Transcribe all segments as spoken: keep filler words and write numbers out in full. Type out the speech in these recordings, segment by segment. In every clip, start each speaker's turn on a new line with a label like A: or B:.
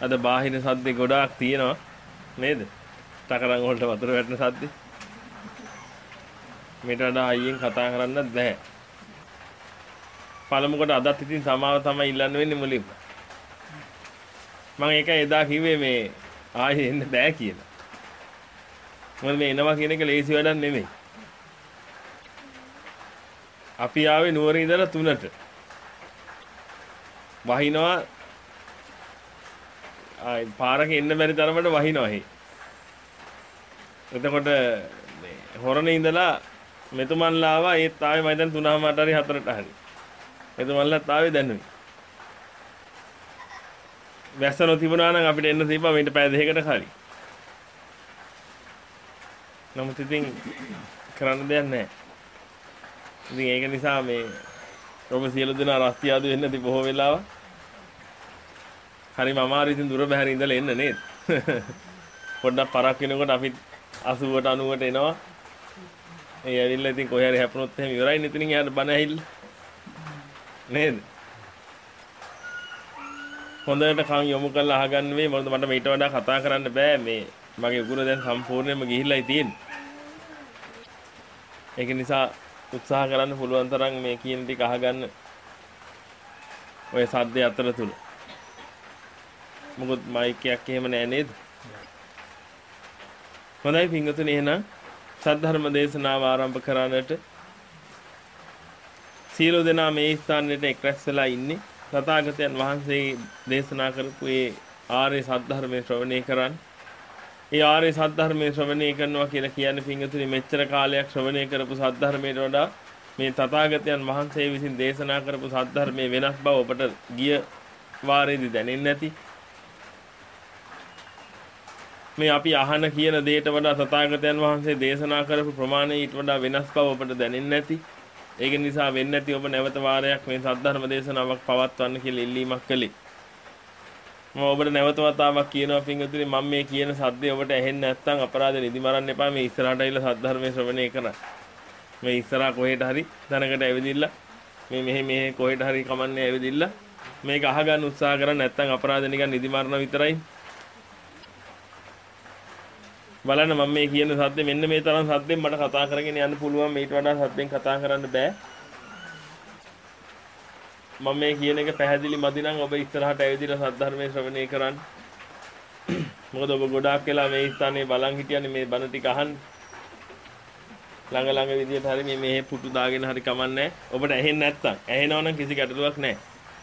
A: අද බාහිර සද්ද ගොඩාක් තියෙනවා නේද? ටකරන් වලට වතුර වැටෙන සද්ද. මේට වඩා අයියෙන් කතා කරන්නත් බෑ. පළමු කොට අදත් ඉතින් සමාව තමයි ඉල්ලන්න වෙන්නේ මුලින්ම. මම ඒක එදා කිව්වේ මේ ආයෙ එන්න බෑ කියලා. මොකද මේ එනවා කියන එක ලේසි වැඩක් නෙමෙයි. අපි ආවේ නුවරින් ඉඳලා තුනට. වහිනවා ආයි පාරක එන්න බැරි තරමට වහිනවා හේ. එතකොට මේ හොරණේ ඉඳලා මෙතුමන්ලා ආවා ඒත් ආවේ මම දැන් තුනමාරට හරි හතරට හරි. මෙතුමන්ලාත් ආවේ දැනුයි. වැස්ස නොතිබුණා නම් අපිට එන්න තිබ්බා මේට පැය දෙකකට කලින්. නමුත් ඉතින් කරන්න දෙයක් නැහැ. ඉතින් ඒක නිසා මේ ඔබ සියලු දෙනා රස්තියාදු වෙන්න ති බොහෝ වෙලාවක්. හරිම අමාරු ඉතින් දුර බැහැර ඉඳලා එන්න නේද? පොඩ්ඩක් පරක් වෙනකොට අපි අසූවට අනූවට එනවා. ඒ ඇවිල්ලා ඉතින් කොහේ හරි හැපුණොත් එහෙම ඉවරයි නේ ඉතින් එයාට බණ ඇහිල්ල. නේද? හොඳට කන් යොමු කරලා අහගන්න මේ මොකද මට මීට වඩා කතා කරන්න බෑ මේ මගේ උගුර දැන් සම්පූර්ණයෙන්ම ගිහිල්ලායි තියෙන්නේ. ඒක නිසා උත්සාහ කරන්න පුළුවන් තරම් මේ කියන ටික අහගන්න. ඔය සද්දේ අතරතුර. මොකද මයික් එකක් එහෙම නෑ නේද? හොඳයි පින්වතුනි එහෙනම් සද්ධර්ම දේශනාව ආරම්භ කරන්නට සියලු දෙනා මේ ස්ථානෙට එක්රැස් වෙලා ඉන්නේ. තථාගතයන් වහන්සේ දේශනා කරපු ඒ ආර්ය සද්ධර්මයේ ශ්‍රවණය කරන්න. ඒ ආර්ය සද්ධර්මයේ ශ්‍රවණය කරනවා කියලා කියන්නේ පින්වතුනි මෙච්චර කාලයක් ශ්‍රවණය කරපු සද්ධර්මයට වඩා මේ තථාගතයන් වහන්සේ විසින් දේශනා කරපු සද්ධර්මයේ වෙනස් බව ඔබට ගිය වාරයේදී දැනෙන්නේ නැති. මේ අපි අහන කියන දේට වඩා තථාගතයන් වහන්සේ දේශනා කරපු ප්‍රමාණය ඊට වඩා වෙනස් බව ඔබට දැනෙන්නේ නැති. ඒක නිසා වෙන්නේ නැති ඔබ නැවත වාරයක් මේ සද්ධර්ම දේශනාවක් පවත්වන්න කියලා ඉල්ලීමක් කළේ. මම ඔබට නැවත වතාවක් කියනවා පින්වතුනි මම මේ කියන සද්දේ ඔබට ඇහෙන්නේ නැත්නම් අපරාධ නිදි මරන්න එපා. මේ ඉස්සරහට ඇවිල්ලා සද්ධර්මයේ ශ්‍රවණය කරන්න. මේ ඉස්සරහ කොහෙට හරි තැනකට ඇවිදින්න මේ මෙහෙ මෙහෙ කොහෙට හරි කමන්නේ ඇවිදින්න මේක අහගන්න උත්සාහ කරන්නේ නැත්නම් අපරාධ නිකන් නිදි මරන විතරයි. බලන්න මම මේ කියන සද්දේ මෙන්න මේ තරම් සද්දෙන් මට කතා කරගෙන යන්න පුළුවන්. මේට වඩා සද්දෙන් කතා කරන්න බෑ. මම මේ කියන එක පැහැදිලි මදි නම් ඔබ ඉස්සරහට ඇවිදලා සද්ධර්මයේ ශ්‍රවණය කරන්න. මොකද ඔබ ගොඩාක් වෙලා මේ ස්ථානයේ බලන් හිටියන්නේ මේ බණ ටික අහන්න. ළඟ ළඟ විදියට හරි මේ මෙහෙ පුටු දාගෙන හරි කමන්නේ. ඔබට ඇහෙන්නේ නැත්තම් ඇහෙනවා නම් කිසි ගැටලුවක් නැහැ.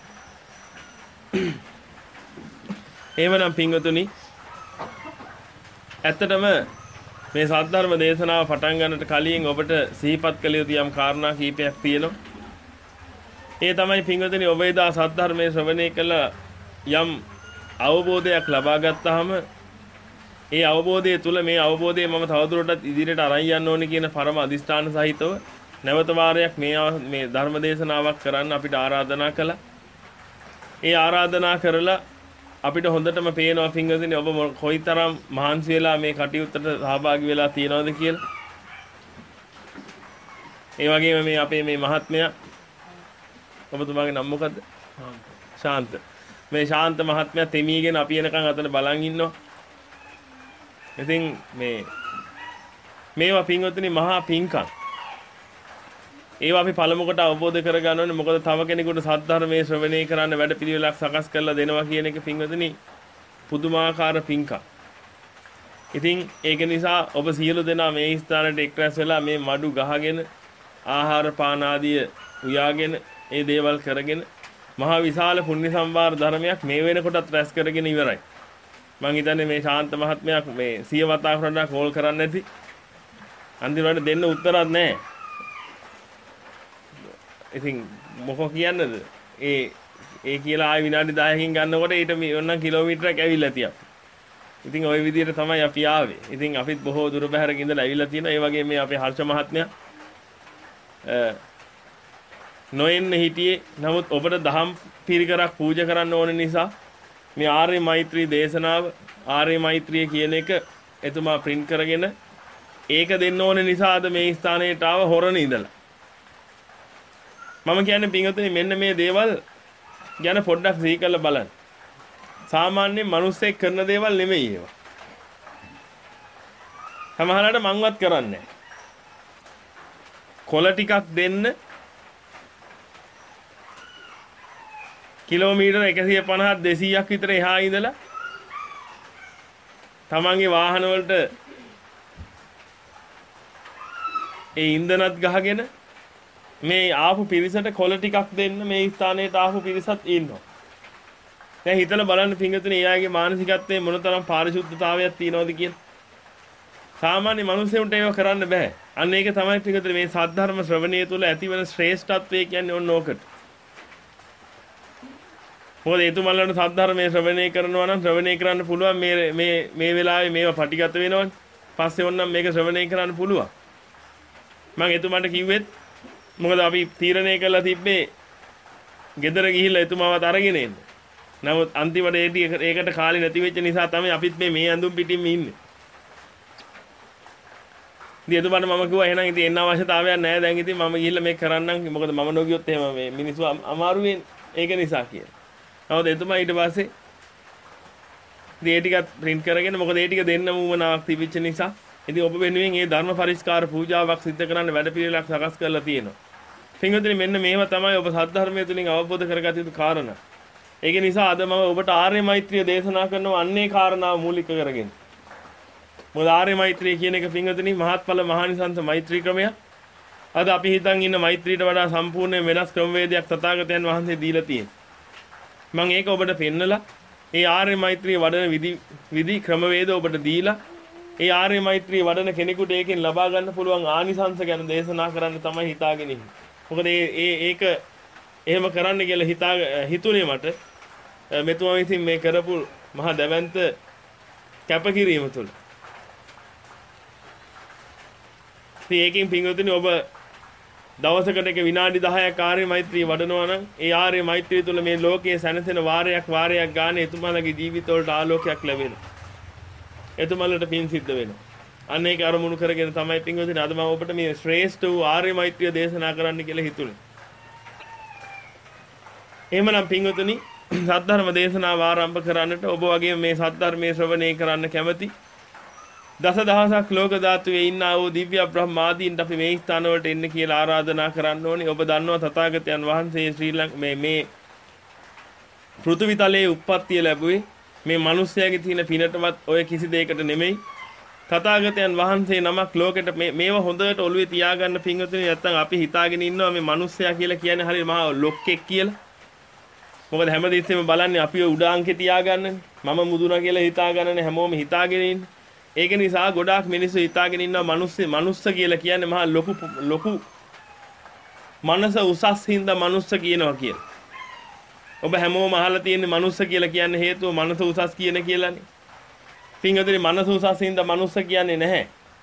A: එහෙමනම් පින්වතුනි ඇත්තටම මේ සද්ධර්ම දේශනාව පටන් ගන්නට කලින් ඔබට සිහිපත් කළ යුතු යම් කාරණා කීපයක් තියෙනවා. ඒ තමයි පින්වතුනි ඔබ එදා සද්ධර්මයේ ශ්‍රවණය කළ යම් අවබෝධයක් ලබා ගත්තාම ඒ අවබෝධය තුළ මේ අවබෝධය මම තවදුරටත් ඉදිරියට අරන් යන්න ඕනේ කියන පරම අදිෂ්ඨාන සහිතව නැවත වාරයක් මේ මේ ධර්ම දේශනාවක් කරන්න අපිට ආරාධනා කළා. ඒ ආරාධනා කරලා අපිට හොඳටම පේනවා පින්වතුනි ඔබ කොයිතරම් මහන්සි වෙලා මේ කටයුත්තට සහභාගී වෙලා තියෙනවද කියලා. ඒ වගේම මේ අපේ මේ මහත්මයා ඔබතුමාගේ නම මොකද්ද? ශාන්ත. මේ ශාන්ත මහත්මයා තෙමීගෙන අපි එනකන් අතන බලන් ඉන්නවා. ඉතින් මේ මේවා පින්වතුනි මහා පින්කම්. ඒවා අපි පළමු කොට අවබෝධ කරගන්න ඕනේ. මොකද තව කෙනෙකුට සද්ධර්මයේ ශ්‍රවණය කරන්න වැඩපිළිවෙලක් සකස් කරලා දෙනවා කියන එක පින්වතුනි පුදුමාකාර පින්කම්. ඉතින් ඒක නිසා ඔබ සියලු දෙනා මේ ස්ථානට එක්රැස් වෙලා මේ මඩු ගහගෙන ආහාර පාන ආදිය උයාගෙන ඒ දේවල් කරගෙන මහා විශාල පුණ්‍ය සම්භාර ධර්මයක් මේ වෙනකොටත් රැස් කරගෙන ඉවරයි. මං හිතන්නේ මේ ශාන්ත මහත්මයා මේ සිය වතාවකට වඩා කෝල් කරන්න නැති. අන්තිමට දෙන්න උත්තරත් නැහැ. ඉතින් මොකෝ කියන්නද? ඒ ඒ කියලා ආයි විනාඩි දහයකින් ගන්නකොට ඊට ඕනනම් කිලෝමීටරයක් ඇවිල්ලා තියක්. ඉතින් ওই විදිහට තමයි අපි ආවේ. ඉතින් අපිත් බොහෝ දුර බැහැරක ඉඳලා ඇවිල්ලා තියෙනවා. ඒ වගේ මේ අපේ හර්ෂ මහත්මයා නොඑන්න හිටියේ. නමුත් ඔබට දහම් පිරිකරක් පූජා කරන්න ඕන නිසා මේ ආර්ය මෛත්‍රී දේශනාව ආර්ය මෛත්‍රිය කියන එක එතුමා print කරගෙන ඒක දෙන්න ඕන නිසා අද මේ ස්ථානයට ආව හොරණ ඉඳලා. මම කියන්නේ පින්වතුනි මෙන්න මේ දේවල් ගැන පොඩ්ඩක් සිහි කරලා බලන්න. සාමාන්‍ය මිනිස්සෙක් කරන දේවල් නෙමෙයි ඒවා. සමහරවිට මංවත් කරන්නේ නැහැ. කොළ ටිකක් දෙන්න කිලෝමීටර එකසිය පනහක් දෙසීයක් විතර එහා ඉඳලා තමන්ගේ වාහන වලට ඒ ඉන්ධනත් ගහගෙන මේ ආපු පිරිසට කොළ ටිකක් දෙන්න මේ ස්ථානයට ආපු පිරිසත් ඉන්නවා. දැන් හිතලා බලන්න පින්වතුනි, එයාගේ මානසිකත්වයේ මොනතරම් පාරිශුද්ධතාවයක් තියෙනවද කියලා. සාමාන්‍ය මිනිස්සුන්ට ඒක කරන්න බෑ. අන්න ඒක තමයි පින්වතුනි මේ සද්ධර්ම ශ්‍රවණය තුළ ඇතිවන ශ්‍රේෂ්ඨත්වය කියන්නේ ඕන ඕකට. මොකද එතුමන්ලට සද්ධර්මයේ ශ්‍රවණය කරනවා නම් ශ්‍රවණය කරන්න පුළුවන් මේ මේ මේ වෙලාවේ මේවා පටිගත වෙනවනේ. පස්සේ ඕනනම් මේක ශ්‍රවණය කරන්න පුළුවන්. මම එතුමන්ට කිව්වෙත් මොකද අපි තීරණය කළා තිබ්බේ ගෙදර ගිහිල්ලා එතුමාවත් අරගෙන එන්න. නමුත් අන්තිමට ඒකට කාලේ නැති වෙච්ච නිසා තමයි අපිත් මේ මේ ඇඳුම් පිටින්ම ඉන්නේ. ඉතින් එතුමාට මම කිව්වා එහෙනම් ඉතින් එන්න අවශ්‍යතාවයක් නැහැ දැන් ඉතින් මම ගිහිල්ලා මේක කරන්නම්. මොකද මම නොගියොත් එහෙම මේ මිනිස්සු අමාරු වෙන්නේ. ඒක නිසා කියලා. නමුත් එතුමා ඊට පස්සේ ඉතින් ඒ ටිකත් print කරගෙන මොකද ඒ ටික දෙන්න වුණාවක් තිබිච්ච නිසා ඉතින් ඔබ වෙනුවෙන් මේ ධර්ම පරිස්කාර පූජාවක් සිද්ධ කරන්න වැඩපිළිවෙලක් සකස් කරලා තියෙනවා. පින්වතුනි මෙන්න මේව තමයි ඔබ සද්ධර්මය තුලින් අවබෝධ කරගත යුතු කාරණා. ඒක නිසා අද මම ඔබට ආර්ය මෛත්‍රිය දේශනා කරනවා අන්නේ කාරණාව මූලික කරගෙන. මොකද ආර්ය මෛත්‍රිය කියන එක පින්වතුනි මහත්ඵල මහානිසංස මෛත්‍රී ක්‍රමයක්. අද අපි හිතන් ඉන්න මෛත්‍රියට වඩා සම්පූර්ණ වෙනස් ක්‍රමවේදයක් තථාගතයන් වහන්සේ දීලා තියෙනවා. මම ඒක ඔබට පෙන්නලා ඒ ආර්ය මෛත්‍රිය වඩන විදි විදි ක්‍රමවේද ඔබට දීලා ඒ ආර්ය මෛත්‍රිය වඩන කෙනෙකුට ඒකෙන් ලබා ගන්න පුළුවන් ආනිසංස ගැන දේශනා කරන්න තමයි හිතාගෙන ඉන්නේ. මොකද ඒ ඒ ඒක එහෙම කරන්න කියලා හිතා හිතුනේ මට මෙතුමා විසින් මේ කරපු මහා දැවැන්ත කැපකිරීම තුළ. ඉතින් ඒකෙන් පින්වතුනි ඔබ දවසකට එක විනාඩි දහයක් ආර්ය මෛත්‍රිය වඩනවා නම් ඒ ආර්ය මෛත්‍රිය තුළ මේ ලෝකයේ සැනසෙන වාරයක් වාරයක් ගානේ එතුමාලගේ ජීවිතවලට ආලෝකයක් ලැබෙනවා. එතුමාලට පින් සිද්ධ වෙනවා. අන්න ඒක අරමුණු කරගෙන තමයි පින්වතුනි අද මම ඔබට මේ ශ්‍රේෂ්ඨ වූ ආර්ය මෛත්‍රිය දේශනා කරන්න කියලා හිතුනේ. එහෙමනම් පින්වතුනි සද්ධර්ම දේශනාව ආරම්භ කරන්නට ඔබ වගේ මේ සද්ධර්මයේ ශ්‍රවණය කරන්න කැමති දසදහසක් ලෝක ධාතුවේ ඉන්නා වූ දිව්‍ය බ්‍රහ්මාදීන්ට අපි මේ ස්ථාන වලට එන්න කියලා ආරාධනා කරන්න ඕනේ. ඔබ දන්නවා තථාගතයන් වහන්සේ ශ්‍රී ලංක මේ මේ පෘථිවි තලයේ උප්පත්තිය ලැබුවේ මේ මිනිස්යාගේ තියෙන පිනටවත් ඔය කිසි දෙයකට නෙමෙයි. තථාගතයන් වහන්සේ නමක් ලෝකෙට මේ මේව හොඳට ඔළුවේ තියාගන්න පින්වතුනි. නැත්තම් අපි හිතාගෙන ඉන්නවා මේ මිනිස්යා කියලා කියන්නේ හරිය මහා ලොක්ෙක් කියලා. මොකද හැමදෙස්සෙම බලන්නේ අපිව උඩ අංකේ තියාගන්නනේ. මම මුදුනා කියලා හිතාගන්නනේ හැමෝම හිතාගෙන ඉන්නේ. ඒක නිසා ගොඩාක් මිනිස්සු හිතාගෙන ඉන්නවා මිනිස්සු මනුස්ස කියලා කියන්නේ මහා ලොකු ලොකු මනස උසස් හින්දා මනුස්ස කියනවා කියලා. ඔබ හැමෝම අහලා තියෙන්නේ මනුස්ස කියලා කියන්නේ හේතුව මනස උසස් කියන කියලානේ. පින්වතුනි මනස උසස් හින්දා මනුස්ස කියන්නේ නැහැ.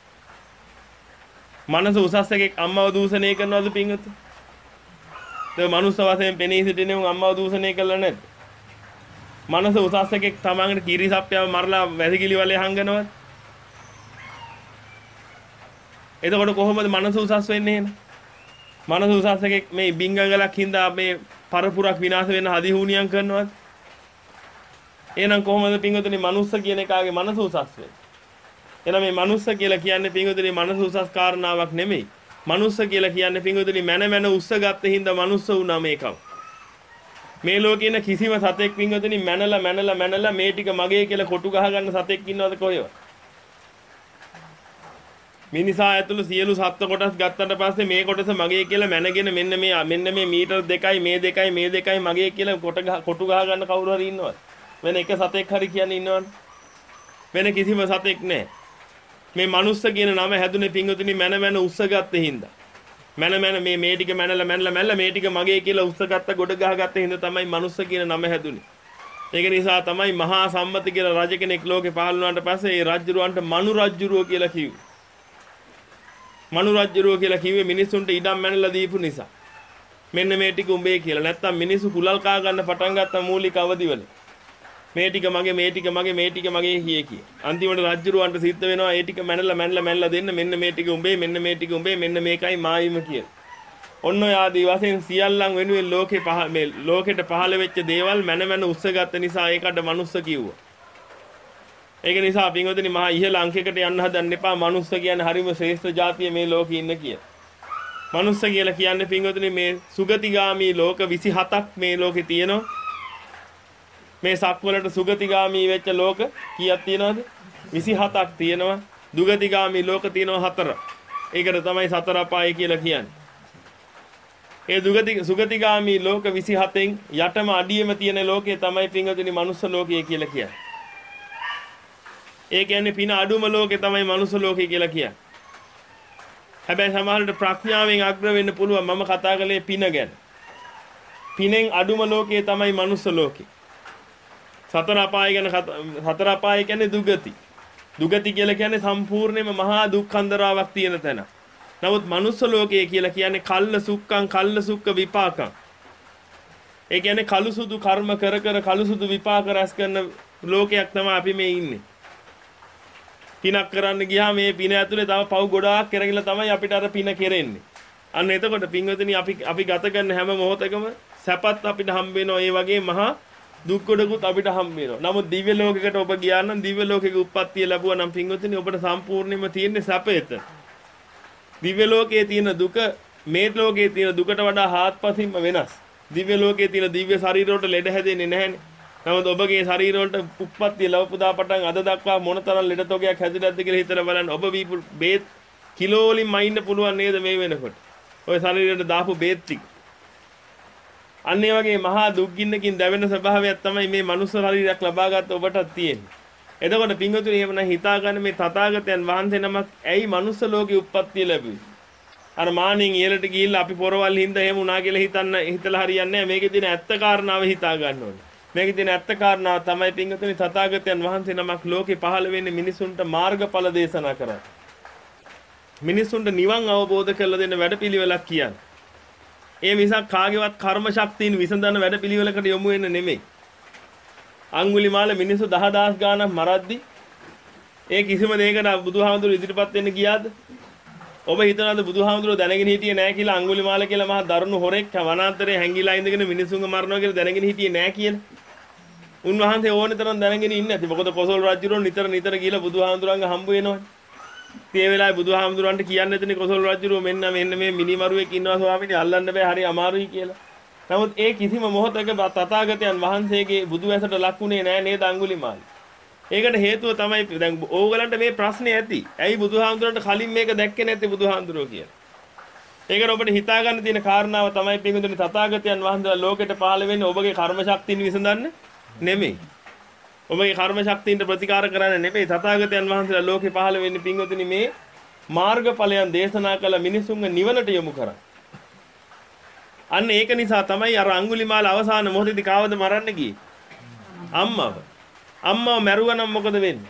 A: මනස උසස් එකෙක් අම්මව දූෂණය කරනවද පින්වතුනි? ඒ මනුස්ස වශයෙන් පෙනී සිටිනේ උන් අම්මව දූෂණය කළා නැද්ද? මනස උසස් එකෙක් තමන්ගේ කිරි සප්පියව මරලා වැසිකිලි වලේ හංගනවද? එතකොට කොහොමද මනස උසස් වෙන්නේ එහෙනම්? මනස උසස් එකෙක් මේ බින්ගංගලක් හින්දා මේ පරපුරක් විනාශ වෙන්න හදිහුණියම් කරනවද? එහෙනම් කොහොමද පින්වතුනි මනුස්ස කියන එකාගේ මනස උසස් වෙන්නේ? එහෙනම් මේ මනුස්ස කියලා කියන්නේ පින්වතුනි මනස උසස් කාරණාවක් නෙමෙයි. මනුස්ස කියලා කියන්නේ පින්වතුනි මන මන උස්සගත්ත හින්දා මනුස්ස වුණා මේකම. මේ ලෝකේ ඉන්න කිසිම සතෙක් පින්වතුනි මැනලා මැනලා මැනලා මේ ටික මගේ කියලා කොටු ගහ ගන්න සතෙක් ඉන්නවද කොහෙවත්? මිනිසා ඇතුළු සියලු සත්ත්ව කොටස් ගත්තට පස්සේ මේ කොටස මගේ කියලා මැනගෙන මෙන්න මේ මෙන්න මේ මීටර දෙකයි මේ දෙකයි මේ දෙකයි මගේ කියලා කොට කොටු ගහ ගන්න කවුරු හරි ඉන්නවද? වෙන එක සතෙක් හරි කියන්නේ ඉන්නවද? වෙන කිසිම සතෙක් නැහැ. මේ මනුස්ස කියන නම හැදුනේ පින්වතුනි මන මන උස්සගත්තේ හින්දා. මන මන මේ මේ ටික මැනලා මැනලා මැනලා මේ ටික මගේ කියලා උස්සගත්ත ගොඩ ගහගත්ත හින්දා තමයි මනුස්ස කියන නම හැදුනේ. ඒක නිසා තමයි මහා සම්මත කියලා රජ කෙනෙක් ලෝකේ පහළ වුණාට පස්සේ ඒ රජුරවන්ට මනු රජුරෝ කියලා කිව්වේ. මනු රජුරෝ කියලා කිව්වේ මිනිසුන්ට ඉඩම් මැනලා දීපු නිසා. මෙන්න මේ ටික උඹේ කියලා. නැත්තම් මිනිස්සු කුලල් කා ගන්න පටන් ගත්ත මූලික අවදිවල. මේ ටික මගේ මේ ටික මගේ මේ ටික මගේ කියේ කිය. අන්තිමට රජුරවන්ට සිද්ධ වෙනවා ඒ ටික මැනලා මැනලා මැනලා දෙන්න මෙන්න මේ ටික උඹේ මෙන්න මේ ටික උඹේ මෙන්න මේකයි මායිම කියලා. ඔන්න ඔය ආදී වශයෙන් සියල්ලන් වෙනුවෙන් ලෝකේ පහ මේ ලෝකෙට පහළ වෙච්ච දේවල් මන මන උස්සගත්ත නිසා ඒකට මනුස්ස කිව්වා. ඒක නිසා පින්වතුනි මහා ඉහළ අංකයකට යන්න හදන්න එපා. මනුස්ස කියන්නේ හරිම ශ්‍රේෂ්ඨ જાතිය මේ ලෝකේ ඉන්න කිය. මනුස්ස කියලා කියන්නේ පින්වතුනි මේ සුගතිගාමී ලෝක විසිහතක් මේ ලෝකේ තියෙනවා. මේ සක්වලට සුගතිගාමී වෙච්ච ලෝක කීයක් තියෙනවද? විසිහතක් තියෙනවා. දුගතිගාමී ලෝක තියෙනවා හතර. ඒකට තමයි සතර අපාය කියලා කියන්නේ. ඒ දුගති සුගතිගාමී ලෝක විසිහතෙන් යටම අඩියම තියෙන ලෝකය තමයි පින්වතුනි මනුස්ස ලෝකය කියලා කියන්නේ. ඒ කියන්නේ පින අඩුම ලෝකේ තමයි මනුස්ස ලෝකය කියලා කියන්නේ. හැබැයි සමහරවිට ප්‍රඥාවෙන් අග්‍ර වෙන්න පුළුවන්. මම කතා කළේ පින ගැන. පිනෙන් අඩුම ලෝකය තමයි මනුස්ස ලෝකේ. සතර අපාය ගැන සතර අපාය කියන්නේ දුගති. දුගති කියලා කියන්නේ සම්පූර්ණයෙන්ම මහා දුක්ඛන්දරාවක් තියෙන තැන. නමුත් මනුස්ස ලෝකය කියලා කියන්නේ කල්ල සුක්ඛං කල්ල සුක්ඛ විපාකං. ඒ කියන්නේ කලු සුදු කර්ම කර කර කලු සුදු විපාක රැස් කරන ලෝකයක් තමයි අපි මේ ඉන්නේ. පිනක් කරන්න ගියාම මේ පින ඇතුලේ තව පව් ගොඩාක් කරගිලා තමයි අපිට අර පින කෙරෙන්නේ. අන්න එතකොට පින්වතුනි අපි අපි ගත කරන හැම මොහොතකම සැපත් අපිට හම්බ වෙනවා. ඒ වගේ මහා දුක් ගොඩකුත් අපිට හම්බ වෙනවා. නමුත් දිව්‍ය ලෝකයකට ඔබ ගියා නම් දිව්‍ය ලෝකයක උප්පත්තිය ලැබුවා නම් පින්වතුනි ඔබට සම්පූර්ණයෙන්ම තියෙන්නේ සැපෙත. දිව්‍ය ලෝකයේ තියෙන දුක මේ ලෝකයේ තියෙන දුකට වඩා හාත්පසින්ම වෙනස්. දිව්‍ය ලෝකයේ තියෙන දිව්‍ය ශරීර වලට ලෙඩ හැදෙන්නේ නැහැනේ. නමුත් ඔබගේ ශරීර වලට උප්පත්තිය ලැබපුදා පටන් අද දක්වා මොනතරම් ලෙඩ තොගයක් හැදිලාද කියලා හිතලා බලන්න. ඔබ වීපු බේත් කිලෝ වලින් මයින්න පුළුවන් නේද මේ වෙනකොට? ඔය ශරීරයට දාපු බේත් ටික. අන්න ඒ වගේ මහා දුක් ගින්නකින් දැවෙන ස්වභාවයක් තමයි මේ මනුස්ස ශරීරයක් ලබාගත් ඔබටත් තියෙන්නේ. එතකොට පින්වතුනි එහෙම නම් හිතා ගන්න මේ තථාගතයන් වහන්සේ නමක් ඇයි මනුස්ස ලෝකේ උප්පත්තිය ලැබුවේ? අර මානෙන් ඉහළට ගිහිල්ලා අපි පොරවල් හින්දා එහෙම වුණා කියලා හිතන්න හිතලා හරියන්නේ නැහැ. මේකේ තියෙන ඇත්ත කාරණාව හිතා ගන්න ඕනේ. මේකේ තියෙන ඇත්ත කාරණාව තමයි පින්වතුනි තථාගතයන් වහන්සේ නමක් ලෝකේ පහළ වෙන්නේ මිනිසුන්ට මාර්ගඵල දේශනා කරා. මිනිසුන්ට නිවන් අවබෝධ කරලා දෙන්න වැඩපිළිවෙලක් කියන්නේ. ඒ මිසක් කාගේවත් කර්ම ශක්තියින් විසඳන වැඩපිළිවෙලකට යොමු වෙන්න නෙමෙයි. අඟුලිමාල මිනිස්සු දහදහස් ගාණක් මරද්දි ඒ කිසිම දෙයකට බුදුහාමුදුරු ඉදිරිපත් වෙන්න ගියාද? ඔබ හිතනවාද බුදුහාමුදුරුවෝ දැනගෙන හිටියේ නැහැ කියලා අඟුලිමාල කියලා මහා දරුණු හොරෙක් වනාන්තරයේ හැංගිලා ඉඳගෙන මිනිසුන්ව මරනවා කියලා දැනගෙන හිටියේ නැහැ කියලා. උන්වහන්සේ ඕනේ තරම් දැනගෙන ඉන්නේ නැති. මොකද කොසල් රජුරෝ නිතර නිතර ගිහලා බුදුහාමුදුරන්ගේ හම්බ වෙනවනේ. ඒ වෙලාවේ බුදුහාමුදුරන්ට කියන්න දෙන්නේ කොසල් රජුරෝ මෙන්න මෙන්න මේ මිනිමරුවෙක් ඉන්නවා ස්වාමීනි අල්ලන්න බෑ හරි අමාරුයි කියලා. නමුත් ඒ කිසිම මොහොතක තථාගතයන් වහන්සේගේ බුදු ඇසට ලක්ුණේ නැහැ නේද අඟුලිමාල. ඒකට හේතුව තමයි දැන් ඕගලන්ට මේ ප්‍රශ්නේ ඇති. ඇයි බුදුහාමුදුරන්ට කලින් මේක දැක්කේ නැත්තේ බුදුහාමුදුරෝ කියලා. ඒකට ඔබට හිතා ගන්න තියෙන කාරණාව තමයි පින්වතුනි තථාගතයන් වහන්සේලා ලෝකෙට පහළ වෙන්නේ ඔබගේ කර්ම ශක්තියින් විසඳන්න නෙමෙයි. ඔබගේ කර්ම ශක්තියින්ට ප්‍රතිකාර කරන්න නෙමෙයි. තථාගතයන් වහන්සේලා ලෝකෙ පහළ වෙන්නේ පින්වතුනි මේ මාර්ගඵලයන් දේශනා කළ මිනිසුන්ගේ නිවනට යොමු කරා. අන්න ඒක නිසා තමයි අර අඟුලිමාල අවසාන මොහොතේදී කාවද මරන්න ගියේ? අම්මව. අම්මව මැරුවා නම් මොකද වෙන්නේ?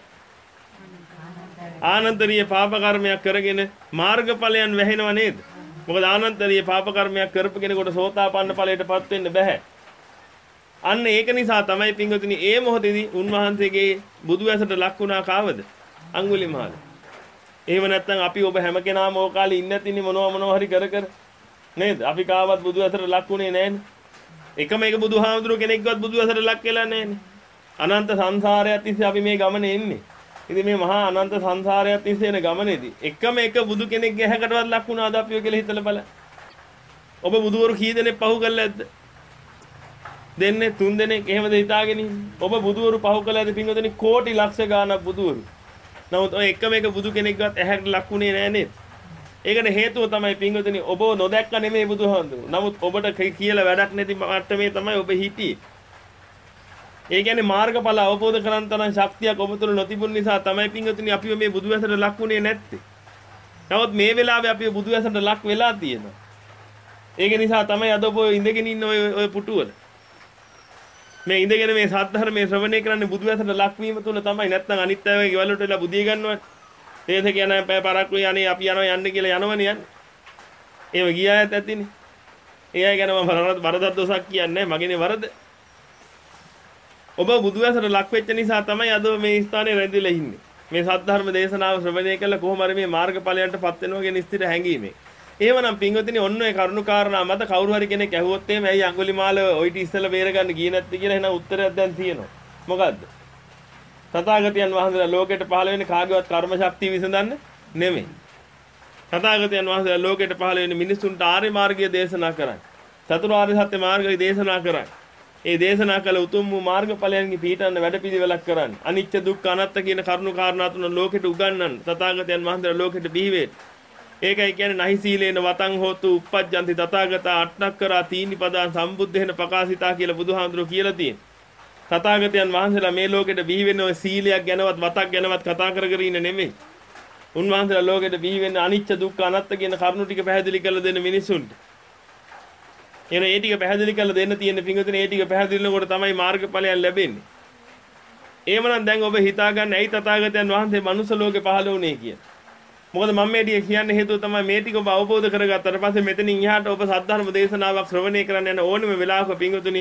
A: ආනන්තරීය පාප කර්මයක් කරගෙන මාර්ගඵලයන් වැහෙනව නේද? මොකද ආනන්තරීය පාප කර්මයක් කරපු කෙනෙකුට සෝතාපන්න ඵලයටපත් වෙන්න බෑ. අන්න ඒක නිසා තමයි පින්වතුනි ඒ මොහොතේදී උන්වහන්සේගේ බුදු ඇසට ලක් වුණා කාවද? අඟුලිමාල. එහෙම නැත්නම් අපි ඔබ හැම කෙනාම ඕ කාලේ ඉන්නේ නැතිනේ මොනවා මොනවා හරි කර කර නේද? අපි කාවත් බුදු ඇසට ලක් වුණේ නැහැනේ. එකම එක බුදුහාමුදුරුවෝ කෙනෙක්වත් බුදු ඇසට ලක් වෙලා නැහැනේ. අනන්ත සංසාරයක් තිස්සේ අපි මේ ගමනේ එන්නේ. ඉතින් මේ මහා අනන්ත සංසාරයක් තිස්සේ යන ගමනේදී එකම එක බුදු කෙනෙක්ගේ හැකටවත් ලක් වුණාද අපිව කියලා හිතලා බලන්න. ඔබ බුදුවරු කී දෙනෙක් පහු කළාද? දෙන්නේ තුන් දෙනෙක් එහෙමද හිතාගෙන ඉන්නේ. ඔබ බුදුවරු පහු කළාද පින්වතුනි කෝටි ලක්ෂ ගාණක් බුදුවරු. නමුත් ඔය එකම එක බුදු කෙනෙක්වත් ඇහැකට ලක් වුණේ නැහැ නේද? ඒකට හේතුව තමයි පින්වතුනි ඔබ නොදැක්ක නෙමෙයි බුදුහාමුදුරුවෝ. නමුත් ඔබට කියලා වැඩක් නැති මට්ටමේ තමයි ඔබ හිටියේ. ඒ කියන්නේ මාර්ගඵල අවබෝධ කරගන්න තරම් ශක්තියක් ඔබ තුළ නොතිබුන නිසා තමයි පින්වතුනි අපිව මේ බුදු ඇසට ලක් වුණේ නැත්තේ. නමුත් මේ වෙලාවේ අපිව බුදු ඇසට ලක් වෙලා තියෙනවා. ඒක නිසා තමයි අද ඔබ ඉඳගෙන ඉන්න ඔය ඔය පුටුවල. මේ ඉඳගෙන මේ සද්ධර්මයේ ශ්‍රවණය කරන්නේ බුදු ඇසට ලක් වීම තුළ තමයි. නැත්නම් අනිත් අයගේ ගෙවල් වලට වෙලා බුදිය ගන්නවනේ. තේස කියන පැය පරක් වෙයි අනේ අපි යනවා යන්න කියලා යනවනේ යන්නේ. ඒව ගියායත් ඇතිනේ. ඒ අය ගැන මම වරදක් දොසක් කියන්නේ නැහැ. මගේනේ වරද. ඔබ බුදු ඇසට ලක් වෙච්ච නිසා තමයි අද මේ ස්ථානයේ රැඳිලා ඉන්නේ. මේ සද්ධර්ම දේශනාව ශ්‍රවණය කළා කොහොම හරි මේ මාර්ගඵලයන්ටපත් වෙනවා කියන ස්ථිර හැඟීමෙන්. එහෙමනම් පින්වතුනි ඔන්න ඔය කරුණු කාරණා මත කවුරු හරි කෙනෙක් ඇහුවොත් එහෙම ඇයි අඟුලිමාල ඔයිට ඉස්සෙල්ලා බේර ගන්න ගියේ නැත්තේ කියලා එහෙනම් උත්තරයක් දැන් තියෙනවා. මොකද්ද? තථාගතයන් වහන්සේලා ලෝකෙට පහළ වෙන්නේ කාගේවත් කර්ම ශක්තිය විසඳන්න නෙමෙයි. තථාගතයන් වහන්සේලා ලෝකෙට පහළ වෙන්නේ මිනිසුන්ට ආර්ය මාර්ගය දේශනා කරන්නේ. චතුරාර්ය සත්‍ය මාර්ගය දේශනා කරන්නේ. ඒ දේශනා කළ උතුම් වූ මාර්ගඵලයන්ගේ පිහිටන්න වැඩපිළිවෙලක් කරන්නේ. අනිත්‍ය දුක්ඛ අනාත්ම කියන කරුණු කාරණා තුන ලෝකෙට උගන්වන්න තථාගතයන් වහන්සේලා ලෝකෙට බිහි වේ. ඒකයි කියන්නේ නහි සීලේන වතං හෝතු uppajjanti තථාගතා අට්ඨක්කරා තීනි පදං සම්බුද්ධේන ප්‍රකාශිතා කියලා බුදුහාමුදුරුවෝ කියලා තියෙනවා. තථාගතයන් වහන්සේලා මේ ලෝකෙට බිහි වෙන්නේ ඔය සීලයක් ගැනවත් වතක් ගැනවත් කතා කර කර ඉන්න නෙමෙයි. උන්වහන්සේලා ලෝකෙට බිහි වෙන්නේ අනිත්‍ය දුක්ඛ අනාත්ම කියන කරුණු ටික පැහැදිලි කරලා දෙන්න මිනිසුන්ට. එන ඒ ටික පැහැදිලි කරලා දෙන්න තියෙන පිංගුතුනේ ඒ ටික පැහැදිලිනකොට තමයි මාර්ගඵලයන් ලැබෙන්නේ. එහෙමනම් දැන් ඔබ හිතා ගන්න ඇයි තථාගතයන් වහන්සේ මනුස්ස ලෝකේ පහළ වුණේ කියලා. මොකද මම මේ ටික කියන්න හේතුව තමයි මේ ටික ඔබ අවබෝධ කරගත්තාට පස්සේ මෙතනින් එහාට ඔබ සද්ධර්ම දේශනාවක් ශ්‍රවණය කරන්න යන ඕනෙම වෙලාවක පිංගුතුනි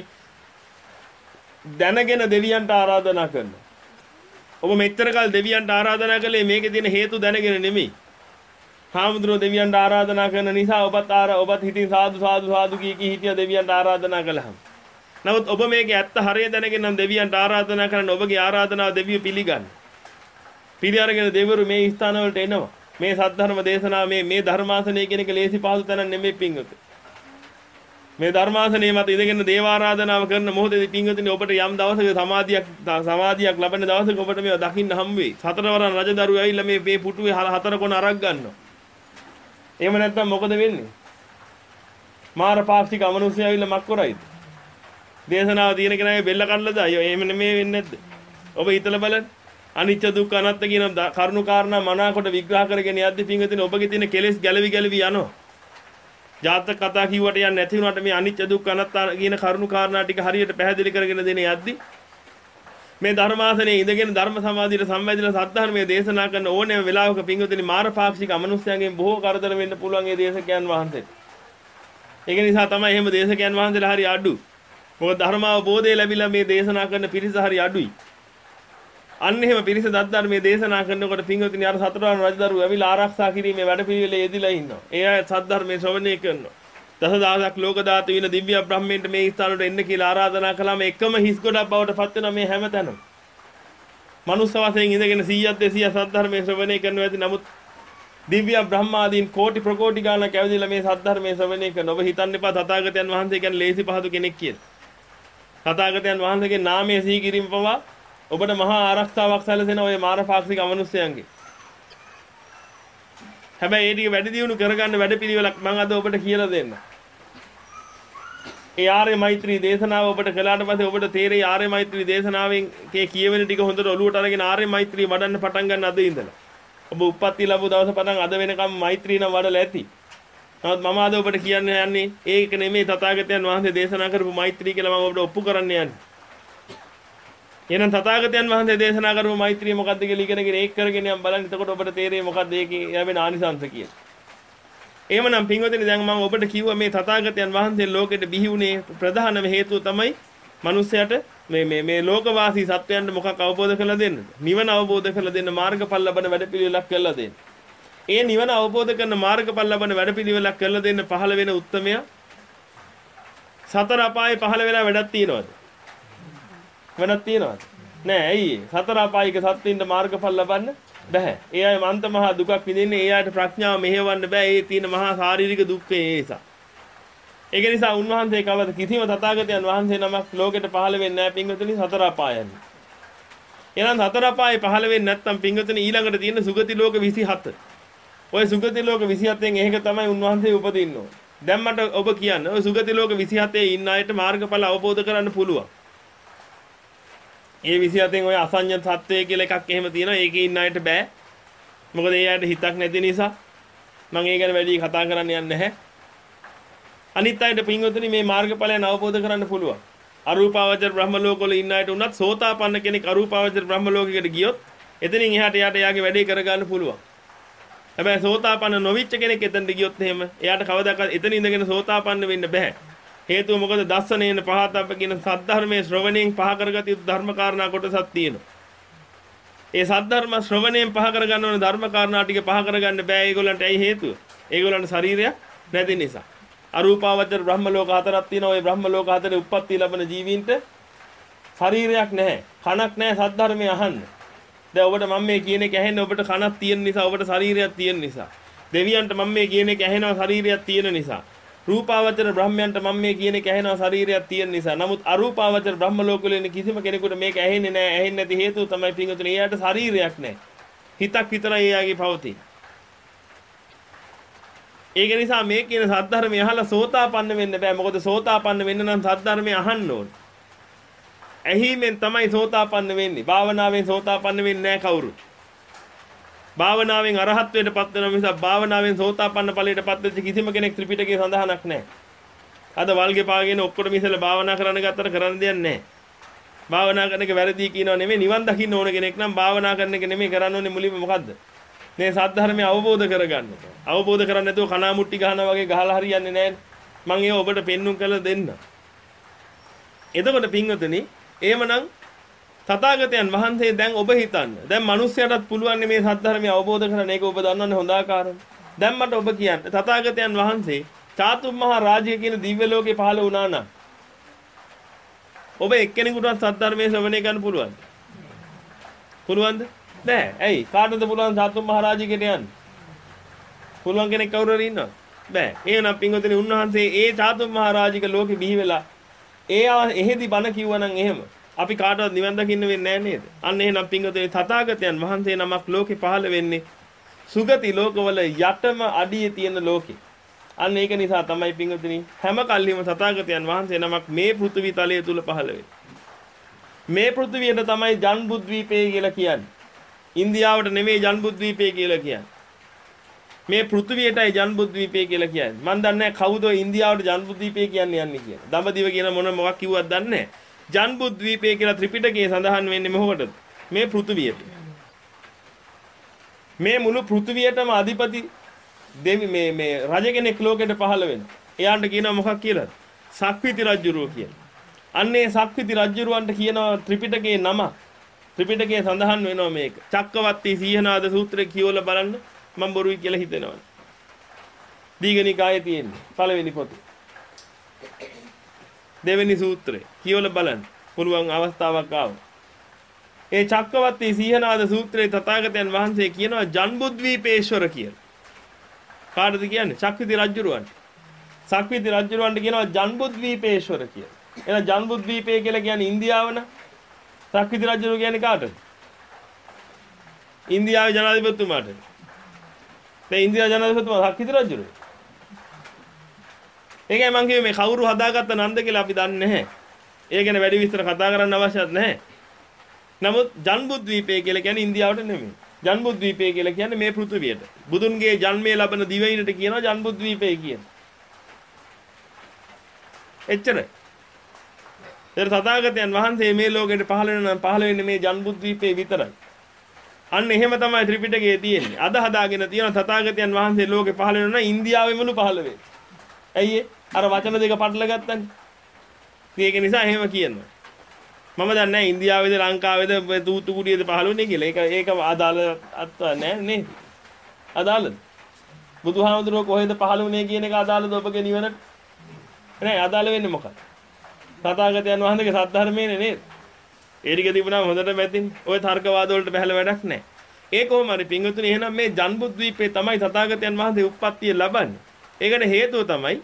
A: දැනගෙන දෙවියන්ට ආරාධනා කරනවා. ඔබ මෙච්චර කල් දෙවියන්ට ආරාධනා කළේ මේකේ තියෙන හේතු දැනගෙන නෙමෙයි. හාමුදුරුවෝ දෙවියන්ට ආරාධනා කරන නිසා ඔබත් ආර ඔබත් හිතින් සාදු සාදු සාදු කී කී හිටිය දෙවියන්ට ආරාධනා කළාම. නමුත් ඔබ මේකේ ඇත්ත හරිය දැනගෙන නම් දෙවියන්ට ආරාධනා කරන ඔබගේ ආරාධනාව දෙවියෝ පිළිගන්න. පිළි අරගෙන දෙවිවරු මේ ස්ථාන වලට එනවා. මේ සද්ධර්ම දේශනාව මේ මේ ධර්මාසනය කියන එක ලේසි පහසු තැනක් නෙමෙයි පිංගුතුනි. මේ ධර්මාසනයේ මත ඉඳගෙන දේව ආරාධනාව කරන මොහොතේදී පිංගුතුනි ඔබට යම් දවසක සමාධියක් සමාධියක් ලැබෙන දවසක ඔබට මේවා දකින්න හම් වෙයි. සතරවරන් රජදරුවෝ ඇවිල්ලා මේ මේ පුටුවේ හතර කොන අරක් ගන්නවා. එහෙම නැත්නම් මොකද වෙන්නේ? මාර පාක්ෂික අමනුෂ්‍යය ඇවිල්ලා මක් කරයිද? දේශනාව තියෙන කෙනාගේ බෙල්ල කඩලාද? අයියෝ එහෙම නෙමෙයි වෙන්නේ නැද්ද? ඔබ හිතලා බලන්න. අනිත්‍ය දුක්ඛ අනාත්ම කියන කරුණු කාරණා මනාකොට විග්‍රහ කරගෙන යද්දී පිංගුතුනි ඔබගේ තියෙන කෙලෙස් ගැලවි ගැලවි යනවා. ජාතක කතා කිව්වට යන්නේ නැති වුණාට මේ අනිත්‍ය දුක්ඛ අනාත්ම කියන කරුණු කාරණා ටික හරියට පැහැදිලි කරගෙන දෙන යද්දී මේ ධර්මාසනයේ ඉඳගෙන ධර්ම සමාධියට සම්බන්ධිලා සද්ධර්මයේ දේශනා කරන ඕනෑම වෙලාවක පිංගුතුනි මාරපාක්ෂික අමනුෂ්‍යයන්ගෙන් බොහෝ කරදර වෙන්න පුළුවන් මේ දේශකයන් වහන්සේට. ඒක නිසා තමයි එහෙම දේශකයන් වහන්සේලා හරි අඩු. මොකද ධර්ම අවබෝධය ලැබිලා මේ දේශනා කරන පිරිස හරි අඩුයි. අන්න එහෙම පිරිස ධර්මයේ දේශනා කරනකොට පිංගුතුනි අර සතරවන රජදරුවෝ ඇවිල්ලා ආරක්ෂා කිරීමේ වැඩපිළිවෙලේ යෙදিলা ඉන්නවා. ඒ අය සද්ධර්මයේ ශ්‍රවණය කරනවා. දසදහසක් ලෝක ධාතු වින දිව්‍ය බ්‍රහ්මයන්ට මේ ස්ථානවලට එන්න කියලා ආරාධනා කළාම එකම හිස් ගොඩක් බවට පත් වෙනවා මේ හැමතැනම. මනුස්ස වශයෙන් ඉඳගෙන සීයක් දෙසීයක් සද්ධර්මයේ ශ්‍රවණය කරනවා ඇති. නමුත් දිව්‍ය බ්‍රහ්මාදීන් කෝටි ප්‍රකෝටි ගාණක් ඇවිදලා මේ සද්ධර්මයේ ශ්‍රවණය කරන ඔබ හිතන්න එපා තථාගතයන් වහන්සේ කියන්නේ ලේසි පහසු කෙනෙක් කියලා. තථාගතයන් වහන්සේගේ නාමය සිහි කිරීම පවා ඔබට මහා ආරක්ෂාවක් සැලසෙන ඔය මාරපාක්ෂික අමනුෂ්‍යයන්ගේ. හැබැයි ඒ ටික වැඩි දියුණු කරගන්න වැඩපිළිවෙලක් මම අද ඔබට කියලා දෙන්න. ඒ ආර්ය මෛත්‍රී දේශනාව ඔබට කළාට පස්සේ ඔබට තේරෙයි ආර්ය මෛත්‍රී දේශනාවෙන් කේ කියවෙන ටික හොඳට ඔලුවට අරගෙන ආර්ය මෛත්‍රී වඩන්න පටන් ගන්න අද ඉඳලා. ඔබ උප්පත්ති ලැබු දවස පටන් අද වෙනකම් මෛත්‍රී නම් වඩලා ඇති. නමුත් මම අද ඔබට කියන්න යන්නේ ඒක නෙමෙයි තථාගතයන් වහන්සේ දේශනා කරපු මෛත්‍රී කියලා මම ඔබට ඔප්පු කරන්න යන්නේ. එහෙනම් තථාගතයන් වහන්සේ දේශනා කරපු මෛත්‍රිය මොකක්ද කියලා ඉගෙනගෙන ඒක කරගෙන යම් බලන්න. එතකොට ඔබට තේරෙයි මොකක්ද ඒකේ ලැබෙන ආනිසංස කියලා. එහෙමනම් පින්වතුනි දැන් මම ඔබට කිව්වා මේ තථාගතයන් වහන්සේ ලෝකෙට බිහි වුණේ ප්‍රධානම හේතුව තමයි මිනිස්සයාට මේ මේ මේ ලෝකවාසී සත්වයන්ට මොකක් අවබෝධ කරලා දෙන්නද? නිවන අවබෝධ කරලා දෙන්න මාර්ගඵල ලබන වැඩපිළිවෙලක් කරලා දෙන්න. ඒ නිවන අවබෝධ කරන මාර්ගඵල ලබන වැඩපිළිවෙලක් කරලා දෙන්න පහළ වෙන උත්මයා සතර අපායේ පහළ වෙලා වැඩක් තියනවද? වෙනත් තියනවද? නෑ. ඇයි? සතර අපායික සත්ත්වින්ට මාර්ගඵල ලබන්න බෑ. ඒ අය මන්ත මහා දුකක් විඳින්නේ. ඒ අයට ප්‍රඥාව මෙහෙවන්න බෑ. ඒ තියෙන මහා ශාරීරික දුක්ඛේ ඒ නිසා. ඒක නිසා උන්වහන්සේ කවද කිසිම තථාගතයන් වහන්සේ නමක් ලෝකෙට පහළ වෙන්නේ නැහැ පින්වතුනි සතර අපායන්. එහෙනම් සතර අපායේ පහළ වෙන්නේ නැත්නම් පින්වතුනි ඊළඟට තියෙන සුගති ලෝක විසිහත. ওই සුගති ලෝක විසිහතෙන් එහෙක තමයි උන්වහන්සේ උපදින්න ඕන. දැන් මට ඔබ කියන්න ওই සුගති ලෝක විසිහතේ ඉන්න අයට මාර්ගඵල අවබෝධ කරන්න පුළුවන්. ඒ විසිහතෙන් ඔය අසඤ්ඤ සත්වය කියලා එකක් එහෙම තියෙනවා. ඒකේ ඉන්න අයට බෑ. මොකද ඒ අයට හිතක් නැති නිසා. මම ඒ ගැන වැඩි කතා කරන්න යන්නේ නැහැ. අනිත් අයට පින්වතුනි මේ මාර්ගඵලයන් අවබෝධ කරන්න පුළුවන්. අරූපාවචර බ්‍රහ්ම ලෝකවල ඉන්න අයට උනත් සෝතාපන්න කෙනෙක් අරූපාවචර බ්‍රහ්ම ලෝකයකට ගියොත් එතනින් එහාට එයාට එයාගේ වැඩේ කරගන්න පුළුවන්. හැබැයි සෝතාපන්න නොවිච්ච කෙනෙක් එතනට ගියොත් එහෙම එයාට කවදාකවත් එතන ඉඳගෙන සෝතාපන්න වෙන්න බෑ. හේතුව මොකද දස්සනේන පහතප්ප කියන සද්ධර්මයේ ශ්‍රවණයෙන් පහ කරගත යුතු ධර්ම කාරණා කොටසක් තියෙනවා. ඒ සද්ධර්ම ශ්‍රවණයෙන් පහ කරගන්න ඕන ධර්ම කාරණා ටික පහ කරගන්න බෑ ඒගොල්ලන්ට. ඇයි හේතුව? ඒගොල්ලන්ට ශරීරයක් නැති නිසා. අරූපාවචර බ්‍රහ්ම ලෝක හතරක් තියෙනවා. ওই බ්‍රහ්ම ලෝක හතරේ උප්පත්ති ලැබෙන ජීවීන්ට ශරීරයක් නැහැ. කනක් නැහැ සද්ධර්මය අහන්න. දැන් ඔබට මම මේ කියන එක ඇහෙන්නේ ඔබට කනක් තියෙන නිසා, ඔබට ශරීරයක් තියෙන නිසා. දෙවියන්ට මම මේ කියන එක ඇහෙනවා ශරීරයක් තියෙන නිසා. රූපාවචර බ්‍රහ්මයන්ට මම මේ කියන එක ඇහෙනවා ශරීරයක් තියෙන නිසා. නමුත් අරූපාවචර බ්‍රහ්ම ලෝකවල ඉන්න කිසිම කෙනෙකුට මේක ඇහෙන්නේ නැහැ. ඇහෙන්නේ නැති හේතුව තමයි පින්වතුනි එයාට ශරීරයක් නැහැ. හිතක් විතරයි එයාගේ පවතී. ඒක නිසා මේ කියන සද්ධර්මය අහලා සෝතාපන්න වෙන්න බෑ. මොකද සෝතාපන්න වෙන්න නම් සද්ධර්මය අහන්න ඕන. ඇහිමෙන් තමයි සෝතාපන්න වෙන්නේ. භාවනාවෙන් සෝතාපන්න වෙන්නේ නැහැ කවුරුත්. භාවනාවෙන් අරහත්ත්වයටපත් වෙන නිසා භාවනාවෙන් සෝතාපන්න ඵලයටපත් වෙච්ච කිසිම කෙනෙක් ත්‍රිපිටකයේ සඳහනක් නැහැ. අද වල්ගේ පාගෙන ඔක්කොම ඉස්සෙල්ලා භාවනා කරන්න ගත්තට කරන්න දෙයක් නැහැ. භාවනා කරන එක වැරදි කියනවා නෙමෙයි, නිවන් දකින්න ඕන කෙනෙක් නම් භාවනා කරන එක නෙමෙයි කරන්න ඕනේ. මුලින්ම මොකද්ද? මේ සද්ධර්මය අවබෝධ කරගන්න. අවබෝධ කරන්නේ නැතුව කණාමුට්ටි ගහනවා වගේ ගහලා හරියන්නේ නැහැ. මම ඒක ඔබට පෙන්눔 කරලා දෙන්න. එතකොට පින්වතුනි, එහෙමනම් තථාගතයන් වහන්සේ දැන් ඔබ හිතන්න. දැන් මිනිස්සයාටත් පුළුවන් මේ සද්ධර්මය අවබෝධ කරගන්න. ඒක ඔබ දන්නවනේ හොඳ ආකාරයෙන්. දැන් මට ඔබ කියන්න. තථාගතයන් වහන්සේ චාතුම් මහා රාජ්‍ය කියන දිව්‍ය ලෝකේ පහළ වුණා නම් ඔබ එක්කෙනෙකුටවත් සද්ධර්මයේ ශ්‍රවණය කරන්න පුළුවන්ද? පුළුවන්ද? නෑ. ඇයි? කාටද පුළුවන් චාතුම් මහා රාජ්‍යයට යන්න? පුළුවන් කෙනෙක් කවුරු හරි ඉන්නවද? බෑ. එහෙනම් පින්වතුනි උන්වහන්සේ ඒ චාතුම් මහා රාජික ලෝකෙ බිහි වෙලා ඒ එහෙදි බණ කිව්වනම් එහෙම අපි කාටවත් නිවන් දකින්න වෙන්නේ නැහැ නේද? අන්න එහෙනම් පින්වතුනි තථාගතයන් වහන්සේ නමක් ලෝකේ පහළ වෙන්නේ සුගති ලෝකවල යටම අඩියේ තියෙන ලෝකේ. අන්න ඒක නිසා තමයි පින්වතුනි හැම කල්හිම තථාගතයන් වහන්සේ නමක් මේ පෘථිවි තලයේ තුල පහළ වෙන්නේ. මේ පෘථිවියට තමයි ජන්බුද්වීපය කියලා කියන්නේ. ඉන්දියාවට නෙමෙයි ජන්බුද්වීපය කියලා කියන්නේ. මේ පෘථිවියටයි ජන්බුද්වීපය කියලා කියන්නේ. මම දන්නේ නැහැ කවුද ඉන්දියාවට ජන්බුද්වීපය කියන්නේ යන්නේ කියලා. දඹදිව කියන මොන මොකක් කිව්වද දන්නේ නැහැ. ජන්බුද්වීපය කියලා ත්‍රිපිටකයේ සඳහන් වෙන්නේ මොකටද? මේ පෘථිවියට. මේ මුළු පෘථිවියටම අධිපති දෙවි මේ මේ රජ කෙනෙක් ලෝකෙට පහළ වෙනවා. එයාට කියනවා මොකක් කියලාද? සක්විති රජුරෝ කියලා. අන්නේ සක්විති රජුරවන්ට කියනවා ත්‍රිපිටකයේ නම. ත්‍රිපිටකයේ සඳහන් වෙනවා මේක. චක්කවර්ති සීහනාද සූත්‍රය කියවලා බලන්න. මම බොරුයි කියලා හිතෙනවා. දීඝනිකායේ තියෙන්නේ පළවෙනි පොතේ. දෙවෙනි සූත්‍රය කියවලා බලන්න. පුළුවන් අවස්ථාවක් ආවොත්. ඒ චක්කවර්ති සීහනාද සූත්‍රයේ තථාගතයන් වහන්සේ කියනවා ජන්බුද්වීපේශ්වර කියලා. කාටද කියන්නේ? චක්විති රජුරවන්ට. සක්විති රජුරවන්ට කියනවා ජන්බුද්වීපේශ්වර කියලා. එහෙනම් ජන්බුද්වීපය කියලා කියන්නේ ඉන්දියාවන. සක්විති රජුරු කියන්නේ කාටද? ඉන්දියාවේ ජනාධිපතිතුමාට. මේ ඉන්දියා ජනාධිපතිතුමා සක්විති රජුරු. ඒකයි මම කිව්වේ මේ කවුරු හදාගත්ත නන්ද කියලා අපි දන්නේ නැහැ. ඒ ගැන වැඩි විස්තර කතා කරන්න අවශ්‍යත් නැහැ. නමුත් ජන්බුද්වීපය කියලා කියන්නේ ඉන්දියාවට නෙමෙයි. ජන්බුද්වීපය කියලා කියන්නේ මේ පෘථිවියට. බුදුන්ගේ ජන්මය ලබන දිවයිනට කියනවා ජන්බුද්වීපය කියලා. එච්චරයි. ඒ තථාගතයන් වහන්සේ මේ ලෝකෙට පහළ වෙන නම් පහළ වෙන්නේ මේ ජන්බුද්වීපේ විතරයි. අන්න එහෙම තමයි ත්‍රිපිටකයේ තියෙන්නේ. අද හදාගෙන තියෙන තථාගතයන් වහන්සේ ලෝකෙ පහළ වෙනවා නම් ඉන්දියාවෙමලු පහළ වෙන්නේ. ඇයි අර වචන දෙක පටල ගත්තනේ. ඒක නිසා එහෙම කියනවා. මම දන්නේ නැහැ ඉන්දියාවේද ලංකාවේද තූතු කුඩියේද පහළ වෙන්නේ කියලා. ඒක ඒක අදාළ අත්ව නැහැ නේද? අදාළද? බුදුහාමුදුරුවෝ කොහෙද පහළ වුණේ කියන එක අදාළද ඔබගේ නිවනට? නෑ අදාළ වෙන්නේ මොකක්ද? තථාගතයන් වහන්සේගේ සද්ධර්මයේනේ නේද? ඒ ටික තිබුණාම හොඳට මැදින් ඔය තර්කවාද වලට බහැල වැඩක් නැහැ. ඒ කොහොම හරි පින්වතුනි එහෙනම් මේ ජන්බුද්වීපේ තමයි තථාගතයන් වහන්සේ උප්පත්තිය ලබන්නේ. ඒකට හේතුව තමයි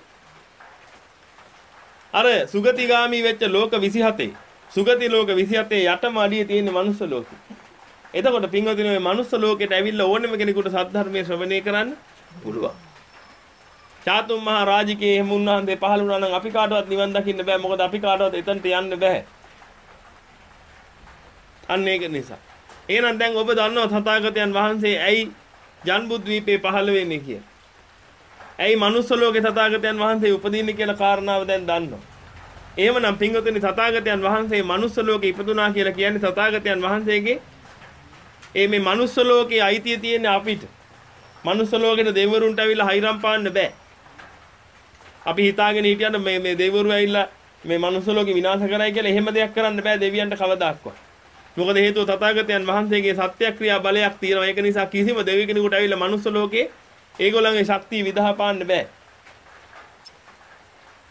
A: අර සුගතිගාමි වෙච්ච ලෝක විසිහතේ සුගති ලෝක විසිහතේ යටම අඩියේ තියෙන මනුස්ස ලෝකෙ. එතකොට පින්වතුනි මේ මනුස්ස ලෝකෙට ඇවිල්ලා ඕනෙම කෙනෙකුට සද්ධර්මයේ ශ්‍රවණය කරන්න පුළුවන්. චාතුම් මහා රාජිකේ එහෙම උන්වහන්සේ පහළ වුණා නම් අපි කාටවත් නිවන් දකින්න බෑ. මොකද අපි කාටවත් එතනට යන්න බෑ. අන්න ඒක නිසා. එහෙනම් දැන් ඔබ දන්නවා තථාගතයන් වහන්සේ ඇයි ජන්බුද්වීපේ පහළ වෙන්නේ කියලා. ඇයි මනුස්ස ලෝකේ තථාගතයන් වහන්සේ උපදින්නේ කියලා කාරණාව දැන් දන්නවා. එහෙමනම් පින්වතුනි තථාගතයන් වහන්සේ මනුස්ස ලෝකේ ඉපදුනා කියලා කියන්නේ තථාගතයන් වහන්සේගේ ඒ මේ මනුස්ස ලෝකේ අයිතිය තියෙන්නේ අපිට. මනුස්ස ලෝකෙට දෙවිවරුන්ට අවිල්ලා හයිරම් පාන්න බෑ. අපි හිතාගෙන හිටියන මේ මේ දෙවිවරු ඇවිල්ලා මේ මනුස්ස ලෝකේ විනාශ කරයි කියලා එහෙම දෙයක් කරන්න බෑ දෙවියන්ට කවදාක්වත්. මොකද හේතුව තථාගතයන් වහන්සේගේ සත්‍යක්‍රියා බලයක් තියෙනවා. ඒක නිසා කිසිම දෙවි කෙනෙකුට ඇවිල්ලා මනුස්ස ලෝකේ ඒගොල්ලන්ගේ ශක්තිය විදහා පාන්න බෑ.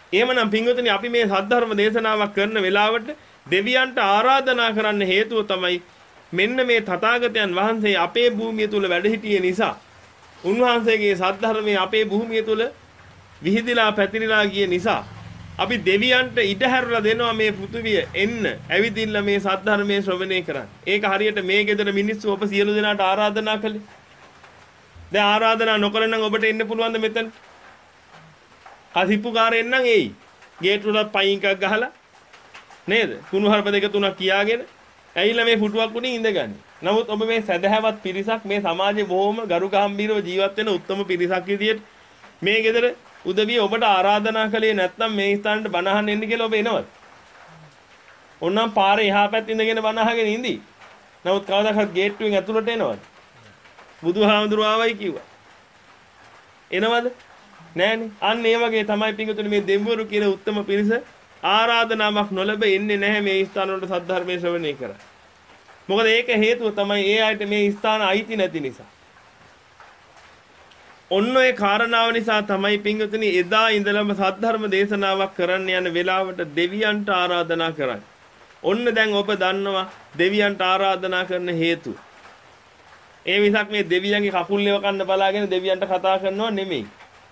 A: එහෙමනම් පින්වතුනි අපි මේ සද්ධර්ම දේශනාවක් කරන වෙලාවට දෙවියන්ට ආරාධනා කරන්න හේතුව තමයි මෙන්න මේ තථාගතයන් වහන්සේ අපේ භූමිය තුල වැඩ සිටියේ නිසා උන්වහන්සේගේ සද්ධර්මයේ අපේ භූමිය තුල විහිදිලා පැතිරිලා ගිය නිසා අපි දෙවියන්ට ඉඩ හැරලා දෙනවා මේ පෘථිවිය එන්න ඇවිදින්න මේ සද්ධර්මයේ ශ්‍රවණය කරන්න. ඒක හරියට මේ ගෙදර මිනිස්සු ඔබ සියලු දෙනාට ආරාධනා කළේ. දැන් ආරාධනා නොකර නම් ඔබට එන්න පුළුවන්ද මෙතන? කසිප්පුකාරයෙක් නම් එයි. ගේට්ටුවට පයින් එකක් ගහලා නේද? කුණුහරුප දෙක තුනක් කියාගෙන ඇවිල්ලා මේ පුටුවක් උඩින් ඉඳගන්නේ. නමුත් ඔබ මේ සදහැවත් පිරිසක් මේ සමාජයේ බොහොම ගරුගම්භීරව ජීවත් වෙන උත්තම පිරිසක් විදියට මේ ගෙදර උදවිය ඔබට ආරාධනා කළේ නැත්නම් මේ ස්ථානට බණ අහන්න එන්න කියලා ඔබ එනවද? ඕනනම් පාරේ එහා පැත්තේ ඉඳගෙන බණ අහගෙන ඉඳී. නමුත් කවදාකවත් ගේට්ටුවෙන් ඇතුළට එනවද? බුදුහාමුදුරුවෝ ආවයි කිව්වා. එනවද? නෑනේ. අන්න ඒ වගේ තමයි පිටුතුනේ මේ දෙවිවරු කියන උත්තම පිරිස ආරාධනාවක් නොලැබ එන්නේ නැහැ මේ ස්ථාන වලට සද්ධර්මයේ ශ්‍රවණය කරා. මොකද ඒක හේතුව තමයි ඒ අයට මේ ස්ථාන අයිති නැති නිසා. ඔන්න ඔය කාරණාව නිසා තමයි පින්වතුනි එදා ඉඳලම සද්ධර්ම දේශනාවක් කරන්න යන වෙලාවට දෙවියන්ට ආරාධනා කරන්නේ. ඔන්න දැන් ඔබ දන්නවා දෙවියන්ට ආරාධනා කරන හේතුව. ඒ විසක් මේ දෙවියන්ගේ කකුල් ලෙව කන්න බලාගෙන දෙවියන්ට කතා කරනවා නෙමෙයි.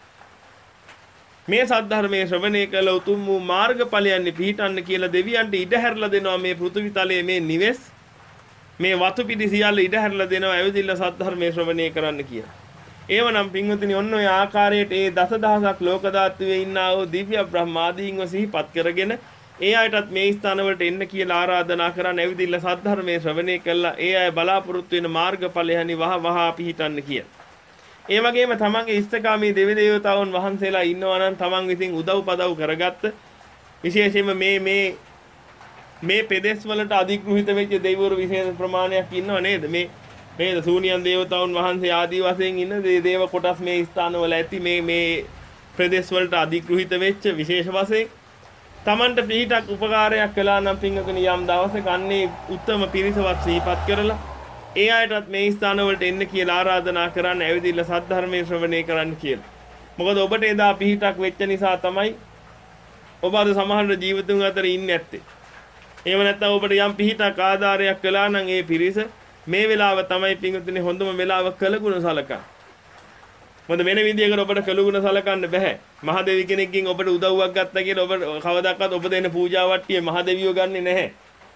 A: මේ සද්ධර්මයේ ශ්‍රවණය කළ උතුම් වූ මාර්ගඵලයන් පිහිටන්න කියලා දෙවියන්ට ඉඩ හැරලා දෙනවා මේ පෘථිවි තලයේ මේ නිවෙස් මේ වතු පිටි සියල්ල ඉඩ හැරලා දෙනවා ඇවිදින්න සද්ධර්මයේ ශ්‍රවණය කරන්න කියලා. ඒවනම් පින්වතුනි ඔන්න ඔය ආකාරයට ඒ දසදහසක් ලෝක ධාතුවේ ඉන්නා වූ දිව්‍ය බ්‍රහ්මාදීන්ව සිහිපත් කරගෙන ඒ අයටත් මේ ස්ථානවලට එන්න කියලා ආරාධනා කරන් ඇවිදින්න සද්ධර්මයේ ශ්‍රවණය කළා ඒ අය බලාපොරොත්තු වෙන මාර්ගඵලයන්හි වහ වහ පිහිටන්න කියලා. ඒ වගේම තමන්ගේ ඉෂ්ඨකාමී දෙවි දේවතාවුන් වහන්සේලා ඉන්නවා නම් තමන් විසින් උදව් පදව් කරගත්ත විශේෂයෙන්ම මේ මේ මේ පෙදෙස් වලට අධිග්‍රහිත වෙච්ච දෙවිවරු විශේෂ ප්‍රමාණයක් ඉන්නව නේද මේ මේ සූනියන් දේවතාවුන් වහන්සේ ආදී වශයෙන් ඉන්න දේව කොටස් මේ ස්ථානවල ඇති මේ මේ ප්‍රදේශ වලට අධිග්‍රහිත වෙච්ච විශේෂ වශයෙන් තමන්ට පිටක් උපකාරයක් කළා නම් පින්වතුනි යම් දවසක අන්නේ උත්තම පිරිසවත් සිහිපත් කරලා ඒ අයටත් මේ ස්ථාන වලට එන්න කියලා ආරාධනා කරන්න ඇවිදින්න සද්ධර්මයේ ශ්‍රවණය කරන්න කියලා. මොකද ඔබට එදා පිහිටක් වෙච්ච නිසා තමයි ඔබ අද සමහර ජීවිතුන් අතර ඉන්නේ නැත්තේ. එහෙම නැත්නම් ඔබට යම් පිහිටක් ආධාරයක් කළා නම් ඒ පිරිස මේ වෙලාව තමයි පින්වතුනි හොඳම වෙලාව කළගුණ සලකන්න. මොකද වෙන විදියකට ඔබට කළගුණ සලකන්න බෑ. මහදෙවි කෙනෙක්ගෙන් ඔබට උදව්වක් ගත්තා කියලා ඔබ කවදාකවත් ඔබ දෙන පූජා වට්ටිය මහදෙවියෝ ගන්නෙ නැහැ.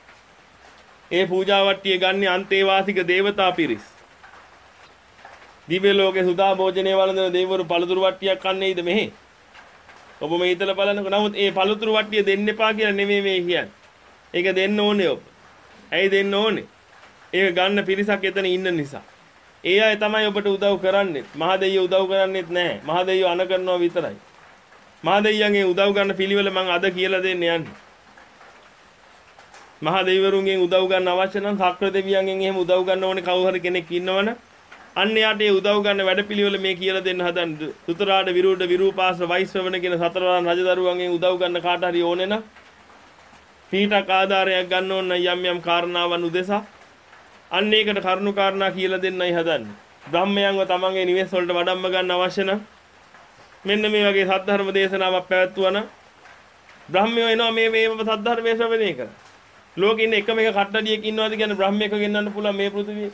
A: ඒ පූජා වට්ටිය ගන්නේ අන්තේවාසික දේවතා පිරිස්. දිව්‍ය ලෝකේ සුදා භෝජනේ වළඳන දෙවිවරු පළතුරු වට්ටියක් කන්නේයිද මෙහි? ඔබ මේ හිතලා බලනකො නමුත් ඒ පළතුරු වට්ටිය දෙන්න එපා කියලා නෙමෙයි මේ කියන්නේ. ඒක දෙන්න ඕනේ ඔබ. ඇයි දෙන්න ඕනේ? ඒක ගන්න පිරිසක් එතන ඉන්න නිසා. ඒ අය තමයි ඔබට උදව් කරන්නේ. මහදෙයියෝ උදව් කරන්නේත් නැහැ. මහදෙයියෝ අන කරනවා විතරයි. මහදෙයියන්ගේ උදව් ගන්න පිළිවෙල මම අද කියලා දෙන්න යන්නේ. මහදෙවිවරුන්ගෙන් උදව් ගන්න අවශ්‍ය නම් සක්‍ර දෙවියන්ගෙන් එහෙම උදව් ගන්න ඕනේ කවුරු හරි කෙනෙක් ඉන්නවනේ. අන්න යාට ඒ උදව් ගන්න වැඩපිළිවෙල මේ කියලා දෙන්න හදන්නේ. සුතරාඩ විරුද්ධ විරූපාශ්‍ර වෛශ්‍රවණ කියන සතරවරන් රජදරුවන්ගෙන් උදව් ගන්න කාට හරි ඕනේ නම් පීඨක ආධාරයක් ගන්න ඕන යම් යම් කාරණාවන් උදෙසා අන්න ඒකට කරුණු කාරණා කියලා දෙන්නයි හදන්නේ. බ්‍රහ්මයන්ව තමන්ගේ නිවෙස් වලට වඩම්ම ගන්න අවශ්‍ය නම් මෙන්න මේ වගේ සද්ධර්ම දේශනාවක් පැවැත්වුවා නම් බ්‍රහ්මයෝ එනවා මේ මේ සද්ධර්මයේ ශ්‍රවණය කරා. ලෝකේ ඉන්න එකම එක කට්ටඩියක් ඉන්නවාද කියන්නේ බ්‍රහ්මයෙක් ගෙන්නන්න පුළුවන් මේ පෘථිවියේ.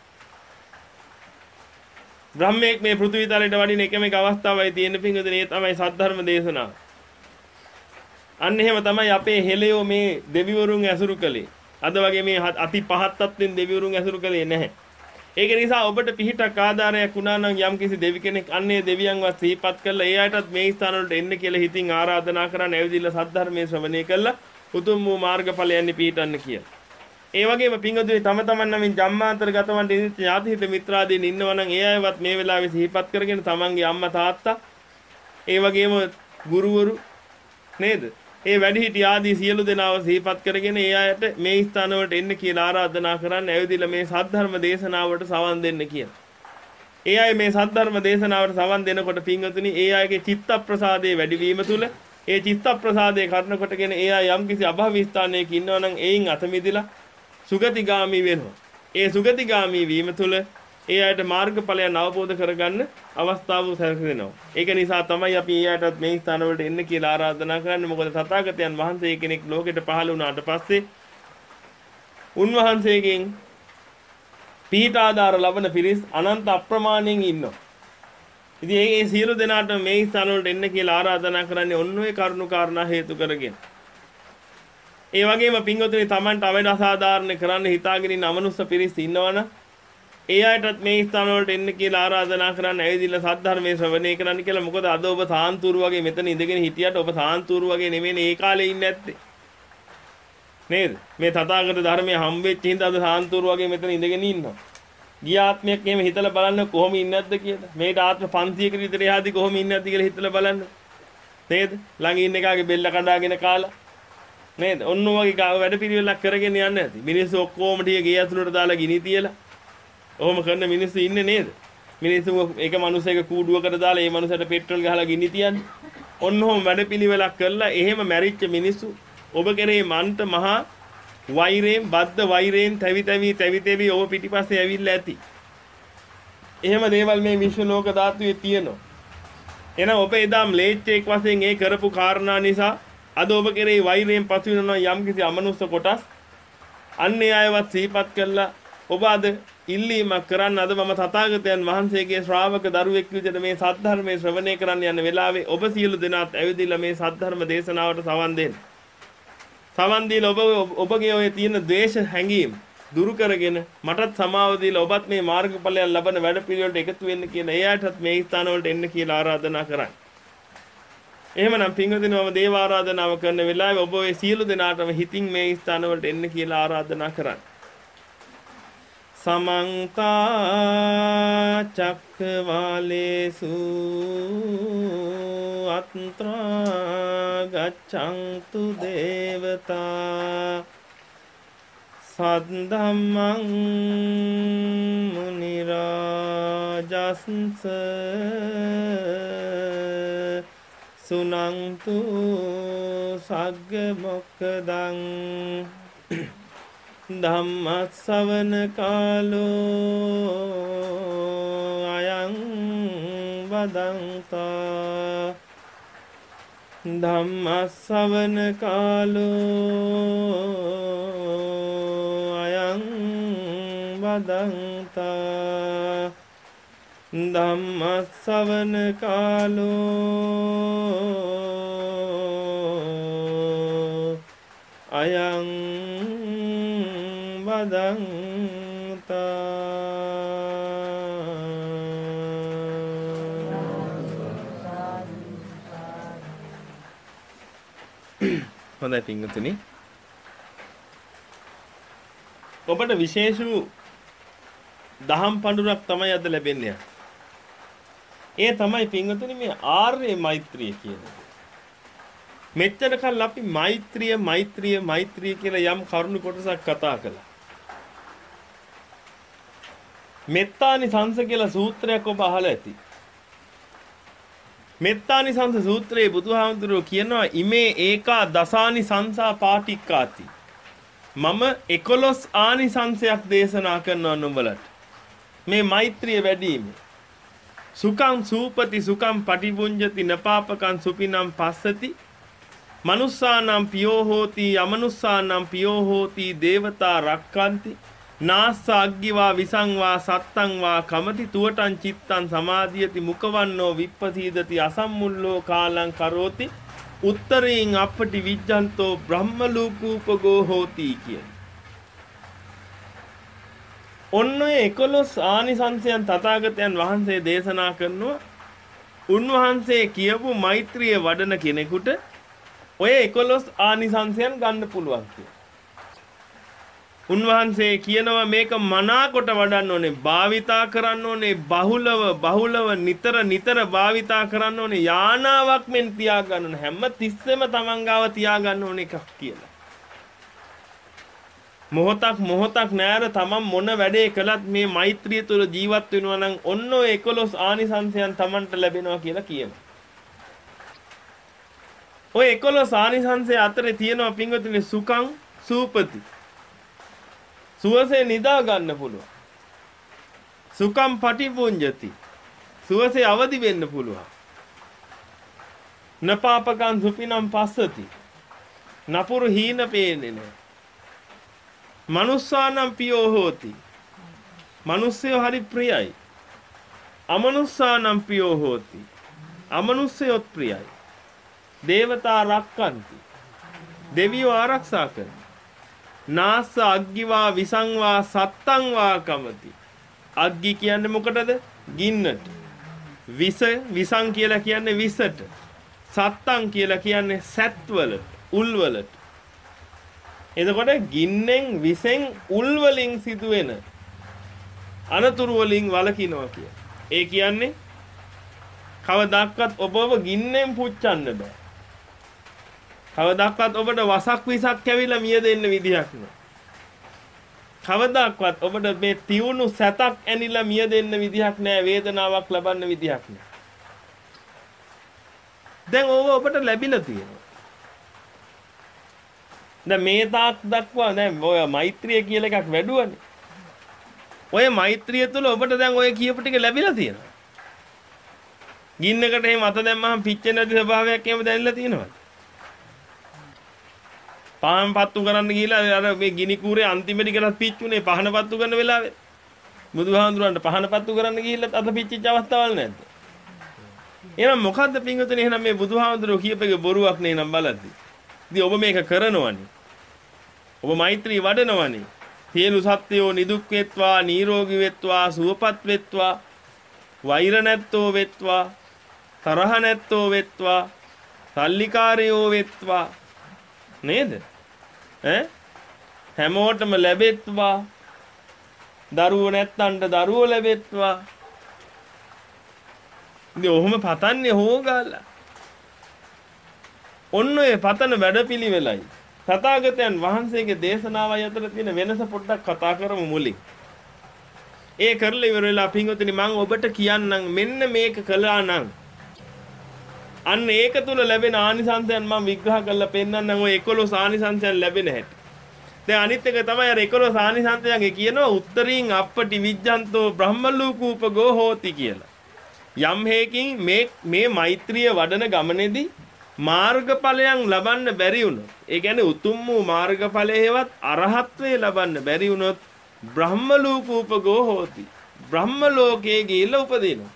A: බ්‍රහ්මයෙක් මේ පෘථිවි තලයට වඩින එකම එක අවස්ථාවයි තියෙන පිංගුදේ ඒ තමයි සද්ධර්ම දේශනාව. අන්න එහෙම තමයි අපේ හෙළයෝ මේ දෙවිවරුන් ඇසුරු කළේ. අද වගේ මේ අති පහත් තත්ත්වෙන් දෙවිවරුන් ඇසුරු කළේ නැහැ. ඒක නිසා ඔබට පිහිටක් ආධාරයක් වුණා නම් යම්කිසි දෙවි කෙනෙක් අන්නේ දෙවියන්වත් සිහිපත් කරලා ඒ අයටත් මේ ස්ථාන වලට එන්න කියලා හිතින් ආරාධනා කරන් ඇවිදින්න සද්ධර්මයේ ශ්‍රවණය කළා උතුම් වූ මාර්ගඵලයන් පිහිටන්න කියලා. ඒ වගේම පිංගුදුනි තම තමන් නමින් ජම්මාන්තර ගතවන්ට ඉදිච්ච ඥාතිහිත මිත්‍රාදීන් ඉන්නවා නම් ඒ අයවත් මේ වෙලාවේ සිහිපත් කරගෙන තමන්ගේ අම්මා තාත්තා ඒ වගේම ගුරුවරු නේද? ඒ වැඩිහිටි ආදී සියලු දෙනාව සිහිපත් කරගෙන ඒ අයට මේ ස්ථාන වලට එන්න කියලා ආරාධනා කරන්න ඇවිදින්න මේ සද්ධර්ම දේශනාවට සවන් දෙන්න කියලා. ඒ අය මේ සද්ධර්ම දේශනාවට සවන් දෙනකොට පිංගුතුනි ඒ අයගේ චිත්ත ප්‍රසාදයේ වැඩිවීම තුල ඒ චිත්ත ප්‍රසාදයේ කරන කොටගෙන ඒ අය යම්කිසි අභව්‍ය ස්ථානයක ඉන්නවා නම් එයින් අත මිදලා සුගතිගාමි වෙනවා. ඒ සුගතිගාමි වීම තුල ඒ අයට මාර්ගඵලයන් අවබෝධ කරගන්න අවස්ථාව සැලසෙනවා. ඒක නිසා තමයි අපි ඒ අයටත් මේ ස්ථාන වලට එන්න කියලා ආරාධනා කරන්නේ. මොකද තථාගතයන් වහන්සේ කෙනෙක් ලෝකෙට පහළ වුණාට පස්සේ උන්වහන්සේගෙන් පීඨ ආධාර ලබන පිරිස් අනන්ත අප්‍රමාණයෙන් ඉන්නවා. ඉතින් ඒ සියලු දෙනාට මේ ස්ථාන වලට එන්න කියලා ආරාධනා කරන්නේ ඔන්න ඔය කරුණු කාරණා හේතු කරගෙන. ඒ වගේම පින්වතුනි Tamanට අවේද අසාධාරණ කරන්න හිතාගෙන ඉන්න අමනුෂ්‍ය පිරිස් ඉන්නවනම් ඒ අයටත් මේ ස්ථාන වලට එන්න කියලා ආරාධනා කරන්න ඇවිදින්න සද්ධර්මයේ ශ්‍රවණය කරන්න කියලා. මොකද අද ඔබ සාන්තුරු වගේ මෙතන ඉඳගෙන හිටියට ඔබ සාන්තුරු වගේ නෙමෙයි ඒ කාලේ ඉන්නේ නැත්තේ. නේද? මේ තථාගත ධර්මයේ හම්බෙච්ච හින්දා අද සාන්තුරු වගේ මෙතන ඉඳගෙන ඉන්නවා. ගිය ආත්මයක් එහෙම හිතලා බලන්න කොහොම ඉන්නේ නැද්ද කියලා. මේට ආත්ම පන්සියයකට විතර එහාදී කොහොම ඉන්නේ නැද්ද කියලා හිතලා බලන්න. නේද? ළඟ ඉන්න එකාගේ බෙල්ල කඩාගෙන කාලා. නේද? ඔන්න ඔයගේ ගාව වැඩ පිළිවෙලක් කරගෙන යන්නේ නැති. මිනිස්සු ඔක්කොම ටික ගේ ඇතුළට දාලා ගිනි තියලා. ඔහොම කරන මිනිස්සු ඉන්නේ නේද? මිනිස්සු එක මිනිසෙක් කූඩුවකට දාලා ඒ මිනිසට පෙට්‍රල් ගහලා ගිනි තියන්නේ. ඔන්න ඔහොම වැඩ පිළිවෙලක් කරලා එහෙම මැරිච්ච මිනිස්සු ඔබ කෙරේ මන්ට මහා වෛරයෙන් බද්ධ වෛරයෙන් තැවි තැවි තැවි තැවි ඔබ පිටිපස්සේ ඇවිල්ලා ඇති. එහෙම දේවල් මේ විශ්ව ලෝක ධාතුවේ තියෙනවා. එහෙනම් ඔබ එදාම් ලේච්චෙක් වශයෙන් ඒ කරපු කාරණා නිසා අද ඔබ කෙරේ වෛරයෙන් පසු වෙනවා යම් කිසි අමනුෂ්‍ය කොටස් අන්නේ අයවත් සිහිපත් කළා ඔබ අද ඉල්ලීමක් කරන්න අද මම තථාගතයන් වහන්සේගේ ශ්‍රාවක දරුවෙක් විදිහට මේ සද්ධර්මයේ ශ්‍රවණය කරන්න යන වෙලාවේ ඔබ සියලු දෙනාත් ඇවිදilla මේ සද්ධර්ම දේශනාවට සවන් දෙන්න. සවන් දීලා ඔබ ඔබගේ ඔය තියෙන ද්වේෂ හැඟීම් දුරු කරගෙන මටත් සමාව දීලා ඔබත් මේ මාර්ගඵලයන් ලබන වැඩ පිළිවෙලට එකතු වෙන්න කියන එයාටත් මේ ස්ථාන වලට එන්න කියලා ආරාධනා කරන්නේ. එහෙමනම් පින්වතුනි මම දේව ආරාධනාව කරන වෙලාවේ ඔබ ඔය සියලු දෙනාටම හිතින් මේ ස්ථාන වලට එන්න කියලා ආරාධනා කරන්නේ. समन्त चक्रवालेषु अत्रा गच्छन्तु देवता सद्धम्मं मुनिराजस्स सुनन्तु सग्ग मोक्खदं ධම්මස්සවන කාලෝ අයං වදන්තා ධම්මස්සවන කාලෝ අයං වදන්තා ධම්මස්සවන කාලෝ අයං වදන්තා. හොඳයි පින්වතුනි, ඔබට විශේෂ දහම් පඬුරක් තමයි අද ලැබෙන්නේ. ඒ තමයි පින්වතුනි මේ ආර්ය මෛත්‍රිය කියන්නේ. මෙච්චර කල් අපි මෛත්‍රිය මෛත්‍රිය මෛත්‍රිය කියලා යම් කරුණු කොටසක් කතා කළා. මෙත්තානිසංස කියලා සූත්‍රයක් ඔබ අහලා ඇති. මෙත්තානිසංස සූත්‍රයේ බුදුහාමුදුරුවෝ කියනවා ඉමේ ඒකා දසානි සංසා පාටික්කාති. මම එකොළොස් ආනිසංසයක් දේශනා කරනවා නුඹලට. මේ මෛත්‍රිය වැඩිම. සුඛං සූපති සුඛං පටිභුඤ්ජති නපාපකං සුපිනම් පස්සති මනුස්සානම් පියෝ හෝති අමනුස්සානම් පියෝ හෝති දේවතා රක්칸ති නාස්ස අග්ගිවා විසංවා සත්තං වා කමති තුවටං චිත්තං සමාධියති මුකවන්නෝ විප්පසීදති අසම්මුල්ලෝ කාලං කරෝති උත්තරීන් අපටි විජ්ජන්තෝ බ්‍රහ්ම ලෝකූපගෝ හෝති කිය. ඔන්න ඔය එකොළොස් ආනිසංසයන් තථාගතයන් වහන්සේ දේශනා කරනවා. උන්වහන්සේ කියපු මෛත්‍රිය වඩන කෙනෙකුට ඔය එකොළොස් ආනිසංසයන් ගන්න පුළුවන් කියලා. උන්වහන්සේ කියනවා මේක මනාකොට වඩන්න ඕනේ, භාවිතා කරන්න ඕනේ, බහුලව බහුලව නිතර නිතර භාවිතා කරන්න ඕනේ, යානාවක් මෙන් තියා ගන්න ඕනේ, හැම තිස්සෙම තමන් ගාව තියා ගන්න ඕනේ එකක් කියලා. මොහොතක් මොහොතක් නෑර තමන් මොන වැඩේ කළත් මේ මෛත්‍රිය තුළ ජීවත් වෙනවා නම් ඔන්න ඔය එකොළොස් ආනිසංසයන් තමන්ට ලැබෙනවා කියලා කියනවා. ඔය එකොළොස් ආනිසංසය අතරේ තියෙනවා පින්වතුනි සුඛං සූපති. සුවසේ නිදා ගන්න පුළුවන්. සුකම් පටිපුඤ්ජති. සුවසේ අවදි වෙන්න පුළුවන්. නපාපකං සුපිනම් පස්සති. නපුරු හීන පේන්නේ නැහැ. මනුස්සානම් පියෝ හෝති. මනුස්සයෝ හරි ප්‍රියයි. අමනුස්සානම් පියෝ හෝති. අමනුස්සයොත් ප්‍රියයි. දේවතා රක්කන්ති. දෙවියෝ ආරක්ෂා කරනවා. නාස්ස අග්ගිවා විසංවා සත්තංවා කමති. අග්ගි කියන්නේ මොකටද? ගින්නට. විස විසං කියලා කියන්නේ විසට. සත්තං කියලා කියන්නේ සැත්වලට, උල්වලට. එතකොට ගින්නෙන් විසෙන් උල් වලින් සිදුවෙන අනතුරු වලින් වළකිනවා කිය. ඒ කියන්නේ කවදාවත් ඔබව ගින්නෙන් පුච්චන්න බෑ. කවදාවත් ඔබට වසක් විසක් කැවිලා මිය දෙන්න විදියක් නෑ. කවදාවත් ඔබට මේ තියුණු සැතක් ඇනිලා මිය දෙන්න විදියක් නෑ. වේදනාවක් ලබන්න විදියක් නෑ. දැන් ඕව ඔබට ලැබිලා තියෙනවා. දැන් මේ තාක් දක්වා දැන් ඔය මෛත්‍රිය කියලා එකක් වැඩුවනේ. ඔය මෛත්‍රිය තුළ ඔබට දැන් ඔය කියපු ටික ලැබිලා තියෙනවා. ගින්නකට එහෙම අත දැම්මහම පිච්චෙන නැති ස්වභාවයක් එහෙම දැනෙලා තියෙනවද? පහන් පත්තු කරන්න ගිහිලා අර මේ ගිනි කූරේ අන්තිමට කියලා පිච්චුනේ පහන පත්තු කරන වෙලාවේ. බුදුහාඳුරන්ට පහන පත්තු කරන්න ගිහිල්ලා අත පිච්චිච්ච අවස්ථාවල් නැද්ද? එහෙනම් මොකද්ද පින්වතුනි එහෙනම් මේ බුදුහාඳුරෝ කියපේක බොරුවක් නේ නම් බලද්දි. ඉතින් ඔබ මේක කරනවනේ. ඔබ මෛත්‍රී වඩනවනේ. සියලු සත්වයෝ නිදුක් වෙත්වා, නිරෝගී වෙත්වා, සුවපත් වෙත්වා, වෛර නැත්තෝ වෙත්වා, තරහ නැත්තෝ වෙත්වා, සල්ලිකාරයෝ වෙත්වා. නේද? ඈ හැමෝටම ලැබෙත්වා. දරුවෝ නැත්තන්ට දරුවෝ ලැබෙත්වා. ඉතින් ඔහොම පතන්නේ හොගාලා. ඔන්න ඔය පතන වැඩපිළිවෙලයි තථාගතයන් වහන්සේගේ දේශනාවයි අතර තියෙන වෙනස පොඩ්ඩක් කතා කරමු මුලින්. ඒ කරලා ඉවර වෙලා පින්වතුනි මම ඔබට කියන්නම් මෙන්න මේක කළා නම් අන්න ඒක තුල ලැබෙන ආනිසංසයන් මම විග්‍රහ කරලා පෙන්නන්නම් ඔය එකොළොස් ආනිසංසයන් ලැබෙන හැටි. දැන් අනිත් එක තමයි අර එකොළොස් ආනිසංසයන්ගේ කියනවා උත්තරීන් අප්පටි විජ්ජන්තෝ බ්‍රහ්මලෝකූපගෝ හෝති කියලා. යම් හේකින් මේ මේ මෛත්‍රිය වඩන ගමනේදී මාර්ගඵලයන් ලබන්න බැරි වුණොත්, ඒ කියන්නේ උතුම් වූ මාර්ගඵලයේවත් අරහත්වේ ලබන්න බැරි වුණොත් බ්‍රහ්ම ලෝකූපගෝ හෝති. බ්‍රහ්ම ලෝකයේ ගිහිල්ලා උපදිනවා.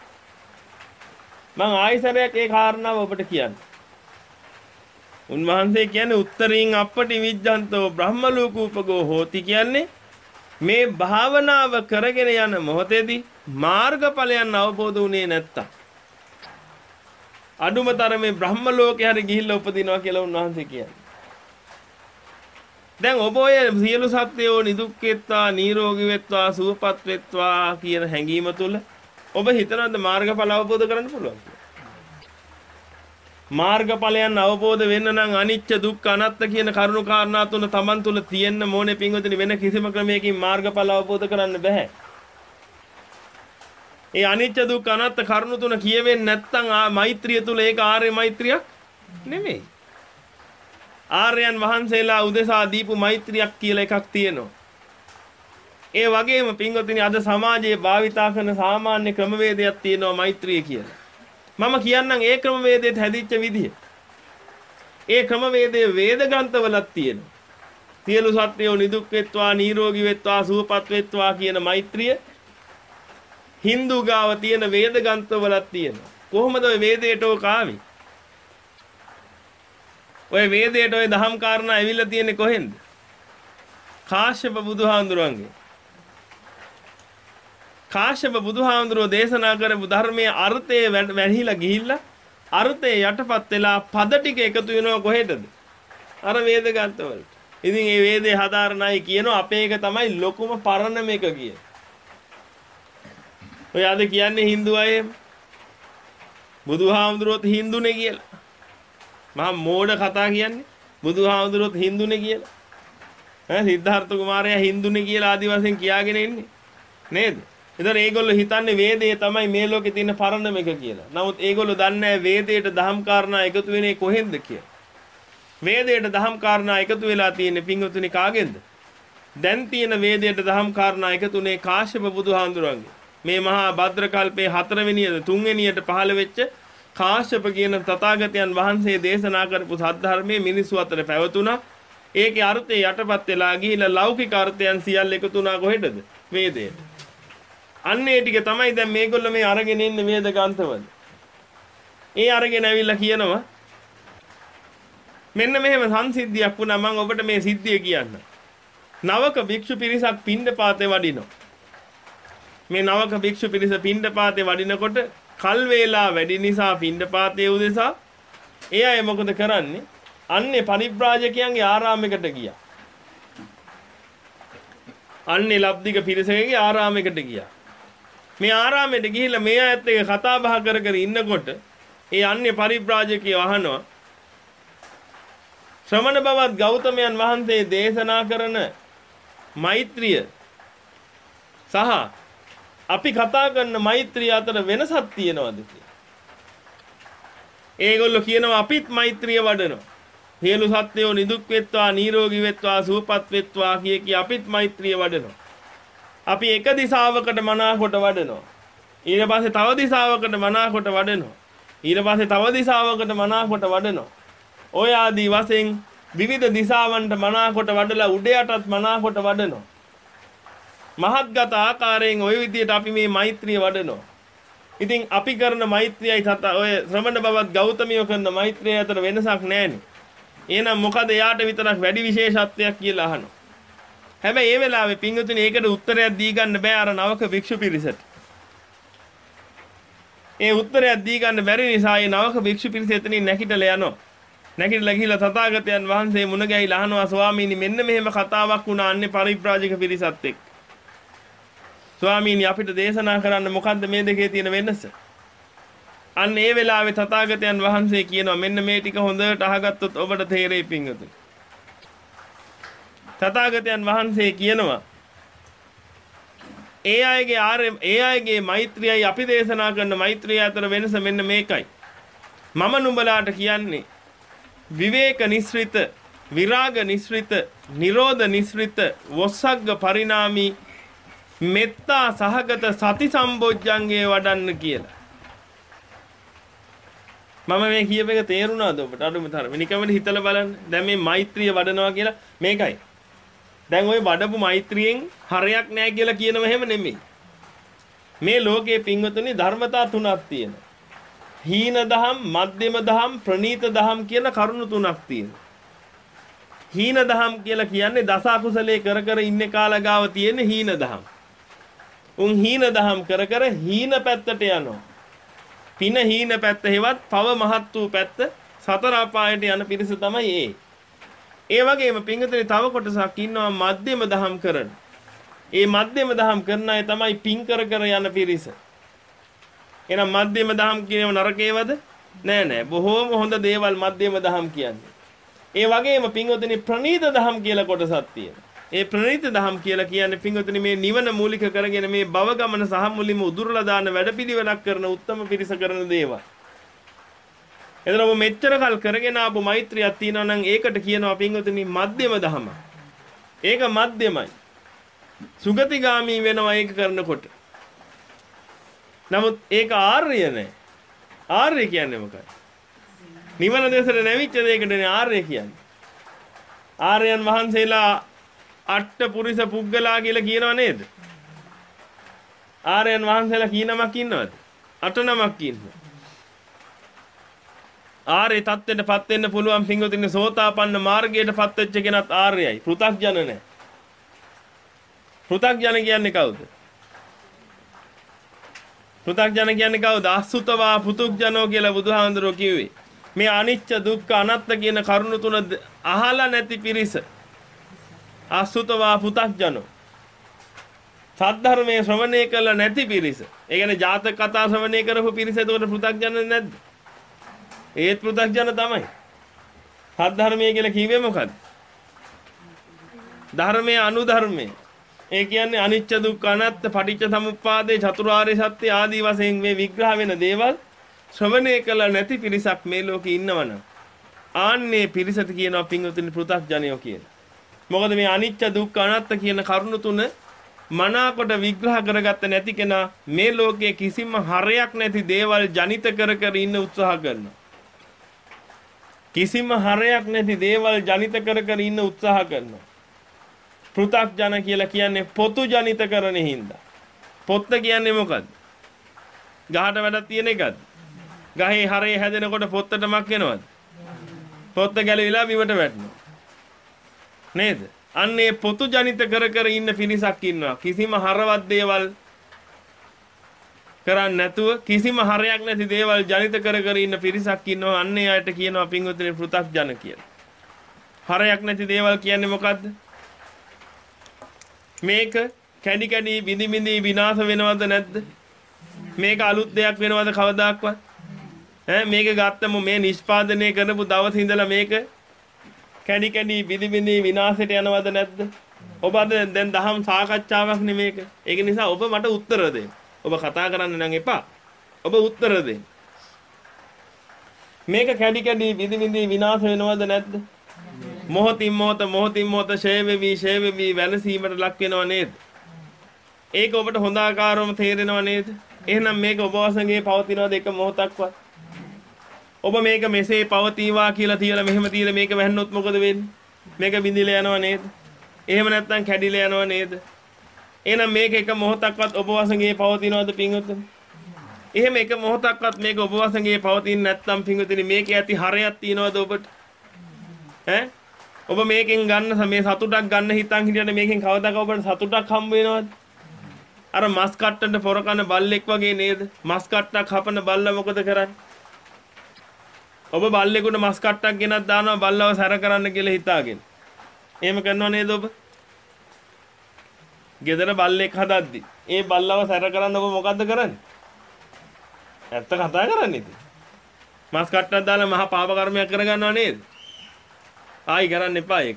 A: මම ආයිසරයක් ඒ කාරණාව ඔබට කියන්න. උන්වහන්සේ කියන්නේ උත්තරීන් අප්පටි විජ්ජන්තෝ බ්‍රහ්ම ලෝකූපගෝ හෝති කියන්නේ මේ භාවනාව කරගෙන යන මොහොතේදී මාර්ගඵලයන් අවබෝධ වුණේ නැත්තම් අඩුමතරමේ බ්‍රහ්ම ලෝකේ හරි ගිහිල්ලා උපදිනවා කියලා උන්වහන්සේ කියන්නේ. දැන් ඔබ ඔය සියලු සත්වයෝ නිදුක් වෙත්වා, නිරෝගී වෙත්වා, සුවපත් වෙත්වා කියන හැඟීම තුල ඔබ හිතනවද මාර්ගඵල අවබෝධ කරගන්න පුළුවන් කියලා? මාර්ගඵලයන් අවබෝධ වෙන්න නම් අනිච්ච දුක්ඛ අනාත්ම කියන කරුණු කාරණා තුන Taman තුල තියෙන්න ඕනේ පින්වතුනි. වෙන කිසිම ක්‍රමයකින් මාර්ගඵල අවබෝධ කරන්න බෑ. ඒ අනිච්ච දුක්ඛ අනාත්ම කරුණු තුන කියවෙන්නේ නැත්නම් ආ මෛත්‍රිය තුල ඒක ආර්ය මෛත්‍රියක් නෙමෙයි. ආර්යයන් වහන්සේලා උදෙසා දීපු මෛත්‍රියක් කියලා එකක් තියෙනවා. ඒ වගේම පින්වතුනි අද සමාජයේ භාවිතා කරන සාමාන්‍ය ක්‍රමවේදයක් තියෙනවා මෛත්‍රිය කියලා. මම කියන්නම් ඒ ක්‍රමවේදයට හැදිච්ච විදිය. ඒ ක්‍රමවේදයේ වේද ග්‍රන්ථවලක් තියෙනවා. සියලු සත්වයෝ නිදුක් වෙත්වා, නිරෝගී වෙත්වා, සුවපත් වෙත්වා කියන මෛත්‍රිය හින්දු ගාව තියෙන වේද ග්‍රන්ථවලක් තියෙනවා. කොහොමද ඔය වේදයට ඕක ආවේ? ඔය වේදයට ඔය දහම් කාරණා ඇවිල්ලා තියෙන්නේ කොහෙන්ද? කාශ්‍යප බුදුහාඳුරන්ගේ. කාශ්‍යප බුදුහාඳුරෝ දේශනා කරපු ධර්මයේ අර්ථය වැහිලා ගිහිල්ලා අර්ථය යටපත් වෙලා පද ටික එකතු වෙනවා කොහෙටද? අර වේද ග්‍රන්ථවලට. ඉතින් මේ වේදේ හදාරණයි කියනවා අපේ එක තමයි ලොකුම පරණම එක කිය. ඔය අද කියන්නේ Hindu අය බුදුහාමුදුරුවෝත් Hinduනේ කියලා. මහා මෝඩ කතා කියන්නේ බුදුහාමුදුරුවෝත් Hinduනේ කියලා. ඈ සිද්ධාර්ථ කුමාරයා Hinduනේ කියලා ආදි වශයෙන් කියාගෙන ඉන්නේ. නේද? ඒතර ඒගොල්ලෝ හිතන්නේ වේදේ තමයි මේ ලෝකේ තියෙන පරණම එක කියලා. නමුත් ඒගොල්ලෝ දන්නේ නැහැ වේදයට දහම් කාරණා එකතු වෙන්නේ කොහෙන්ද කියලා. වේදයට දහම් කාරණා එකතු වෙලා තියෙන්නේ පින්වතුනි කාගෙන්ද? දැන් තියෙන වේදයට දහම් කාරණා එකතුනේ කාශ්‍යප බුදුහාඳුරන්ගේ. මේ මහා භද්‍ර කල්පේ හතරවෙනියද තුන්වෙනියට පහළ වෙච්ච කාශ්‍යප කියන තථාගතයන් වහන්සේ දේශනා කරපු සද්ධර්මයේ මිනිස්සු අතර පැවතුණා. ඒකේ අර්ථය යටපත් වෙලා ගිහිලා ලෞකික අර්ථයන් සියල්ල එකතු වුණා කොහෙටද? වේදයට. අන්න ඒ ටික තමයි දැන් මේගොල්ලෝ මේ අරගෙන ඉන්නේ වේද ග්‍රන්ථවල. ඒ අරගෙන ඇවිල්ලා කියනවා මෙන්න මෙහෙම සංසිද්ධියක් වුණා මම ඔබට මේ සිද්ධිය කියන්න. නවක භික්ෂු පිරිසක් පිණ්ඩපාතේ වඩිනවා. මේ නවක භික්ෂු පිරිස පිණ්ඩපාතේ වඩිනකොට කල් වේලා වැඩි නිසා පිණ්ඩපාතයේ උදෙසා ඒ අය මොකද කරන්නේ? අන්නේ පරිබ්‍රාජකයන්ගේ ආරාමයකට ගියා. අන්නේ ලබ්ධික පිරිසකගේ ආරාමයකට ගියා. මේ ආරාමයට ගිහිල්ලා මේ අයත් එක්ක කතා බහ කර කර ඉන්නකොට ඒ අන්නේ පරිබ්‍රාජකයෝ අහනවා ශ්‍රමණ බවත් ගෞතමයන් වහන්සේ දේශනා කරන මෛත්‍රිය සහ අපි කතා කරන මෛත්‍රිය අතර වෙනසක් තියෙනවද කියලා. ඒගොල්ලෝ කියනවා අපිත් මෛත්‍රිය වඩනවා. සියලු සත්ත්වයෝ නිදුක් වෙත්වා, නිරෝගී වෙත්වා, සුවපත් වෙත්වා කිය කී අපිත් මෛත්‍රිය වඩනවා. අපි එක දිශාවකට මනාකොට වඩනවා. ඊට පස්සේ තව දිශාවකට මනාකොට වඩනවා. ඊට පස්සේ තව දිශාවකට මනාකොට වඩනවා. ඔය ආදී වශයෙන් විවිධ දිශාවන්ට මනාකොට වඩලා උඩ යටත් මනාකොට වඩනවා. මහත්ගත ආකාරයෙන් ওই විදිහට අපි මේ මෛත්‍රිය වඩනවා. ඉතින් අපි කරන මෛත්‍රියයි තත ඔය ශ්‍රමණ බවත් ගෞතමියෝ කරන මෛත්‍රිය අතර වෙනසක් නැහැනේ. එහෙනම් මොකද එයාට විතරක් වැඩි විශේෂත්වයක් කියලා අහනවා. හැබැයි ඒ වෙලාවේ පින්වතුනි ඒකට උත්තරයක් දී ගන්න බෑ අර නවක භික්ෂු පිරිසට. ඒ උත්තරයක් දී ගන්න බැරි නිසා ඒ නවක භික්ෂු පිරිස එතනින් නැගිටලා යනවා. නැගිටලා ගිහිල්ලා තථාගතයන් වහන්සේ මුණ ගැහිලා අහනවා ස්වාමීනි මෙන්න මෙහෙම කතාවක් වුණා අන්නේ පරිබ්‍රාජක පිරිසත් එක්ක. ස්වාමීනි අපිට දේශනා කරන්න මොකද්ද මේ දෙකේ තියෙන වෙනස? අන්න ඒ වෙලාවේ තථාගතයන් වහන්සේ කියනවා මෙන්න මේ ටික හොඳට අහගත්තොත් ඔබට තේරෙයි පිංගුතුනි. තථාගතයන් වහන්සේ කියනවා ඒ අයගේ ආර්ය ඒ අයගේ මෛත්‍රියයි අපි දේශනා කරන මෛත්‍රිය අතර වෙනස මෙන්න මේකයි. මම නුඹලාට කියන්නේ විවේක නිස්ෘත, විරාග නිස්ෘත, නිරෝධ නිස්ෘත, වොස්සග්ග පරිණාමී මෙත්තා සහගත සති සම්බොජ්ජංගේ වඩන්න කියලා. මම මේ කියප එක තේරුණාද ඔබට? අඩුම තරමේ නිකම්ම හිතලා බලන්න. දැන් මේ මෛත්‍රිය වඩනවා කියලා මේකයි. දැන් ওই වඩපු මෛත්‍රියෙන් හරයක් නැහැ කියලා කියනව එහෙම නෙමෙයි. මේ ලෝකයේ පින්වතුනි ධර්මතා තුනක් තියෙනවා. හීන දහම්, මධ්‍යම දහම්, ප්‍රනීත දහම් කියලා කරුණු තුනක් තියෙනවා. හීන දහම් කියලා කියන්නේ දස අකුසලයේ කර කර ඉන්නේ කාලගාව තියෙන හීන දහම්. උන් හීන දහම් කර කර හීන පැත්තට යනවා. පින හීන පැත්ත හෙවත් පව මහත් වූ පැත්ත සතර අපායට යන පිරිස තමයි ඒ. ඒ වගේම පින්විතනේ තව කොටසක් ඉන්නවා මධ්‍යම දහම් කරන. ඒ මධ්‍යම දහම් කරන අය තමයි පින් කර කර යන පිරිස. එහෙනම් මධ්‍යම දහම් කියනව නරකේවද? නෑ නෑ. බොහෝම හොඳ දේවල් මධ්‍යම දහම් කියන්නේ. ඒ වගේම පින්විතනේ ප්‍රනීත දහම් කියලා කොටසක් තියෙනවා. ඒ ප්‍රණීත දහම් කියලා කියන්නේ පින්වතුනි මේ නිවන මූලික කරගෙන මේ භව ගමන සහ මුලින්ම උදුරලා දාන වැඩපිළිවෙලක් කරන උත්තම පිරිස කරන දේවල්. එතන ඔබ මෙච්චර කල් කරගෙන ආපු මෛත්‍රියක් තියෙනවා නම් ඒකට කියනවා පින්වතුනි මධ්‍යම දහම. ඒක මධ්‍යමයි. සුගතිගාමී වෙනවා ඒක කරනකොට. නමුත් ඒක ආර්ය නෑ. ආර්ය කියන්නේ මොකක්ද? නිවන දෙසට නැවිච්ච දෙයකටනේ ආර්ය කියන්නේ. ආර්යයන් වහන්සේලා අට්ඨ පුරිස පුග්ගලා කියලා කියනව නේද? ආර්යයන් වහන්සේලා කී නමක් ඉන්නවද? අට නමක් ඉන්නවා. ආර්ය තත්ත්වයටපත් වෙන්න පුළුවන් පින්වතුනි සෝතාපන්න මාර්ගයටපත් වෙච්ච කෙනත් ආර්යයි. පෘථග්ජන නැහැ. පෘථග්ජන කියන්නේ කවුද? පෘථග්ජන කියන්නේ කවුද? අසුතවා පෘථග්ජනෝ කියලා බුදුහාඳුරෝ කිව්වේ. මේ අනිච්ච දුක්ඛ අනාත්ත කියන කරුණු තුන අහලා නැති පිරිස. අසුතවා පුතග්ජනෝ සද්ධර්මයේ ශ්‍රවණය කළ නැති පිරිස. ඒ කියන්නේ ජාතක කතා ශ්‍රවණය කරපු පිරිස එතකොට පුතග්ජන නැද්ද? ඒත් පුතග්ජන තමයි. සද්ධර්මයේ කියලා කිව්වේ මොකද්ද? ධර්මයේ අනුධර්මයේ. ඒ කියන්නේ අනිච්ච දුක්ඛ අනාත්ත පටිච්ච සමුප්පාදේ චතුරාර්ය සත්‍ය ආදී වශයෙන් මේ විග්‍රහ වෙන දේවල් ශ්‍රවණය කළ නැති පිරිසක් මේ ලෝකේ ඉන්නවනම් ආන්නේ පිරිසට කියනවා පින්වතුනි පුතග්ජනයෝ කියලා. මොකද මේ අනිච්ච දුක්ඛ අනාත්ම කියන කරුණු තුන මනාකොට විග්‍රහ කරගත්ත නැති කෙනා මේ ලෝකයේ කිසිම හරයක් නැති දේවල් ජනිත කර කර ඉන්න උත්සාහ කරනවා. කිසිම හරයක් නැති දේවල් ජනිත කර කර ඉන්න උත්සාහ කරනවා. පෘථග්ජන කියලා කියන්නේ පොතු ජනිත කරන හින්දා. පොත්ත කියන්නේ මොකද්ද? ගහට වැඩක් තියෙන එකද? ගහේ හරේ හැදෙනකොට පොත්තට මක් වෙනවද? පොත්ත ගැලවිලා බිමට වැටෙනවා. නේද? අන්නේ පොතු ජනිත කර කර ඉන්න පිරිසක් ඉන්නවා. කිසිම හරවත් දේවල් කරන්නේ නැතුව කිසිම හරයක් නැති දේවල් ජනිත කර කර ඉන්න පිරිසක් ඉන්නවා. අන්නේ අයට කියනවා පින්වතුනි පෘථග්ජන කියලා. හරයක් නැති දේවල් කියන්නේ මොකද්ද? මේක කැඩි කැඩි බිඳි බිඳි විනාශ වෙනවද නැද්ද? මේක අලුත් දෙයක් වෙනවද කවදාක්වත්? ඈ මේක ගත්තම මේ නිෂ්පාදනය කරපු දවස් ඉඳලා මේක කැඩි කැඩි බිඳි බිඳි විනාශයට යනවද නැද්ද? ඔබ අද දැන් දහම් සාකච්ඡාවක් නේ මේක. ඒක නිසා ඔබ මට උත්තර දෙන්න. ඔබ කතා කරන්න නම් එපා. ඔබ උත්තර දෙන්න. මේක කැඩි කැඩි බිඳි බිඳි විනාශ වෙනවද නැද්ද? මොහොතින් මොහොත මොහොතින් මොහොත ෂේ වෙවි ෂේ වෙවි වෙනසීමට ලක් වෙනව නේද? ඒක ඔබට හොඳ ආකාරවම තේරෙනව නේද? එහෙනම් මේක ඔබ වශයෙන් පවතිනවද එක මොහොතක්වත්? ඔබ මේක මෙසේ පවතිවා කියලා තියලා මෙහෙම තියලා මේක වැහෙන්නොත් මොකද වෙන්නේ? මේක බිඳිලා යනව නේද? එහෙම නැත්නම් කැඩිලා යනව නේද? එහෙනම් මේක එක මොහොතක්වත් ඔබ වශයෙන් පවතිනවද පින්වතුනි? එහෙම එක මොහොතක්වත් මේක ඔබ වශයෙන් පවතින්නේ නැත්නම් පින්වතුනි මේකේ ඇති හරයක් තියනවද ඔබට? ඈ ඔබ මේකෙන් ගන්න මේ සතුටක් ගන්න හිතන් හිටියට මේකෙන් කවදාක ඔබට සතුටක් හම්බ වෙනවද? අර මස් කට්ටන්න පොර කන බල්ලෙක් වගේ නේද? මස් කට්ටක් හපන බල්ලා මොකද කරන්නේ? ඔබ බල්ලෙකුට මස් කට්ටක් ගෙනත් දානවා බල්ලව සැර කරන්න කියලා හිතාගෙන. එහෙම කරනව නේද ඔබ? ගෙදර බල්ලෙක් හදද්දි ඒ බල්ලව සැර කරන්න ඔබ මොකද්ද කරන්නේ? ඇත්ත කතා කරන්නේ ඉතින්. මස් කට්ටක් දාලා මහා පාප කර්මයක් කරගන්නව නේද? ආයි කරන්න එපා ඒක.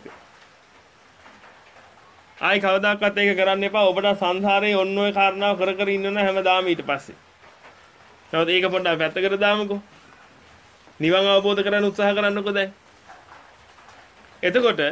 A: ආයි කවදාකවත් ඒක කරන්න එපා. ඔබට සංසාරේ ඔන්න ඔය කාරණාව කර කර ඉන්නව හැමදාම ඊට පස්සේ. නමුත් ඒක පොඩ්ඩක් පැත්තකට දාමුකෝ. නිවන් අවබෝධ කරගන්න උත්සාහ කරන්නකෝ දැන්. එතකොට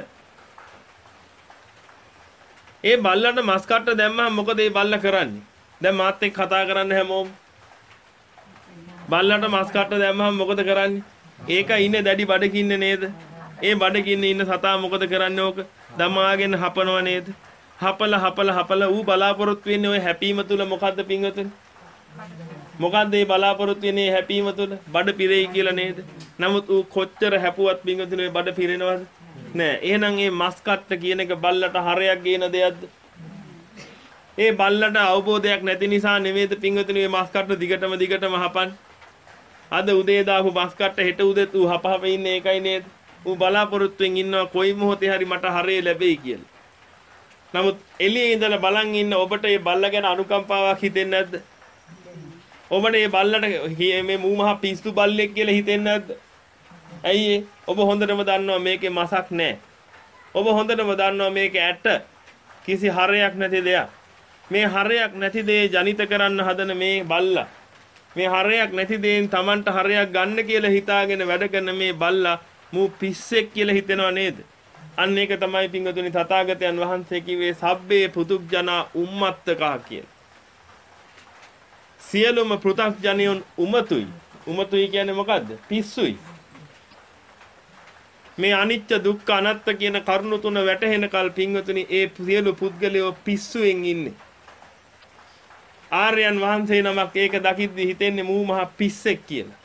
A: ඒ බල්ලන්ට මස් කට්ට දැම්මම මොකද ඒ බල්ලා කරන්නේ? දැන් මාත් එක්ක කතා කරන්න හැමෝම. බල්ලන්ට මස් කට්ට දැම්මම මොකද කරන්නේ? ඒක ඉන්නේ දැඩි බඩකින්නේ නේද? ඒ බඩකින්නේ ඉන්න සතා මොකද කරන්නේ ඕක? දමාගෙන හපනව නේද? හපල හපල හපල ඌ බලාපොරොත්තු වෙන්නේ ඔය හැපීම තුල මොකද්ද පින්වතුනි? මොකද්ද මේ බලාපොරොත්තු වෙන්නේ හැපීම තුල? බඩ පිරෙයි කියලා නේද? නමුත් ඌ කොච්චර හැපුවත් පින්වතුනි බඩ පිරෙනවද? නෑ. එහෙනම් මේ මස් කට්ට කියන එක බල්ලට හරයක් ගේන දෙයක්ද? ඒ බල්ලට අවබෝධයක් නැති නිසා නෙමෙයිද පින්වතුනි මේ මස් කට්ට දිගටම දිගටම හපන්නේ? අද උදේ දාපු මස් කට්ට හෙට උදේත් ඌ හප හප ඉන්නේ ඒකයි නේද? ඌ බලාපොරොත්තුෙන් ඉන්නවා කොයි මොහොතේ හරි මට හරේ ලැබෙයි කියලා. නමුත් එළියේ ඉඳලා බලන් ඉන්න ඔබට මේ බල්ලා ගැන අනුකම්පාවක් හිතෙන්නේ නැද්ද? ඔබට මේ බල්ලට මේ මූ මහ පිස්සු බල්ලෙක් කියලා හිතෙන්නේ නැද්ද? ඇයි ඔබ හොඳටම දන්නවා මේකේ මසක් නැහැ. ඔබ හොඳටම දන්නවා මේක ඇට කිසි හරයක් නැති දෙයක්. මේ හරයක් නැති දේ ජනිත කරන්න හදන මේ බල්ලා මේ හරයක් නැති දේෙන් Tamanට හරයක් ගන්න කියලා හිතාගෙන වැඩ කරන මේ බල්ලා මූ පිස්සෙක් කියලා හිතෙනව නේද? අන්න ඒක තමයි පින්වතුනි තථාගතයන් වහන්සේ කිව්වේ සබ්බේ පෘථුග්ජනා උම්මත්තකා කියලා. සියලුම පෘථග්ජනයන් උමතුයි. උමතුයි කියන්නේ මොකද්ද? පිස්සුයි. මේ අනිච්ච දුක්ඛ අනාත්ත කියන කරුණු තුන වැටහෙන කල පින්වතුනි ඒ සියලු පුද්ගලයෝ පිස්සුවෙන් ඉන්නේ. ආර්යයන් වහන්සේ නමක් ඒක දකිද්දි හිතෙන්නේ මූ මහ පිස්සෙක් කියලා.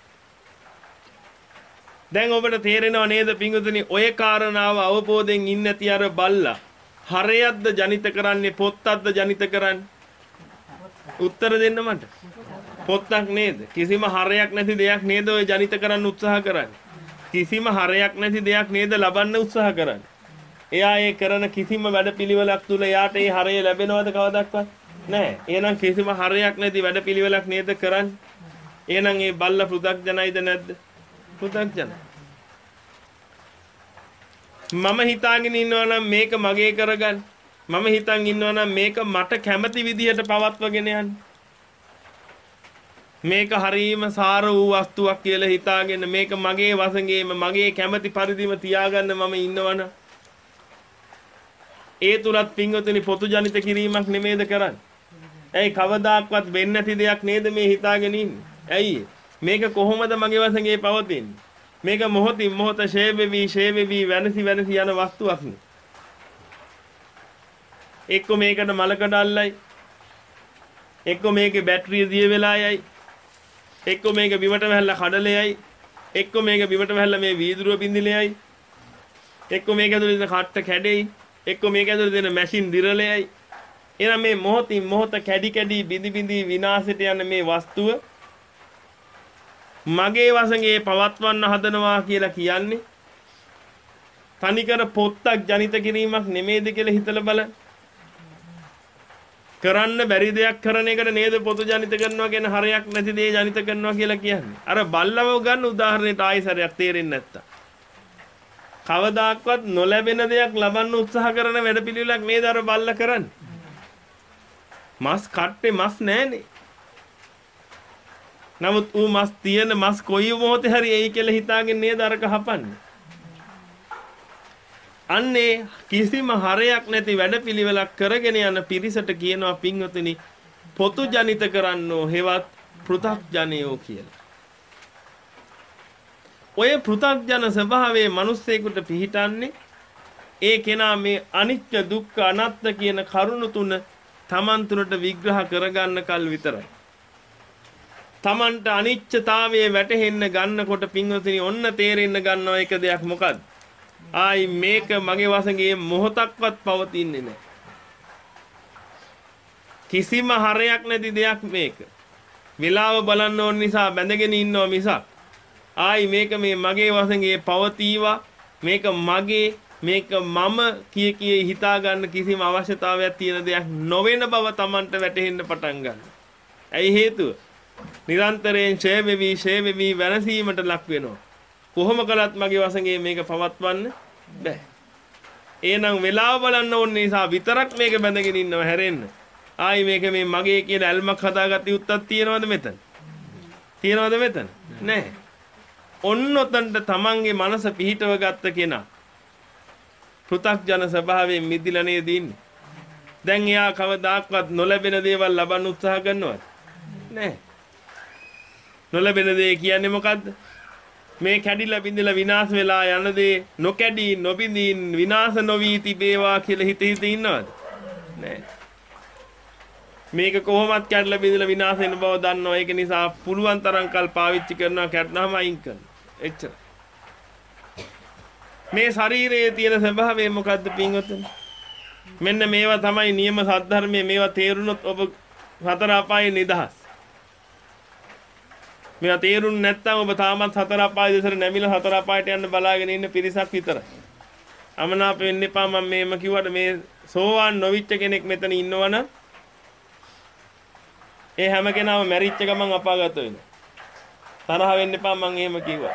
A: දැන් ඔබට තේරෙනව නේද පින්වතුනි ඔය කාරණාව අවබෝධයෙන් ඉන්නේ නැති අර බල්ලා හරයක්ද ජනිත කරන්නේ පොත්තක්ද ජනිත කරන්නේ? උත්තර දෙන්න මට. පොත්තක් නේද? කිසිම හරයක් නැති දෙයක් නේද ඔය ජනිත කරන්න උත්සාහ කරන්නේ? කිසිම හරයක් නැති දෙයක් නේද ලබන්න උත්සාහ කරන්නේ? එයා ඒ කරන කිසිම වැඩපිළිවෙලක් තුල එයාට ඒ හරය ලැබෙනවද කවදාවත්? නැහැ. එහෙනම් කිසිම හරයක් නැති වැඩපිළිවෙලක් නේද කරන්නේ? එහෙනම් ඒ බල්ලා පෘථග්ජනයිද නැද්ද? පෘථග්ජන. මම හිතාගෙන ඉන්නවා නම් මේක මගේ කරගන්න. මම හිතන් ඉන්නවා නම් මේක මට කැමති විදිහට පවත්වගෙන යන්න. මේක හරීම සාර වූ වස්තුවක් කියලා හිතාගෙන මේක මගේ වශයෙන්ම මගේ කැමති පරිදිම තියාගන්න මම ඉන්නවනම් ඒ තුලත් පින්වතුනි පොතු ජනිත කිරීමක් නෙමේද කරන්නේ? ඇයි කවදාක්වත් වෙන්නේ නැති දෙයක් නේද මේ හිතාගෙන ඉන්නේ? ඇයි මේක කොහොමද මගේ වශයෙන් ඒ පවතින්නේ? මේක මොහොතින් මොහොත ෂේ වෙවි ෂේ වෙවි වෙනසි වෙනසි යන වස්තුවක් නේ. එක්ක මේකට මලකඩ අල්ලයි. එක්ක මේකේ බැටරිය දිය වෙලා යයි. එක්ක මේක බිමට වැහැල්ලා කඩලෙයි. එක්ක මේක බිමට වැහැල්ලා මේ වීදුරුව බින්දිලෙයි. එක්ක මේක ඇතුලේ ඉන්න කට්ට කැඩෙයි. එක්ක මේක ඇතුලේ තියෙන මැෂින් දිරලෙයි. එහෙනම් මේ මොහොතින් මොහොත කැඩි කැඩි බිඳි බිඳි විනාශයට යන මේ වස්තුව මගේ වශයෙන් පවත්වන්න හදනවා කියලා කියන්නේ තනිකර පොත්තක් ජනිත කිරීමක් නෙමේද කියලා හිතලා බලන්න. කරන්න බැරි දෙයක් කරන එකට නේද පොතු ජනිත කරනවා කියන හරයක් නැති දේ ජනිත කරනවා කියලා කියන්නේ. අර බල්ලව ගන්න උදාහරණයට ආයිසරයක් තේරෙන්නේ නැත්තම්. කවදාක්වත් නොලැබෙන දෙයක් ලබන්න උත්සාහ කරන වැඩපිළිවෙලක් නේද අර බල්ල කරන්නේ. මස් කට්ටේ මස් නැහනේ. නමුත් ඌ මස් තියෙන මස් කොයි මොහොතේ හරි එයි කියලා හිතාගෙන නේද අරක හපන්නේ. අන්නේ කිසිම හරයක් නැති වැඩපිළිවෙලක් කරගෙන යන පිරිසට කියනවා පින්වතුනි පොතු ජනිත කරන්නෝ හෙවත් පෘථග්ජනයෝ කියලා. ඔය පෘථග්ජන ස්වභාවයේ මිනිස්සෙකුට පිහිටන්නේ ඒ කෙනා මේ අනිත්‍ය දුක්ඛ අනාත්ම කියන කරුණු තුන තමන් තුළට විග්‍රහ කරගන්න කල් විතරයි. තමන්ට අනිත්‍යතාවයේ වැටහෙන්න ගන්නකොට පින්වතුනි ඔන්න තේරෙන්න ගන්නවා එක දෙයක් මොකද්ද? ආයි මේක මගේ වශයෙන් මොහොතක්වත් පවතින්නේ නැහැ. කිසිම හරයක් නැති දෙයක් මේක. වෙලාව බලන්න ඕන නිසා බැඳගෙන ඉන්නවා මිසක් ආයි මේක මේ මගේ වශයෙන් පවතිවා මේක මගේ මේක මම කිය කී හිතා ගන්න කිසිම අවශ්‍යතාවයක් තියෙන දෙයක් නොවන බව Tamanට වැටහෙන්න පටන් ගන්නවා. ඇයි හේතුව? නිරන්තරයෙන් ෂේ වෙවි ෂේ වෙවි වෙනසීමට ලක් වෙනවා. කොහොම කළත් මගේ වශයෙන් මේක පවත්වන්න බෑ. එහෙනම් වෙලාව බලන්න ඕන නිසා විතරක් මේක බැඳගෙන ඉන්නව හැරෙන්න. ආයි මේක මේ මගේ කියන ඇල්මක් හදාගත්ත යුත්තක් තියනවද මෙතන? තියනවද මෙතන? නැහැ. ඔන්න ඔතනට තමන්ගේ මනස පිහිටව ගත්ත කෙනා පෘථග්ජන ස්වභාවයෙන් මිදිලා නේද ඉන්නේ. දැන් එයා කවදාක්වත් නොලැබෙන දේවල් ලබන්න උත්සාහ කරනවද? නැහැ. නොලැබෙන දේ කියන්නේ මොකද්ද? මේ කැඩිලා බිඳිලා විනාශ වෙලා යන දේ නොකැඩී නොබිඳී විනාශ නොවී තිබේවා කියලා හිත හිත ඉන්නවද? නැහැ. මේක කොහොමත් කැඩලා බිඳිලා විනාශ වෙන බව දන්නවා. ඒක නිසා පුළුවන් තරම් කල් පාවිච්චි කරනවා කැඩනවාම අයින් කරනවා. එච්චර. මේ ශරීරයේ තියෙන ස්වභාවය මොකද්ද පින්වතුනි? මෙන්න මේවා තමයි නියම සද්ධර්මයේ මේවා තේරුනොත් ඔබ සතර අපායේ නිදහස්. මේවා තේරුන්නේ නැත්නම් ඔබ තාමත් සතර අපාය දෙසට නැමිලා සතර අපායට යන්න බලාගෙන ඉන්න පිරිසක් විතරයි. අමනාප වෙන්න එපා මම මේම කිව්වට මේ සෝවාන් නොවිච්ච කෙනෙක් මෙතන ඉන්නවනම් ඒ හැම කෙනාම මැරිච්ච ගමන් අපාගත වෙනවා. තරහ වෙන්න එපා මම එහෙම කිව්වා.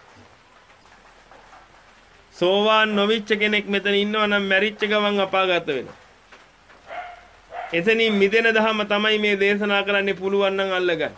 A: සෝවාන් නොවිච්ච කෙනෙක් මෙතන ඉන්නවනම් මැරිච්ච ගමන් අපාගත වෙනවා. එතනින් මිදෙන දහම තමයි මේ දේශනා කරන්න පුළුවන් නම් අල්ලගන්න.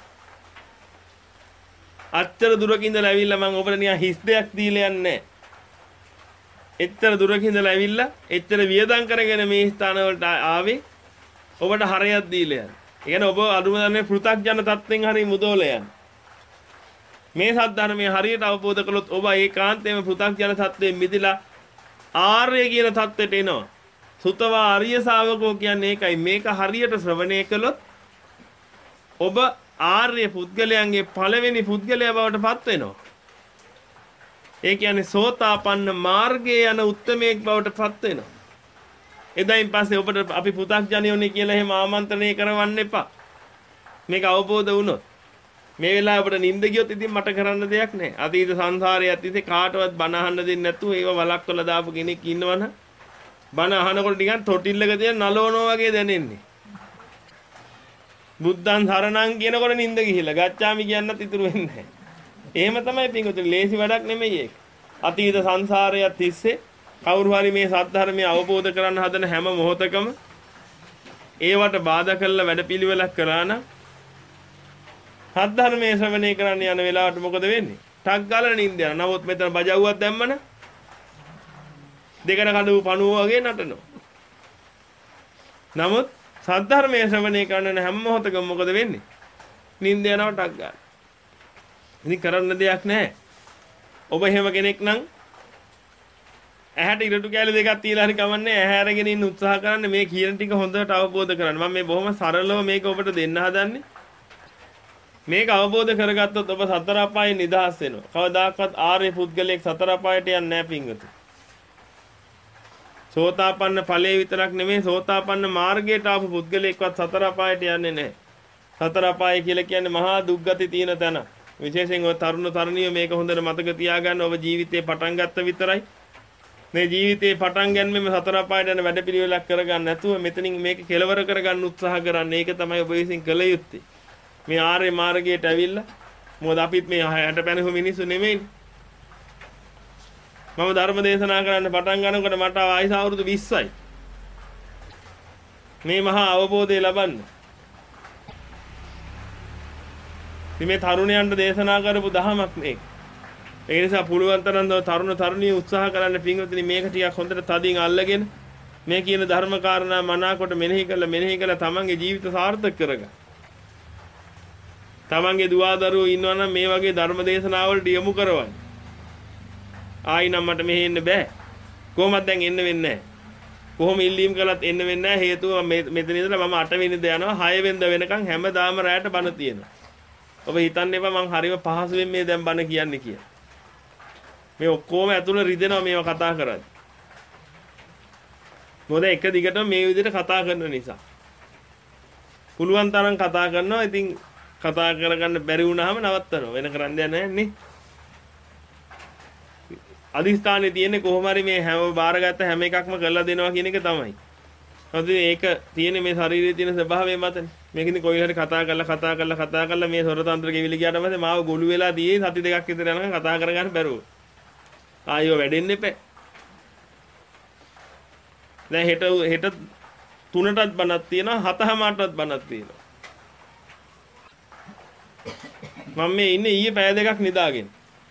A: අච්චර දුරකින් ඉඳලා ඇවිල්ලා මම ඔබට නිකන් හිස් දෙයක් දීලා යන්නේ නැහැ. එච්චර දුරකින් ඉඳලා ඇවිල්ලා එච්චර වියදම් කරගෙන මේ ස්ථාන වලට ආවේ ඔබට හරයක් දීලා යන්න. ඒ කියන්නේ ඔබ අනුමතන්නේ පෘථග්ජන තත්ත්වෙන් හරි මුදෝල යන්න. මේ සද්ධර්මයේ හරියට අවබෝධ කළොත් ඔබ ඒකාන්තයෙන්ම පෘථග්ජන තත්ත්වයෙන් මිදලා ආර්ය කියන තත්ත්වයට එනවා. සුතවා ආර්ය ශාවකෝ කියන්නේ ඒකයි. මේක හරියට ශ්‍රවණය කළොත් ඔබ ආර්ය පුද්ගලයන්ගේ පළවෙනි පුද්ගලයා බවට පත් වෙනවා. ඒ කියන්නේ සෝතාපන්න මාර්ගයේ යන උත්තමයෙක් බවට පත් වෙනවා. එදායින් පස්සේ ඔබට අපි පු탁ජනියෝනේ කියලා එහෙම ආමන්ත්‍රණය කරවන්න එපා. මේක අවබෝධ වුණොත් මේ වෙලාවේ අපිට නිින්ද ගියොත් ඉතින් මට කරන්න දෙයක් නැහැ. අතීත සංසාරයත් ඉතින් කාටවත් බණ අහන්න දෙන්නේ නැතුව ඒව වලක්වලා දාපු කෙනෙක් ඉන්නවනම් බණ අහනකොට නිකන් තොටිල්ලක තියෙන නලවනවා වගේ දැනෙන්නේ. බුද්ධං සරණං කියනකොට නිින්ද ගිහිල්ලා ගච්ඡාමි කියන්නත් ඉතුරු වෙන්නේ නැහැ. එහෙම තමයි පින්වතුනි ලේසි වැඩක් නෙමෙයි ඒක. අතීත සංසාරයත් තිස්සේ කවුරු හරි මේ සත්‍ය අවබෝධ කරගන්න හදන හැම මොහොතකම ඒවට බාධා කරලා වැඩපිළිවෙලක් කරා නම් සද්ධර්මයේ ශ්‍රවණය කරන්න යන වෙලාවට මොකද වෙන්නේ? ටක් ගාලා නිින්ද යනවා. නමුත් මෙතන බජවුවක් දැම්මන දෙකට කඩුව පණුව වගේ නටනවා. නමුත් සද්ධර්මයේ ශ්‍රවණය කරන හැම මොහොතකම මොකද වෙන්නේ? නිින්ද යනවා ටක් ගන්න. ඉතින් කරන්න දෙයක් නැහැ. ඔබ එහෙම කෙනෙක් නම් ඇහැට ඉරටු කැලි දෙකක් තියලා හරි කමන්නේ ඇහැ අරගෙන ඉන්න උත්සාහ කරන්න මේ කියන ටික හොඳට අවබෝධ කරගන්න. මම මේ බොහොම සරලව මේක ඔබට දෙන්න හදන්නේ. මේක අවබෝධ කරගත්තොත් ඔබ සතර අපායෙන් නිදහස් වෙනවා. කවදාකවත් ආර්ය පුද්ගලයෙක් සතර අපායට යන්නේ නැහැ පින්වතුනි. සෝතාපන්න ඵලයේ විතරක් නෙමෙයි සෝතාපන්න මාර්ගයට ආපු පුද්ගලයෙක්වත් සතර අපායට යන්නේ නැහැ. සතර අපාය කියලා කියන්නේ මහා දුක්ගති තියෙන තැන. විශේෂයෙන් ඔය තරුණ තරුණියෝ මේක හොඳට මතක තියාගන්න. ඔබ ජීවිතේ පටන් ගත්ත විතරයි. මේ ජීවිතේ පටන් ගන්නෙම සතර අපායට යන වැඩපිළිවෙලක් කරගන්න නැතුව මෙතනින් මේක කෙලවර කරගන්න උත්සාහ කරන්න. ඒක තමයි ඔබ විසින් කළ යුත්තේ. මේ ආර්ය මාර්ගයට ඇවිල්ලා මොකද අපිත් මේ හැට පැනහු මිනිස්සු නෙමෙයි. මම ධර්ම දේශනා කරන්න පටන් ගන්නකොට මට ආයස අවුරුදු විස්සයි. මේ මහා අවබෝධය ලබන්න. මේ තරුණයන්ට දේශනා කරපු දහමක් මේක. ඒ නිසා පුළුවන් තරම් තරුණ තරුණිය උත්සාහ කරන්න පින්වතුනි මේක ටිකක් හොඳට තදින් අල්ලගෙන මේ කියන ධර්ම කාරණා මනාකොට මෙනෙහි කරලා මෙනෙහි කරලා තමන්ගේ ජීවිත සාර්ථක කරගන්න. තමන්ගේ දුවදරුවෝ ඉන්නවා නම් මේ වගේ ධර්ම දේශනාවලට යොමු කරවන්න. ආයි නම් මට මෙහෙ එන්න බෑ. කොහොමද දැන් එන්න වෙන්නේ නැහැ. කොහොම ඉල්ලීම් කළත් එන්න වෙන්නේ නැහැ. හේතුව මෙතන ඉඳලා මම අට වෙනිද යනවා. හය වෙනිද වෙනකන් හැමදාම රැයට බණ තියෙනවා. ඔබ හිතන්න එපා මං හරිම පහසුවෙන් මේ දැන් බණ කියන්නේ කියලා. මේ ඔක්කොම ඇතුළ රිදෙනවා මේව කතා කරද්දී. මොකද එක දිගටම මේ විදිහට කතා කරන නිසා. පුළුවන් තරම් කතා කරනවා. ඉතින් කතා කරගන්න බැරි වුණාම නවත්තනවා. වෙන කරන්න දෙයක් නැහැ නේ. අදිස්ථානේ තියෙන්නේ කොහොම හරි මේ හැම බාරගත්ත හැම එකක්ම කරලා දෙනවා කියන එක තමයි. මොකද ඒක තියෙන්නේ මේ ශරීරයේ තියෙන ස්වභාවය මතනේ. මේකෙන් කොයි හරි කතා කරලා කතා කරලා කතා කරලා මේ සොරතන්ත්‍ර ගෙවිලි ගියාට පස්සේ මාව ගොළු වෙලා දියේ සති දෙකක් විතර යනකම් කතා කරගන්න බැරුව. ආයෙ වැඩෙන්න එපා. දැන් හෙට හෙට තුනටත් බණක් තියෙනවා හතමාරටත් බණක් තියෙනවා. මම මේ ඉන්නේ ඊයේ පැය දෙකක් නිදාගෙන.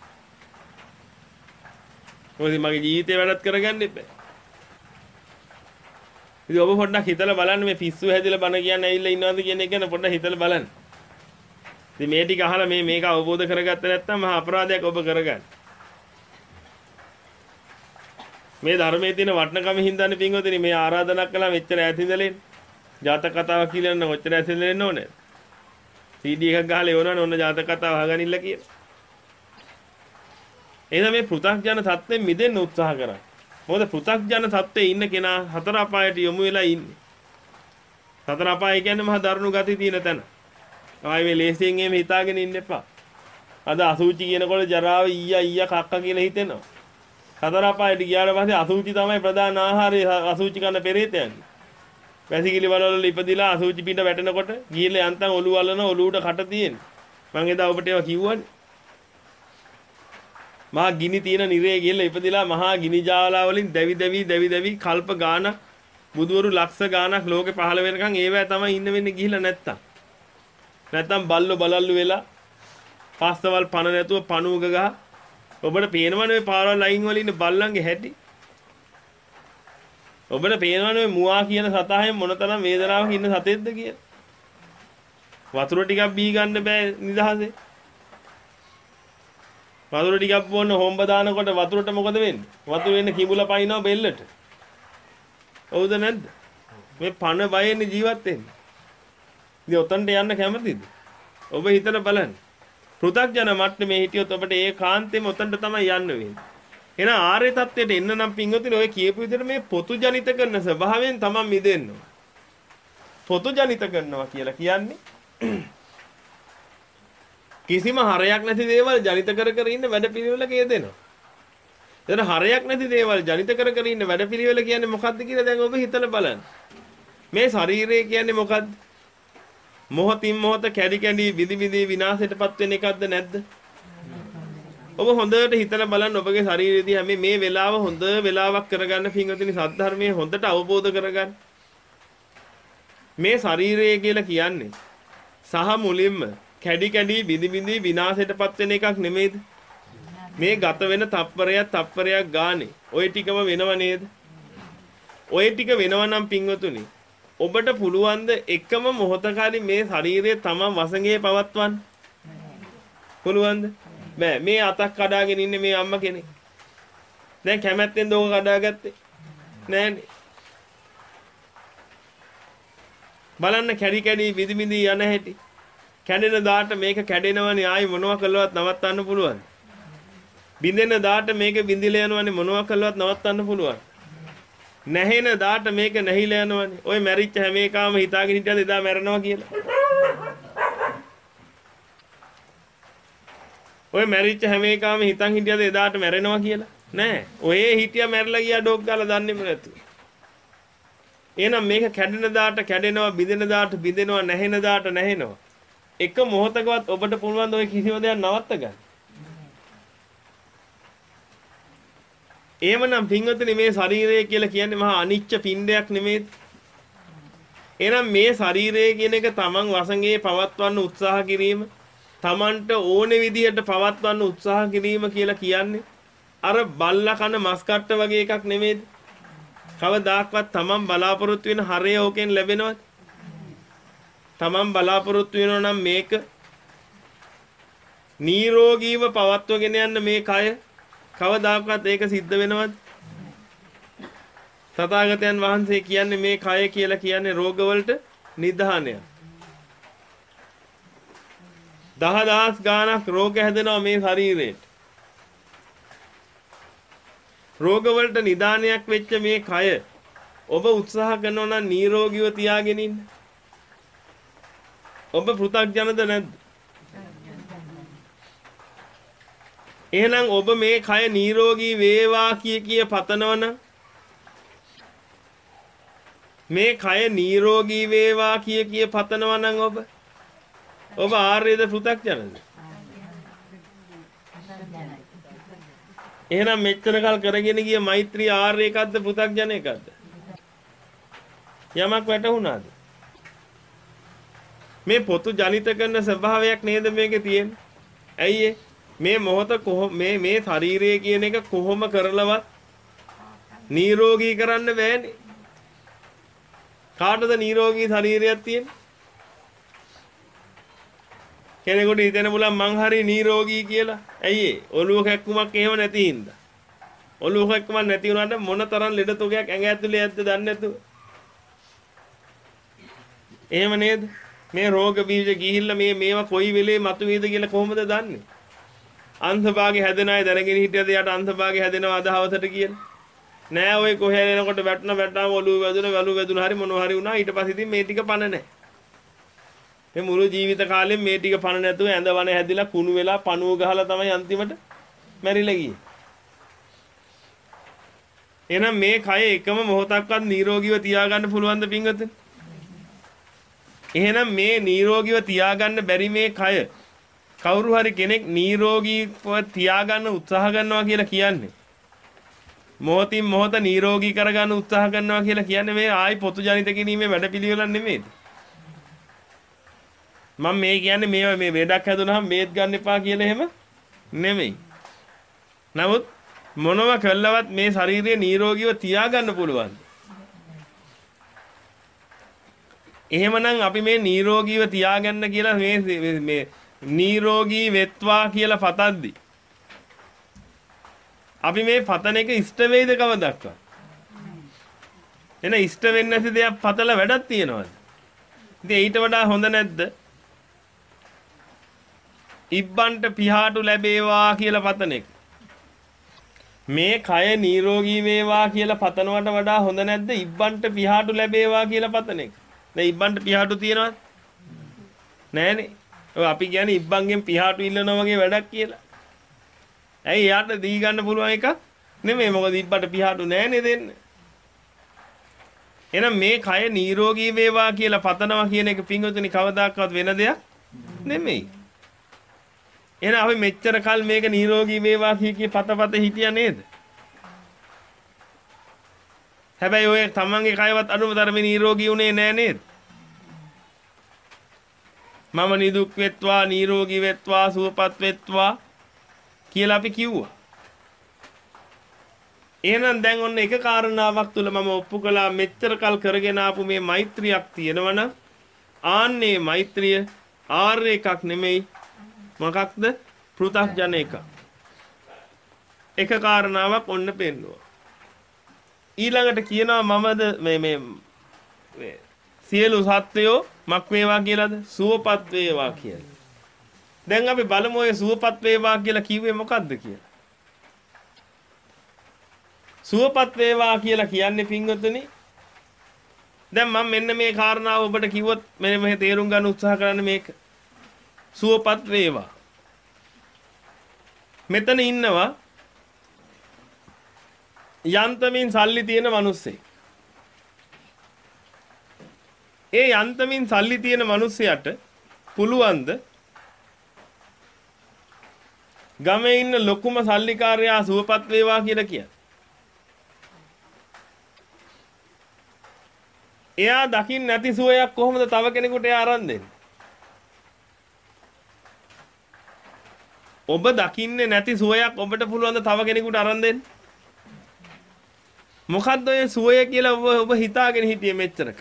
A: මොකද මගේ ජීවිතේ වැඩත් කරගන්න එපා. ඉතින් ඔබ පොඩ්ඩක් හිතලා බලන්න මේ පිස්සු හැදිලා බණ කියන්න ඇවිල්ලා ඉන්නවද කියන එක ගැන පොඩ්ඩක් හිතලා බලන්න. ඉතින් මේ ටික අහලා මේ මේක අවබෝධ කරගත්තේ නැත්නම් මහා අපරාධයක් ඔබ කරගන්න. මේ ධර්මයේ තියෙන වටිනකම හින්දානේ පින්වතුනි මේ ආරාධනා කළා මෙච්චර ඈත ඉඳලා එන්න. ජාතක කතාවක් කියලා නම් ඔච්චර ඈත ඉඳලා එන්න ඕනේ. සී ඩී එකක් ගහලා එවනවනේ ඔන්න ජාතක කතාව අහගනින්න කියලා. එහෙනම් මේ පෘථග්ජන තත්ත්වෙන් මිදෙන්න උත්සාහ කරා. මොකද පෘථග්ජන තත්ත්වයේ ඉන්න කෙනා හතර අපායට යොමු වෙලා ඉන්නේ. හතර අපාය කියන්නේ මහා දරුණු ගති තියෙන තැන. ආයේ මේ ලේසියෙන් එහෙම හිතාගෙන ඉන්න එපා. අද අසුචි කියනකොට ජරාව ඊයා ඊයා කක්ක කියලා හිතෙනවා. හතර අපායට ගියාට පස්සේ අසුචි තමයි ප්‍රධාන ආහාරය. අසුචි කන පෙරේතයන්. වැසිකිලි වලවල ඉපදිලා අසුචි පිට වැටෙනකොට ගිහිල්ලා යන්තම් ඔළුව අල්ලන ඔළුවට කට තියෙන. මම එදා ඔබට ඒවා කිව්වනේ. මහා ගිනි තියෙන නිරේ ගිහිල්ලා ඉපදිලා මහා ගිනි ජාලා වලින් දැවි දැවි දැවි දැවි කල්ප ගානක් බුදුවරු ලක්ෂ ගානක් ලෝකේ පහළ වෙනකන් ඒවැ තමයි ඉන්න වෙන්නේ ගිහිල්ලා නැත්තම්. නැත්තම් බල්ලෝ බලල්ලු වෙලා පාස්තවල් පන නැතුව පණුවක ගහ ඔබට පේනවනේ මේ පාරවල් ලයින් වල ඉන්න බල්ලන්ගේ හැටි. ඔබට පේනවනේ මුවා කියන සතහෙන් මොනතරම් වේදනාවක ඉන්න සතෙක්ද කියලා. වතුර ටිකක් බී ගන්න බෑ නිදහසේ. වතුර ටිකක් බොන්න හොම්බ දානකොට වතුරට මොකද වෙන්නේ? වතුර වෙන්නේ කිඹුල පයින්නවා බෙල්ලට. හවුද නැද්ද? මේ පණ බයෙන් ජීවත් වෙන්නේ. ඉතින් ඔතනට යන්න කැමතිද? ඔබ හිතලා බලන්න. පෘථග්ජන මට්ටමේ හිටියොත් ඔබට ඒ කාන්තේම ඔතනට තමයි යන්න වෙන්නේ. එහෙනම් ආර්ය தත්ත්වයට එන්න නම් පින්වතුනි ඔය කියපු විදිහට මේ පොතු ජනිත කරන ස්වභාවයෙන් තමයි මිදෙන්න ඕන. පොතු ජනිත කරනවා කියලා කියන්නේ කිසිම හරයක් නැති දේවල් ජනිත කර කර ඉන්න වැඩපිළිවෙලක යෙදෙනවා. එතන හරයක් නැති දේවල් ජනිත කර කර ඉන්න වැඩපිළිවෙල කියන්නේ මොකක්ද කියලා දැන් ඔබ හිතලා බලන්න. මේ ශරීරය කියන්නේ මොකක්ද? මොහොතින් මොහොත කැඩි කැඩි විදි විදි විනාශයටපත් වෙන එකක්ද නැද්ද? ඔබ හොඳට හිතලා බලන්න ඔබගේ ශරීරයේදී හැම මේ වෙලාව හොඳ වෙලාවක් කරගන්න පින්වතුනි සද්ධර්මයේ හොඳට අවබෝධ කරගන්න. මේ ශරීරය කියලා කියන්නේ සහ මුලින්ම කැඩි කැඩි විදි විදි විනාශයටපත් වෙන එකක් නෙමෙයිද? මේ ගත වෙන තප්පරයක් තප්පරයක් ගානේ ওই ටිකම වෙනව නේද? ওই ටික වෙනව නම් පින්වතුනි ඔබට පුළුවන් ද එකම මොහොතකදී මේ ශරීරයේ තමන් වසඟේ පවත්වන්න? පුළුවන්ද? බෑ. මේ අතක් කඩාගෙන ඉන්නේ මේ අම්මා කෙනෙක්. දැන් කැමැත්තෙන් දෝක කඩාගත්තේ නෑනේ. බලන්න කැඩි කැඩි විදි විදි යන හැටි. කැඩෙන දාට මේක කැඩෙනවනේ ආයි මොනවා කළවත් නවත්තන්න පුළුවන්. බින්දෙන දාට මේක බින්දිලා යනවනේ මොනවා කළවත් නවත්තන්න පුළුවන්. නැහෙන දාට මේක නැහිලා යනවනේ. ඔය මැරිච්ච හැම එකම හිතාගෙන හිටියද එදා මැරෙනවා කියලා. ඔය මැරිච්ච හැම එකම හිතන් හිටියද එදාට මැරෙනවා කියලා. නෑ. ඔයේ හිටියා මැරලා ගියා ඩොග් ගාලා දන්නේම නැතුව. එහෙනම් මේක කැඩෙන දාට කැඩෙනවා, බිඳෙන දාට බිඳෙනවා, නැහෙන දාට නැහෙනවා. එක මොහොතකවත් ඔබට පුළුවන් ද ඔය කිසිම දෙයක් නවත්ත ගන්න. එහෙමනම් පින්වතුනි මේ ශරීරය කියලා කියන්නේ මහා අනිච්ච පිණ්ඩයක් නෙමෙයි. එහෙනම් මේ ශරීරය කියන එක තමන් වසඟේ පවත්වන්න උත්සාහ කිරීම, තමන්ට ඕනේ විදිහට පවත්වන්න උත්සාහ කිරීම කියලා කියන්නේ අර බල්ලා කන මස් කට්ට වගේ එකක් නෙමෙයිද? කවදාක්වත් තමන් බලාපොරොත්තු වෙන හරය ඕකෙන් ලැබෙනවද? තමන් බලාපොරොත්තු වෙනවා නම් මේක නිරෝගීව පවත්වගෙන යන්න මේ කය කවදාකවත් ඒක සිද්ධ වෙනවද? තථාගතයන් වහන්සේ කියන්නේ මේ කය කියලා කියන්නේ රෝගවලට නිධානය. දහදහස් ගාණක් රෝග හැදෙනවා මේ ශරීරේට. රෝගවලට නිධානයක් වෙච්ච මේ කය ඔබ උත්සාහ කරනවා නම් නිරෝගීව තියාගෙන ඉන්න. ඔබ පෘථග්ජනද නැද්ද? එහෙනම් ඔබ මේ කය නිරෝගී වේවා කිය කිය පතනවනම් මේ කය නිරෝගී වේවා කිය කිය පතනවනම් ඔබ ඔබ ආර්යද පෘථග්ජනද? එහෙනම් මෙච්චර කල් කරගෙන ගිය මෛත්‍රී ආර්ය එකක්ද පෘථග්ජන එකක්ද? යමක් වැටහුණාද? මේ පොතු ජනිත කරන ස්වභාවයක් නේද මේකේ තියෙන්නේ? ඇයි ඒ? මේ මොහොත මේ මේ ශරීරය කියන එක කොහොම කරලවත් නිරෝගී කරන්න බෑනේ. කාටද නිරෝගී ශරීරයක් තියෙන්නේ? කෙනෙකුට හිතෙන්න බුලන් මං හරි නිරෝගී කියලා. ඇයි ඒ? ඔළුව කැක්කුමක් එහෙම නැති හින්දා. ඔළුව කැක්කුමක් නැති වුණාට මොන තරම් ලෙඩ තොගයක් ඇඟ ඇතුලේ ඇද්ද දන්නේ නැතුව. එහෙම නේද? මේ රෝග බීජ ගිහිල්ලා මේ මේවා කොයි වෙලේ මතුවේද කියලා කොහොමද දන්නේ? අන්ධභාගය හැදෙන අය දැනගෙන හිටියද යට අන්ධභාගය හැදෙනවා අද හවසට කියලා? නෑ ඔය කොහේ එනකොට වැටුණ වැටාම ඔළුව වැදුන වැලු වැදුන හරි මොනවා හරි වුණා ඊට පස්සේ ඉතින් මේ ටික පණ නැහැ. මේ මුළු ජීවිත කාලෙම මේ ටික පණ නැතුව ඇඳවන හැදිලා කුණු වෙලා පණුව ගහලා තමයි අන්තිමට මැරිලා ගියේ. එහෙනම් මේ කය එකම මොහොතක්වත් නිරෝගීව තියාගන්න පුළුවන්ද පින්වත්නි? එහෙනම් මේ නිරෝගීව තියාගන්න බැරි මේ කය කවුරු හරි කෙනෙක් නිරෝගීව තියාගන්න උත්සාහ කරනවා කියලා කියන්නේ මොහොතින් මොහොත නිරෝගී කරගන්න උත්සාහ කරනවා කියලා කියන්නේ මේ ආයි පොතු ජනිත කිරීමේ වැඩපිළිවෙලක් නෙමෙයිද? මම මේ කියන්නේ මේවා මේ වෙඩක් හැදුනහම මේත් ගන්න එපා කියලා එහෙම නෙමෙයි. නමුත් මොනව කළවත් මේ ශරීරය නිරෝගීව තියාගන්න පුළුවන්. එහෙමනම් අපි මේ නිරෝගීව තියාගන්න කියලා මේ මේ නිරෝගී වෙත්වා කියලා පතද්දි අපි මේ පතන එක ඉෂ්ට වෙයිද කවදක්වත්? එන ඉෂ්ට වෙන්නේ නැති දෙයක් පතලා වැඩක් තියනවාද? ඉතින් ඊට වඩා හොඳ නැද්ද? ඉබ්බන්ට පිහාටු ලැබේවා කියලා පතන එක. මේ කය නිරෝගී වේවා කියලා පතනවට වඩා හොඳ නැද්ද ඉබ්බන්ට පිහාටු ලැබේවා කියලා පතන එක? දැන් ඉබ්බන්ට පිහාටු තියනවද? නෑනේ. ඔය අපි කියන්නේ ඉබ්බන්ගෙන් පිහාටු ඉල්ලනවා වගේ වැඩක් කියලා. ඇයි යාට දී ගන්න පුළුවන් එකක් නෙමෙයි. මොකද ඉබ්බට පිහාටු නෑනේ දෙන්න. එහෙනම් මේ කය නිරෝගී වේවා කියලා පතනවා කියන එක පින්වතුනි කවදාකවත් වෙන දෙයක් නෙමෙයි. එහෙනම් අපි මෙච්චර කල් මේක නිරෝගී වේවා කිය කී පතපත හිටියා නේද? හැබැයි ඔය තමන්ගේ කයවත් අනුම ධර්ම නිරෝගී උනේ නෑ නේද? මම නිදුක් වෙත්වා නිරෝගී වෙත්වා සුවපත් වෙත්වා කියලා අපි කිව්වා. එහෙනම් දැන් ඔන්න එක කාරණාවක් තුල මම ඔප්පු කළා මෙච්චර කල් කරගෙන ආපු මේ මෛත්‍රියක් තියෙනවනම් ආන්නේ මෛත්‍රිය ආර්ය එකක් නෙමෙයි මොකක්ද පෘථග්ජන එකක්. එක කාරණාවක් ඔන්න පෙන්නුවා. ඊළඟට කියනවා මමද මේ මේ සියලු සත්වයෝ මක් වේවා කියලාද සුවපත් වේවා කියලා. දැන් අපි බලමු ඔය සුවපත් වේවා කියලා කිව්වේ මොකද්ද කියලා. සුවපත් වේවා කියලා කියන්නේ පින්වතුනි දැන් මම මෙන්න මේ කාරණාව ඔබට කිව්වොත් මෙන්න මේ තේරුම් ගන්න උත්සාහ කරන්න මේක සුවපත් වේවා. මෙතන ඉන්නවා යන්තමින් සල්ලි තියෙන මිනිස්සෙක්. ඒ යන්තමින් සල්ලි තියෙන මිනිස්සයාට පුළුවන්ද ගමේ ඉන්න ලොකුම සල්ලිකාරයා සුවපත් වේවා කියලා කියන්නේ? එයා දකින්න නැති සුවයක් කොහොමද තව කෙනෙකුට එයා අරන් දෙන්නේ? ඔබ දකින්නේ නැති සුවයක් ඔබට පුළුවන් ද තව කෙනෙකුට අරන් දෙන්න? මොකද්ද ඔය සුවය කියලා ඔබ ඔබ හිතාගෙන හිටියේ මෙච්චරක?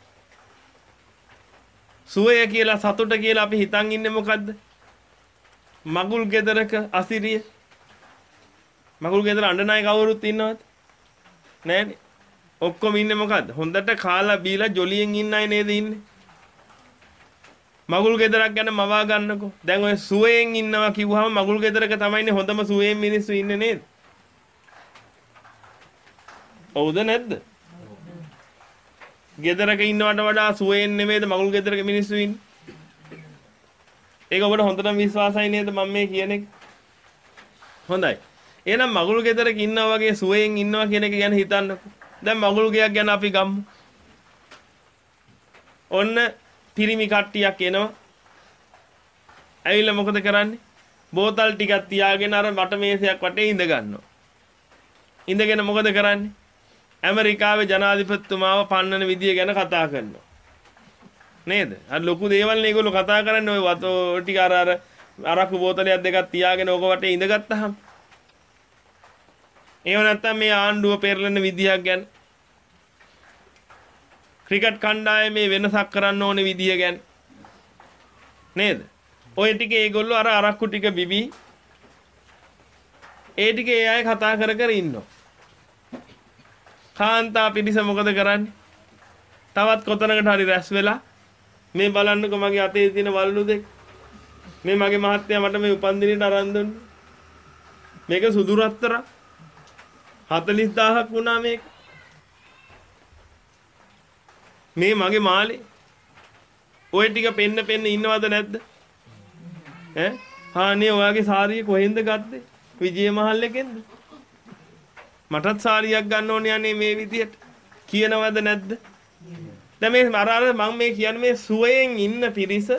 A: සුවය කියලා සතුට කියලා අපි හිතන් ඉන්නේ මොකද්ද? මගුල් ගෙදරක අසිරිය. මගුල් ගෙදර අඬන අය කවුරුත් ඉන්නවද? නෑනේ. ඔක්කොම ඉන්නේ මොකද්ද? හොඳට කාලා බීලා ජොලියෙන් ඉන්න අය නේද ඉන්නේ? මගුල් ගෙදරක් ගැන මවා ගන්නකෝ. දැන් ඔය සුවයෙන් ඉන්නවා කිව්වහම මගුල් ගෙදරක තමයිනේ හොඳම සුවයෙන් මිනිස්සු ඉන්නේ නේද? ඔව්ද නැද්ද? ගෙදරක ඉන්නවට වඩා සුවයෙන් නෙමෙයිද මගුල් ගෙදරක මිනිස්සු ඉන්නේ? ඒක ඔබට හොඳටම විශ්වාසයි නේද මම මේ කියන එක? හොඳයි. එහෙනම් මගුල් ගෙදරක ඉන්නවා වගේ සුවයෙන් ඉන්නවා කියන එක ගැන හිතන්නකෝ. දැන් මගුල් ගෙයක් ගැන අපි ගමු. ඔන්න පිරිමි කට්ටියක් එනවා. ඇවිල්ලා මොකද කරන්නේ? බෝතල් ටිකක් තියාගෙන අර මට මේසයක් වටේ ඉඳ ගන්නවා. ඉඳගෙන මොකද කරන්නේ? ඇමරිකාවේ ජනාධිපතිතුමාව පන්නන විදිය ගැන කතා කරනවා. නේද? අර ලොකු දේවල් නේ ඒගොල්ලෝ කතා කරන්නේ ඔය වතෝ ටික අර අර අරක්කු බෝතලයක් දෙකක් තියාගෙන ඕක වටේ ඉඳගත්තාම. ඒව නැත්තම් මේ ආණ්ඩුව පෙරලෙන විදියක් ගැන. ක්‍රිකට් කණ්ඩායමේ වෙනසක් කරන්න ඕනේ විදිය ගැන. නේද? ඔය ටික ඒගොල්ලෝ අර අරක්කු ටික බිබී ඒ ටික ඒ අය කතා කර කර ඉන්නවා. කාන්තා පිටිස මොකද කරන්නේ? තවත් කොතනකට හරි රැස් වෙලා මේ බලන්නකෝ මගේ අතේ තියෙන වලලු දෙක. මේ මගේ මහත්තයා මට මේ උපන්දිනේට අරන් දුන්නේ. මේක සුදු රත්තරන් හතළිස් දාහක් වුණා මේක. මේ මගේ මාලේ. ඔය ටික පෙන්න පෙන්න ඉන්නවද නැද්ද? ඈ? හානේ ඔයාගේ සාරිය කොහෙන්ද ගත්තේ? විජය මහල් එකෙන්ද? මටත් සාරියක් ගන්න ඕනේ යන්නේ මේ විදියට. කියනවද නැද්ද? දැන් මේ අර අර මම මේ කියන්නේ මේ සුවයෙන් ඉන්න පිරිස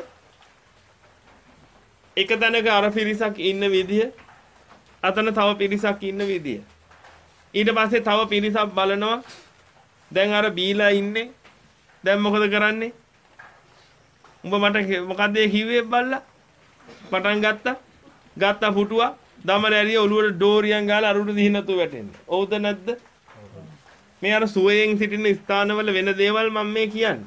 A: එක තැනක අර පිරිසක් ඉන්න විදිය අතන තව පිරිසක් ඉන්න විදිය. ඊට පස්සේ තව පිරිසක් බලනවා දැන් අර බීලා ඉන්නේ දැන් මොකද කරන්නේ? උඹ මට මොකද්ද කිව්වේ බල්ලා? පටන් ගත්තා. ගත්තා පුටුවා. දමර ඇරිය ඔළුවට ඩෝරියන් ගාලා අරුට දිහිනතු වැටෙන්නේ. ඔව්ද නැද්ද? මේ අර සුවයෙන් සිටින ස්ථානවල වෙන දේවල් මම මේ කියන්නේ.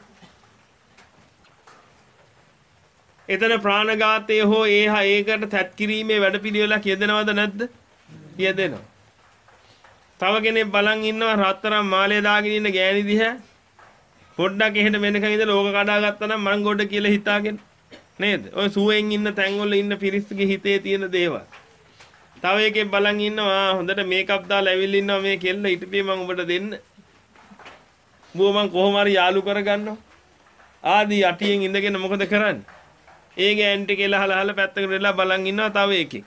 A: එතන ප්‍රාණඝාතය හෝ ඒහා ඒකට තැත් කිරීමේ වැඩපිළිවෙලක් යෙදෙනවද නැද්ද? යෙදෙනවා. තව කෙනෙක් බලන් ඉන්නවා රත්තරන් මාලේ දාගෙන ඉන්න ගෑණි දිහා. පොඩ්ඩක් එහෙට වෙනකන් ඉඳලා ඕක කඩා ගත්තා නම් මං ගොඩ කියලා හිතාගෙන නේද? ඔය සුවයෙන් ඉන්න තැන්වල ඉන්න පිරිස්ගේ හිතේ තියෙන දේවල්. තව එකෙක් බලන් ඉන්නවා හොඳට මේකප් දාලා ඇවිල්ලා ඉන්නවා මේ කෙල්ල හිටපිය මම ඔබට දෙන්න. බෝ මං කොහොම හරි යාළු කරගන්නවා. ආදී අටියෙන් ඉඳගෙන මොකද කරන්නේ? ඒ ගෑන්ටි කියලා හලහල පැත්තකට වෙලා බලන් ඉන්නවා තව එකෙක්.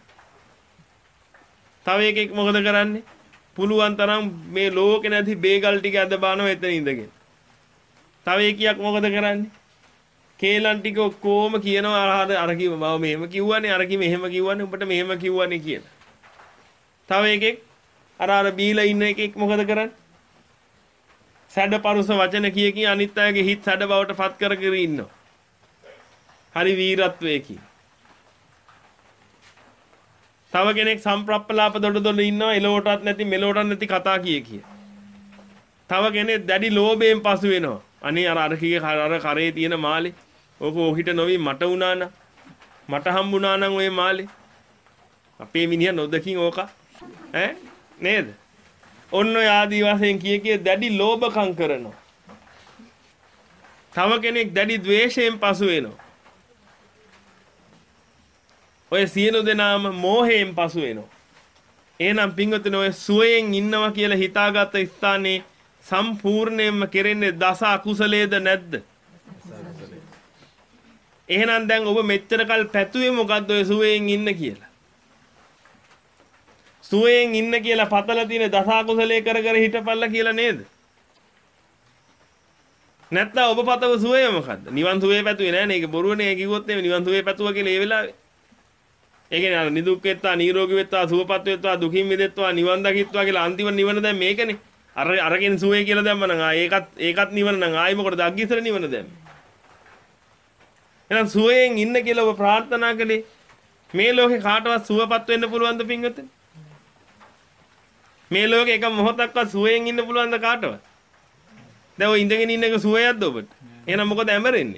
A: තව එකෙක් මොකද කරන්නේ? පුළුවන් තරම් මේ ලෝකේ නැති බේගල් ටික අද බානවා එතන ඉඳගෙන. තව එකියක් මොකද කරන්නේ? කේලන් ටික ඔක්කොම කියනවා අර අර කිව්ව මම මෙහෙම කිව්වනේ අර කිව්ව මෙහෙම කිව්වනේ උඹට මෙහෙම කිව්වනේ කියලා. තව එකෙක් අර අර බීලා ඉන්න එකෙක් මොකද කරන්නේ? සැඩපරුස වචන කිය කී අනිත් අයගේ හිත සැඩ බවට පත් කර කර ඉන්නවා. හරි වීරත්වයකින්. තව කෙනෙක් සම්ප්‍රප්පලාප දොඩ දොඩ ඉන්නවා එලෝටත් නැති මෙලෝටත් නැති කතා කිය කිය. තව කෙනෙක් දැඩි ලෝභයෙන් පසු වෙනවා. අනේ අර අර කීයේ අර කරේ තියෙන මාලේ. ඕක ඔහිට නොවි මට වුණා නම් මට හම්බුණා නම් ওই මාලේ. අපේ මිනිහා නොදකින් ඕක ඈ නේද? ඔන්න ඔය ආදි වශයෙන් කිය කිය දැඩි ලෝභකම් කරනවා. තව කෙනෙක් දැඩි ද්වේෂයෙන් පසු වෙනවා. ඔය සියලු දෙනාම මෝහයෙන් පසු වෙනවා. එහෙනම් පින්වතුනි ඔය සුවයෙන් ඉන්නවා කියලා හිතාගත්ත ස්ථානේ සම්පූර්ණයෙන්ම කෙරෙන්නේ දස අකුසලයේද නැද්ද? එහෙනම් දැන් ඔබ මෙච්චර කල් පැතුවේ මොකද්ද ඔය සුවයෙන් ඉන්න කියලා? සුවයෙන් ඉන්න කියලා පතලා තියෙන දස අකුසලයේ කර කර හිටපල්ලා කියලා නේද? නැත්නම් ඔබ පතව සුවය මොකද්ද? නිවන් සුවේ පැතුවේ නෑනේ. ඒක බොරුවනේ කිව්වොත් එමේ නිවන් සුවේ පැතුවා කියලා ඒ වෙලාවේ. ඒ කියන්නේ අර නිදුක් වෙත්තා, නිරෝගී වෙත්තා, සුවපත් වෙත්තා, දුකින් මිදෙත්වා, නිවන් දකිත්වා කියලා අන්තිම නිවන දැන් මේකනේ. අර අරගෙන සුවේ කියලා දැම්ම නම් ආ ඒකත් ඒකත් නිවන නම් ආයි මොකටද අග්ගිසර නිවන දැම්මේ? එහෙනම් සුවයෙන් ඉන්න කියලා ඔබ ප්‍රාර්ථනා කළේ මේ ලෝකේ කාටවත් සුවපත් වෙන්න පුළුවන්ද පින්වතුනි? මේ ලෝකේ එක මොහොතක්වත් සුවයෙන් ඉන්න පුළුවන්ද කාටවත්? දැන් ඔය ඉඳගෙන ඉන්න එක සුවයක්ද ඔබට? එහෙනම් මොකද ඇමරෙන්නේ?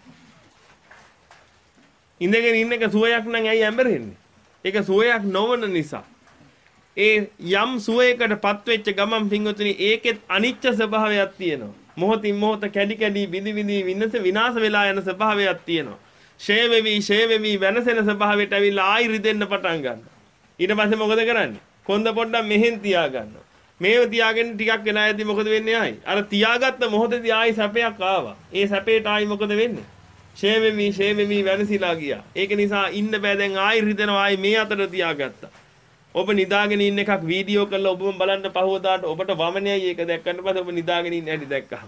A: ඉඳගෙන ඉන්න එක සුවයක් නම් ඇයි ඇමරෙන්නේ? ඒක සුවයක් නොවන නිසා. ඒ යම් සුවයකටපත් වෙච්ච ගමන් පින්වතුනි ඒකෙත් අනිච්ච ස්වභාවයක් තියෙනවා. මොහොතින් මොහොත කැඩි කැඩි බිඳි බිඳි විනස විනාශ වෙලා යන ස්වභාවයක් තියෙනවා. ෂේ වෙවි ෂේ වෙවි වෙනසෙන ස්වභාවයට ඇවිල්ලා ආයි රිදෙන්න පටන් ගන්නවා. ඊට පස්සේ මොකද කරන්නේ? කොන්ද පොඩ්ඩක් මෙහෙන් තියා ගන්නවා. මේව තියාගෙන ටිකක් වෙලා යද්දි මොකද වෙන්නේ ආයි? අර තියාගත්ත මොහොතේදී ආයි සැපයක් ආවා. ඒ සැපේට ආයි මොකද වෙන්නේ? ෂේ වෙවි ෂේ වෙවි වෙනසිලා ගියා. ඒක නිසා ඉන්න බෑ දැන් ආයි රිදෙනවා ආයි මේ අතට තියාගත්තා. ඔබ නිදාගෙන ඉන්න එකක් වීඩියෝ කරලා ඔබම බලන්න පහවදාට ඔබට වමනයයි ඒක දැක්කන්න පස්සේ ඔබ නිදාගෙන ඉන්න හැටි දැක්කහම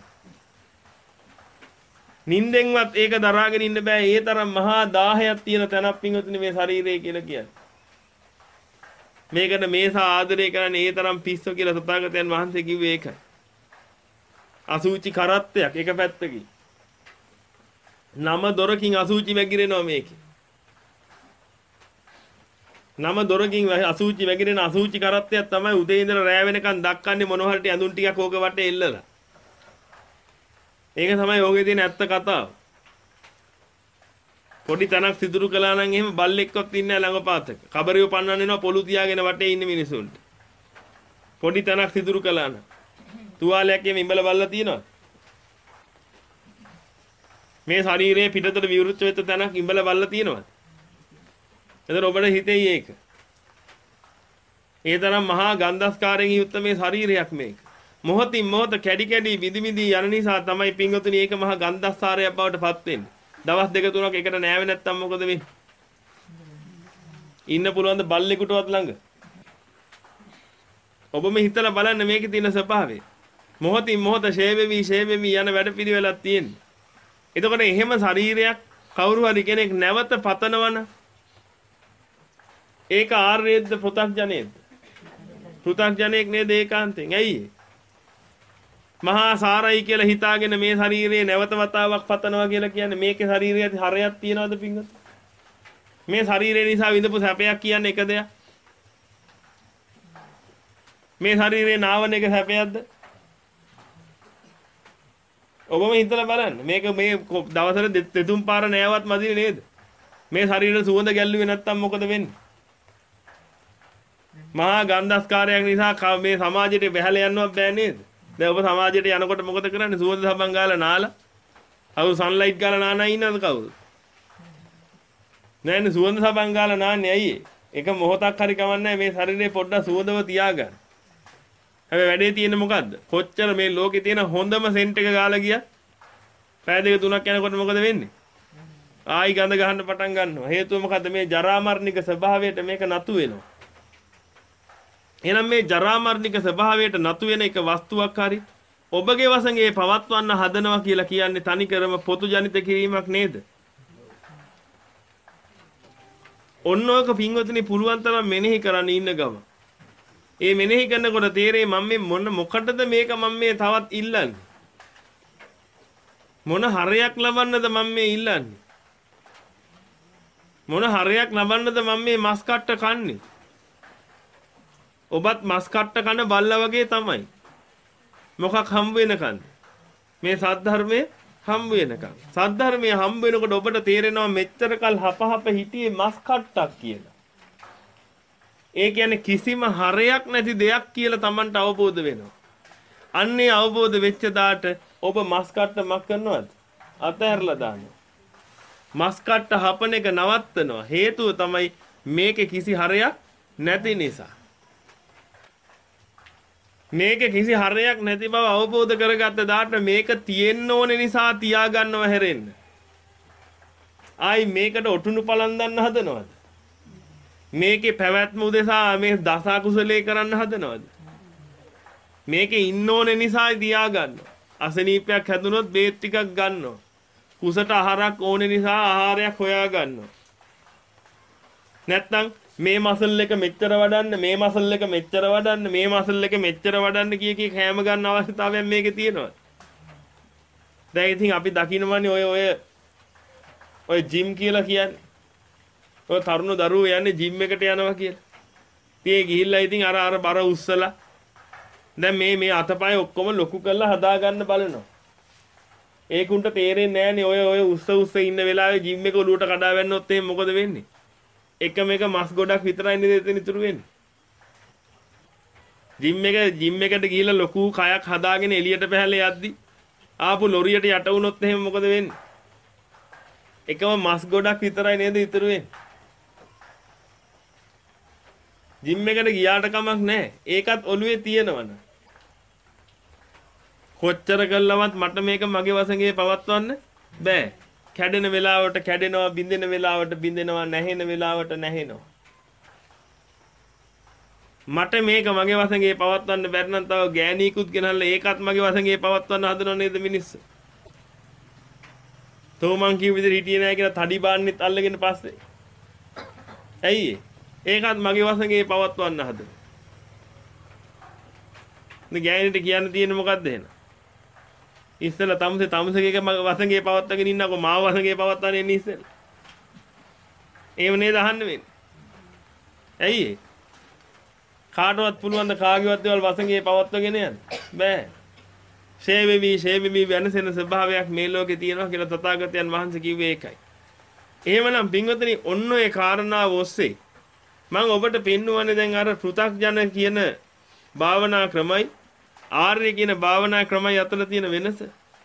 A: නිින්දෙන්වත් ඒක දරාගෙන ඉන්න බෑ. ඒ තරම් මහා දාහයක් තියෙන තැනක් පින්වතුනි මේ ශරීරය කියලා කියන්නේ. මේකට මේසා ආදරය කරන්නේ ඒ තරම් පිස්සු කියලා තථාගතයන් වහන්සේ කිව්වේ ඒකයි. අසුචි කරත්තයක් එක පැත්තකින්. නම දොරකින් අසුචි වැగిරෙනවා මේකේ. නම දොරකින් අසුචි වැగిරෙන අසුචි කරත්තයක් තමයි උදේ ඉඳලා රෑ වෙනකන් දක්කන්නේ මොන හරිට ඇඳුම් ටිකක් ඕක වටේ එල්ලලා. ඒක තමයි ඕකේ තියෙන ඇත්ත කතාව. පොඩි තනක් සිදුරු කළා නම් එහෙම බල්ලෙක්වත් ඉන්නේ නැහැ ළඟපාතක. කබරියෝ පන්නන්න එනවා පොළු තියාගෙන වටේ ඉන්න මිනිසුන්ට. පොඩි තනක් සිදුරු කළා නම් තුවාලයක් එමෙ ඉඹල බල්ලා තියනවා. මේ ශරීරයේ පිටතට විවෘත වෙච්ච තැනක් ඉඹල බල්ලා තියනවා. එතන ඔබට හිතෙයි ඒක. ඒ තරම් මහා ගන්ධස්කාරයෙන් යුක්ත මේ ශරීරයක් මේක. මොහොතින් මොහොත කැඩි කැඩි විදි විදි යන නිසා තමයි පින්වතුනි ඒක මහා ගන්ධස්කාරයක් බවට පත් වෙන්නේ. දවස් දෙක තුනක් එකට නෑවේ නැත්තම් මොකද වෙන්නේ? ඉන්න පුළුවන් ද බල්ලෙකුටවත් ළඟ? ඔබම හිතලා බලන්න මේකේ තියෙන ස්වභාවය. මොහොතින් මොහොත ෂේවෙවි ෂේවෙවි යන වැඩපිළිවෙලක් තියෙන්නේ. එතකොට එහෙම ශරීරයක් කවුරු හරි කෙනෙක් නැවත පතනවන ඒක ආර්යයේද පෘථග්ජනයේද? පෘථග්ජනයෙක් නේද ඒකාන්තයෙන්. ඇයි? මහා සාරයි කියලා හිතාගෙන මේ ශරීරයේ නැවත වතාවක් පතනවා කියලා කියන්නේ මේකේ ශරීරයේ හරයක් තියනවද පින්වත්? මේ ශරීරය නිසා විඳපු සැපයක් කියන්නේ එක දෙයක්. මේ ශරීරේ නාවන එක සැපයක්ද? ඔබම හිතලා බලන්න. මේක මේ දවසට දෙතුන් පාර නෑවත් මදි නේද? මේ ශරීරේ සුවඳ ගැල්ලුවේ නැත්තම් මොකද වෙන්නේ? මහා ගන්ධස්කාරයක් නිසා මේ සමාජයට බැහැල යන්නවත් බෑ නේද? දැන් ඔබ සමාජයට යනකොට මොකද කරන්නේ? සුවඳ සබන් ගාලා නාලා. අවු සන්ලයිට් ගාලා නානා ඉන්නවද කවුද? නෑනේ සුවඳ සබන් ගාලා නාන්නේ ඇයි? එක මොහොතක් හරි කවන්නේ මේ ශරීරේ පොඩ්ඩක් සුවඳව තියාගන්න. හැබැයි වැඩේ තියෙන්නේ මොකද්ද? කොච්චර මේ ලෝකේ තියෙන හොඳම සෙන්ට් එක ගාලා ගියා. පැය දෙක තුනක් යනකොට මොකද වෙන්නේ? ආයි ගඳ ගහන්න පටන් ගන්නවා. හේතුව මොකද්ද? මේ ජරා මරණික ස්වභාවයට මේක නතු වෙනවා. එහෙනම් මේ ජරා මරණික ස්වභාවයට නතු වෙන එක වස්තුවක් හරි ඔබගේ වශයෙන් පවත්වන්න හදනවා කියලා කියන්නේ තනිකරම පොතු ජනිත කිරීමක් නේද? ඔන්නෝක පින්වතුනි පුළුවන් තරම් මෙනෙහි කරන්න ඉන්න ගම. ඒ මෙනෙහි කරනකොට තේරෙයි මම මේ මොන මොකටද මේක මම මේ තවත් ඉල්ලන්නේ? මොන හරයක් ලබන්නද මම මේ ඉල්ලන්නේ? මොන හරයක් ලබන්නද මම මේ මස් කට්ට කන්නේ? ඔබත් මස් කට්ට කන බල්ලා වගේ තමයි. මොකක් හම්බ වෙනකන් මේ සද්ධර්මයේ හම්බ වෙනකන්. සද්ධර්මයේ හම්බ වෙනකොට ඔබට තේරෙනවා මෙච්චර කල් හපහප හිටියේ මස් කට්ටක් කියලා. ඒ කියන්නේ කිසිම හරයක් නැති දෙයක් කියලා Tamanට අවබෝධ වෙනවා. අන්නේ අවබෝධ වෙච්ච දාට ඔබ මස් කට්ට මක් කරනවද? අතහැරලා දානවා. මස් කට්ට හපන එක නවත්තනවා. හේතුව තමයි මේකේ කිසි හරයක් නැති නිසා. මේකේ කිසි හරයක් නැති බව අවබෝධ කරගත්ත දාට මේක තියෙන්න ඕනේ නිසා තියාගන්නව හැරෙන්න. ආයි මේකට ඔටුනු පලන්දන්න හදනවද? මේකේ පැවැත්ම උදෙසා මේ දස කුසලයේ කරන්න හදනවද? මේකේ ඉන්න ඕනේ නිසා තියාගන්නවා. අසනීපයක් හැදුනොත් බේත් ටිකක් ගන්නවා. කුසට ආහාරයක් ඕනේ නිසා ආහාරයක් හොයා ගන්නවා. නැත්තම් මේ මසල් එක මෙච්චර වඩන්න මේ මසල් එක මෙච්චර වඩන්න මේ මසල් එක මෙච්චර වඩන්න කිය කී කැම ගන්න අවශ්‍යතාවයක් මේකේ තියෙනවා. දැන් ඉතින් අපි දකින්නමනේ ඔය ඔය ඔය ජිම් කියලා කියන්නේ. ඔය තරුණ දරුවෝ යන්නේ ජිම් එකට යනවා කියලා. ඉතින් ගිහිල්ලා ඉතින් අර අර බර උස්සලා දැන් මේ මේ අතපය ඔක්කොම ලොකු කරලා හදා ගන්න බලනවා. ඒකුන්ට තේරෙන්නේ නැහනේ ඔය ඔය උස්ස උස්ස ඉන්න වෙලාවේ ජිම් එක ඔලුවට කඩා වැන්නොත් එහෙනම් මොකද වෙන්නේ? එකම එක මස් ගොඩක් විතරයි නේද එතන ඉතුරු වෙන්නේ. ජිම් එක ජිම් එකට ගිහිල්ලා ලොකු කයක් හදාගෙන එළියට පැහැලා යද්දි ආපු ලොරියට යට වුණොත් එහෙම මොකද වෙන්නේ? එකම මස් ගොඩක් විතරයි නේද ඉතුරු වෙන්නේ. ජිම් එකට ගියාට කමක් නැහැ. ඒකත් ඔළුවේ තියෙනවනේ. කොච්චර කළවත් මට මේක මගේ වසඟේ පවත්වන්න බෑ. කැඩෙන වෙලාවට කැඩෙනවා, බින්දෙන වෙලාවට බින්දෙනවා, නැහෙන වෙලාවට නැහෙනවා. මට මේක මගේ වසඟේ පවත්වන්න බැරි නම් තව ගෑණීකුත් ගෙනල්ලා ඒකත් මගේ වසඟේ පවත්වන්න හදනව නේද මිනිස්සු? තෝ මං කිව්ව විදිහට හිටියේ නැහැ කියලා තඩි බාන්නෙත් අල්ලගෙන පස්සේ. ඇයි ඒකත් මගේ වසඟේ පවත්වන්න හදනවා. මේ ගෑණිට කියන්න තියෙන්නේ මොකද්ද එහෙනම්? ඉස්සෙල්ලා තමුසේ තමුසේගේ වසඟේ පවත්වාගෙන ඉන්නකො මාව වසඟේ පවත්වාගෙන ඉන්නේ ඉස්සෙල්ලා. ඒව නේද අහන්න වෙන්නේ. ඇයි ඒ? කාටවත් පුළුවන් ද කාගේවත් දේවල් වසඟේ පවත්වාගෙන යන්න? බෑ. ෂේවෙවි ෂේවෙවි වෙනසෙන ස්වභාවයක් මේ ලෝකේ තියෙනවා කියලා තථාගතයන් වහන්සේ කිව්වේ ඒකයි. එහෙමනම් පින්වතුනි ඔන්න ඔය කාරණාව ඔස්සේ මම ඔබට පෙන්වන්නේ දැන් අර පෘථග්ජන කියන භාවනා ක්‍රමයි ආර්ය කියන භාවනා ක්‍රමයි අතර තියෙන වෙනස.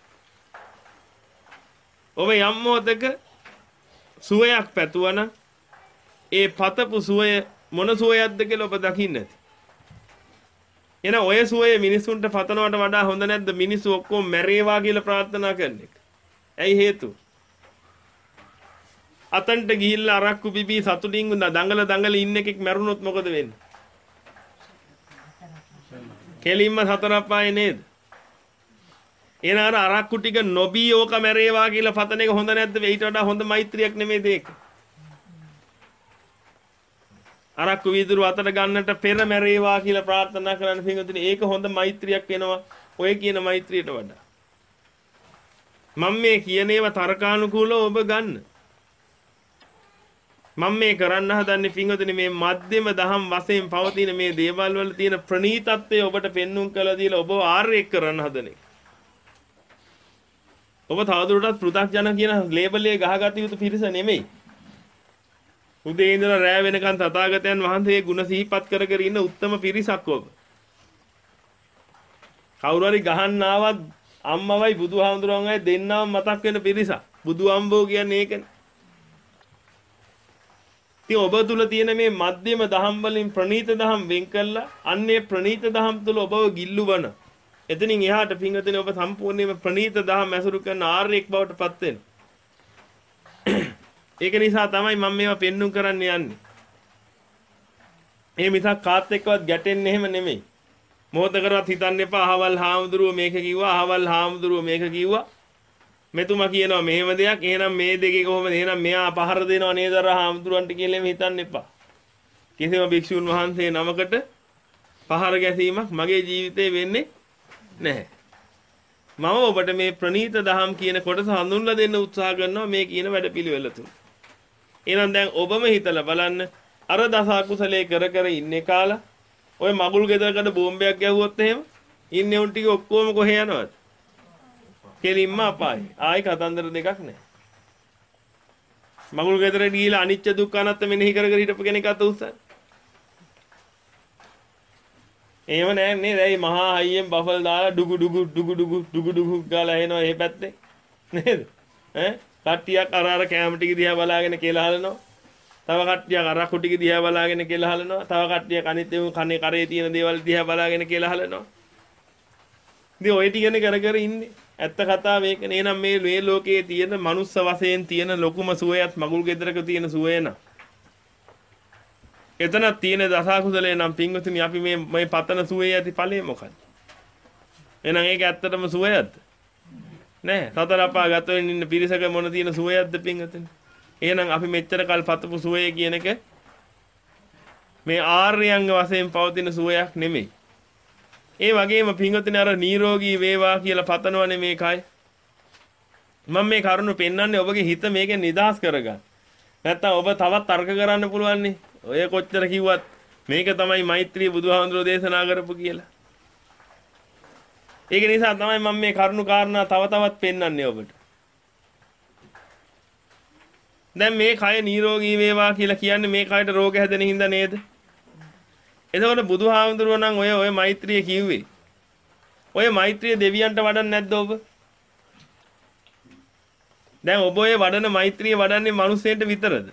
A: ඔබ යම් මොහොතක සුවයක් පැතුවනම් ඒ පතපු සුවය මොන සුවයක්ද කියලා ඔබ දකින්නේ නැති. එන ඔය සුවය මිනිසුන්ට පතනවට වඩා හොඳ නැද්ද මිනිස්සු ඔක්කොම මැරේවා කියලා ප්‍රාර්ථනා කරන එක? ඇයි හේතුව? අතන්ට ගිහිල්ලා අරක්කු බිබී සතුටින් දඟල දඟල ඉන්න එකෙක් මැරුණොත් මොකද වෙන්නේ? කෙලින්ම සතර අපායේ නේද? එන අර අරක්කු ටික නොබී ඕක මැරේවා කියලා පතන එක හොඳ නැද්ද? ඊට වඩා හොඳ මෛත්‍රියක් නෙමෙයිද ඒක? අරක්කු වීදුරු අතට ගන්නට පෙර මැරේවා කියලා ප්‍රාර්ථනා කරන්න පින්වතුනි ඒක හොඳ මෛත්‍රියක් වෙනවා ඔය කියන මෛත්‍රියට වඩා. මම මේ කියන ඒවා තර්කානුකූලව ඔබ ගන්න. මම මේ කරන්න හදන්නේ පින්වතුනි මේ මධ්‍යම දහම් වශයෙන් පවතින මේ දේවල් වල තියෙන ප්‍රණීතත්වය ඔබට පෙන්눔 කළා දීලා ඔබ ආර්යයක් කරන්න හදන එක. ඔබ තවදුරටත් පෘථග්ජන කියන ලේබල් එක ගහගත යුතු පිරිස නෙමෙයි. උදේ ඉඳලා රෑ වෙනකන් තථාගතයන් වහන්සේගේ ගුණ සිහිපත් කර කර ඉන්න උත්තම පිරිසක් ඔබ. කවුරු හරි ගහන්න ආවත් අම්මවයි බුදුහාමුදුරන්වයි දෙන්නම මතක් වෙන පිරිසක්. බුදු අම්බෝ කියන්නේ ඒකනේ. ඉතින් ඔබ තුල තියෙන මේ මධ්‍යම දහම් වලින් ප්‍රණීත දහම් වෙන් කළා අන්නේ ප්‍රණීත දහම් තුල ඔබව ගිල්ලුවන. එතනින් එහාට පින්වතුනි ඔබ සම්පූර්ණයෙන්ම ප්‍රණීත දහම් ඇසුරු කරන ආර්යෙක් බවට පත් වෙනවා. ඒක නිසා තමයි මම මේවා පෙන්눔 කරන්න යන්නේ. මේ මිසක් කාත් එක්කවත් ගැටෙන්නේ එහෙම නෙමෙයි. මොහොතකවත් හිතන්න එපා අහවල් හාමුදුරුවෝ මේක කිව්වා අහවල් හාමුදුරුවෝ මේක කිව්වා. මෙතුමා කියනවා මෙහෙම දෙයක්. එහෙනම් මේ දෙකේ කොහොමද? එහෙනම් මෙයා පහර දෙනව නේද අර හාමුදුරුවන්ට කියලා එහෙම හිතන්න එපා. කිසිම භික්ෂුන් වහන්සේ නමකට පහර ගැසීමක් මගේ ජීවිතේ වෙන්නේ නැහැ. මම ඔබට මේ ප්‍රණීත දහම් කියන කොටස හඳුන්ලා දෙන්න උත්සාහ කරනවා මේ කියන වැඩපිළිවෙල තුල. එහෙනම් දැන් ඔබම හිතලා බලන්න අර දස අකුසලයේ කර කර ඉන්නේ කාලා ඔය මගුල් ගෙදරකට බෝම්බයක් ගැහුවොත් එහෙම ඉන්නේ උන් ටික ඔක්කොම කොහේ යනවද? කෙලින්ම අපායි. ආයි කතන්දර දෙකක් නැහැ. මගුල් ගෙදරට ගිහිලා අනිච්ච දුක්ඛ අනාත්ම මෙනෙහි කර කර හිටපු කෙනෙක් අත උස්සන. එහෙම නෑ නේද? ඒ මහා හයියෙන් බෆල් දාලා ඩුගු ඩුගු ඩුගු ඩුගු ඩුගු ඩුගු ගාලා එනවා එහෙ පැත්තේ. නේද? ඈ කට්ටියක් අර අර කැම ටික දිහා බලාගෙන කියලා හලනවා. තව කට්ටියක් අර කුටි ටික දිහා බලාගෙන කියලා හලනවා. තව කට්ටියක් අනිත් ඒවා කනේ කරේ තියෙන දේවල් දිහා බලාගෙන කියලා හලනවා. ඉතින් ඔය ටිකනේ කර කර ඉන්නේ. ඇත්ත කතාව මේකනේ. එහෙනම් මේ මේ ලෝකයේ තියෙන මනුස්ස වශයෙන් තියෙන ලොකුම සුවයත් මගුල් ගෙදරක තියෙන සුවය න ะ. එතන තියෙන දසකුසලේ නම් පින්වතුනි අපි මේ මේ පතන සුවේ ඇති ඵලය මොකක්ද? එහෙනම් ඒක ඇත්තටම සුවයක්ද? නෑ. සතර අපා ගත වෙමින් ඉන්න පිරිසක මොන තියෙන සුවයක්ද පින්වතුනි? එහෙනම් අපි මෙච්චර කල් පතපු සුවය කියන එක මේ ආර්යයන්ග වශයෙන් පවතින සුවයක් නෙමෙයි. ඒ වගේම පින්වතුනි අර නිරෝගී වේවා කියලා පතනවනේ මේකයි. මම මේ කරුණ පෙන්වන්නේ ඔබගේ හිත මේකෙන් නිදහස් කරගන්න. නැත්තම් ඔබ තවත් තර්ක කරන්න පුළුවන් නේ. ඔය කොච්චර කිව්වත් මේක තමයි මෛත්‍රී බුදුහාමුදුරෝ දේශනා කරපු කියලා. ඒක නිසා තමයි මම මේ කරුණු කාරණා තව තවත් පෙන්වන්නේ ඔබට. දැන් මේ කය නිරෝගී වේවා කියලා කියන්නේ මේ කයට රෝග හැදෙන හින්දා නේද? එතකොට බුදුහාමුදුරුවෝ නම් ඔය ඔය මෛත්‍රිය කිව්වේ. ඔය මෛත්‍රිය දෙවියන්ට වඩන්නේ නැද්ද ඔබ? දැන් ඔබ ඔය වඩන මෛත්‍රිය වඩන්නේ මිනිස්සෙන්ට විතරද?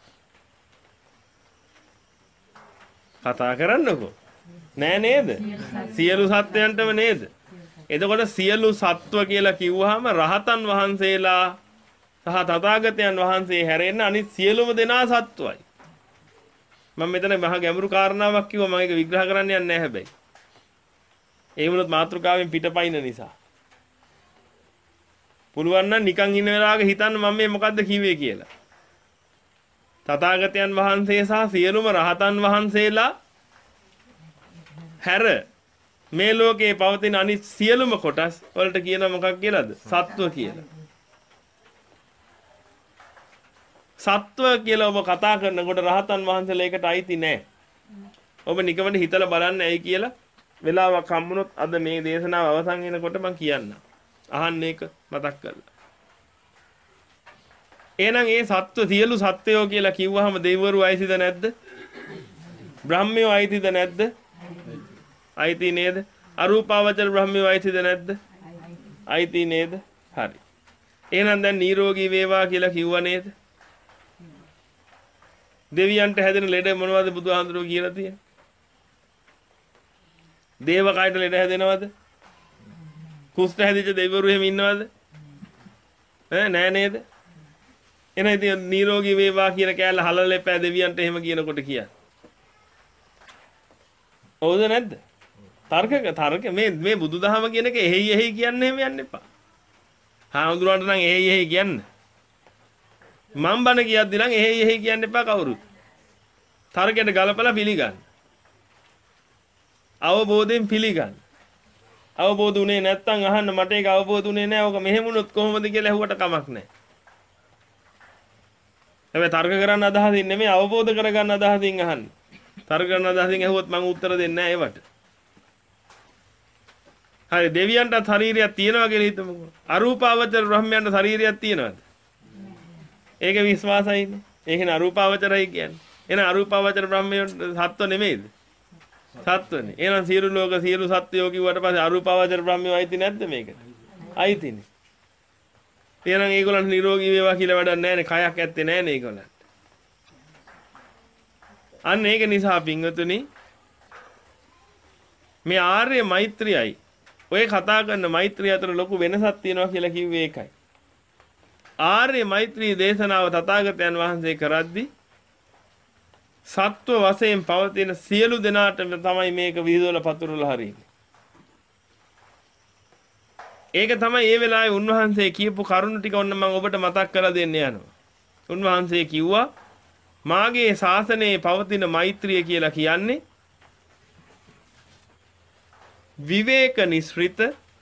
A: කතා කරන්නකෝ. නෑ නේද? සියලු සත්වයන්ටම නේද? එතකොට සියලු සත්ව කියලා කිව්වහම රහතන් වහන්සේලා සහ තථාගතයන් වහන්සේ හැරෙන්න අනිත් සියලුම දෙනා සත්වයි. මම මෙතන මහා ගැඹුරු කාරණාවක් කිව්වා මම ඒක විග්‍රහ කරන්න යන්නේ නැහැ හැබැයි. ඒ වුණොත් මාතෘකාවෙන් පිටපයින් නිසා. පුළුවන් නම් නිකන් ඉන්න වෙලාවක හිතන්න මම මේ මොකද්ද කිව්වේ කියලා. තථාගතයන් වහන්සේ සහ සියලුම රහතන් වහන්සේලා හැර මේ ලෝකේ පවතින අනිත් සියලුම කොටස් වලට කියන මොකක් කියලාද? සත්ව කියලා. සත්ව කියලා ඔබ කතා කරනකොට රහතන් වහන්සේලා ඒකට අයිති නෑ. ඔබ නිකමට හිතලා බලන්න ඇයි කියලා වෙලාවක් හම්බුනොත් අද මේ දේශනාව අවසන් වෙනකොට මම කියන්නම්. අහන්න ඒක මතක් කරලා. එහෙනම් ඒ සත්ව සියලු සත්වයෝ කියලා කිව්වහම දෙවිවරු අයිතිද නැද්ද? බ්‍රහ්මයෝ අයිතිද නැද්ද? අයිති නේද? අරූපාවචර බ්‍රහ්මයෝ අයිතිද නැද්ද? අයිති නේද? හරි. එහෙනම් දැන් නිරෝගී වේවා කියලා කිව්වා නේද? දෙවියන්ට හැදෙන ලෙඩ මොනවද බුදුහාඳුරෝ කියලා තියෙන්නේ? දේව කයට ලෙඩ හැදෙනවද? කුෂ්ඨ හැදිච්ච දෙවිවරු එහෙම ඉන්නවද? ඈ නෑ නේද? එන ඉතින් නිරෝගී වේවා කියන කෑල්ල හලල එපා දෙවියන්ට එහෙම කියනකොට කියන්නේ. හවුද නැද්ද? තර්ක තර්ක මේ මේ බුදුදහම කියන එක එහෙයි එහෙයි කියන්නේ එහෙම යන්න එපා. හාමුදුරන්ට නම් එහෙයි එහෙයි කියන්න. මම බන කියද්දි නම් එහෙයි එහෙයි කියන්න එපා කවුරුත්. තර්කයට ගලපලා පිළිගන්න. අවබෝධයෙන් පිළිගන්න. අවබෝධ උනේ නැත්තම් අහන්න මට ඒක අවබෝධ උනේ නැහැ. ඔක මෙහෙම වුණොත් කොහොමද කියලා ඇහුවට කමක් නැහැ. හැබැයි තර්ක කරන්න අදහසින් නෙමෙයි අවබෝධ කරගන්න අදහසින් අහන්න. තර්ක කරන අදහසින් ඇහුවොත් මම උත්තර දෙන්නේ නැහැ ඒවට. හරි දෙවියන්ට ශරීරයක් තියෙනවා කියලා හිතමුකෝ. අරූපාවචර බ්‍රහ්මයන්ට ශරීරයක් තියෙනවද? ඒක විශ්වාසයිනේ. ඒකනේ අරූපාවචරයි කියන්නේ. එහෙනම් අරූපාවචර බ්‍රහ්මයන් සත්ව නෙමෙයිද? සත්වනේ. එහෙනම් සියලු ලෝක සියලු සත්වයෝ කිව්වට පස්සේ අරූපාවචර බ්‍රහ්මයෝ අයිති නැද්ද මේකට? අයිතිනේ. එහෙනම් ඒගොල්ලන් නිරෝගී වේවා කියලා වැඩක් නැහැනේ. කයක් ඇත්තේ නැහැනේ ඒගොල්ලන්ට. අන්න ඒක නිසා පින්වතුනි මේ ආර්ය මෛත්‍රියයි ඔය කතා කරන මෛත්‍රිය අතර ලොකු වෙනසක් තියෙනවා කියලා කිව්වේ ඒකයි. ආර්ය මෛත්‍රී දේශනාව තථාගතයන් වහන්සේ කරද්දී සත්ව වශයෙන් පවතින සියලු දෙනාට තමයි මේක විහිදුවලා පතුරවලා හරින්නේ. ඒක තමයි ඒ වෙලාවේ උන්වහන්සේ කියපු කරුණු ටික ඔන්න මම ඔබට මතක් කරලා දෙන්න යනවා. උන්වහන්සේ කිව්වා මාගේ ශාසනයේ පවතින මෛත්‍රිය කියලා කියන්නේ විවේක නිස්ෘත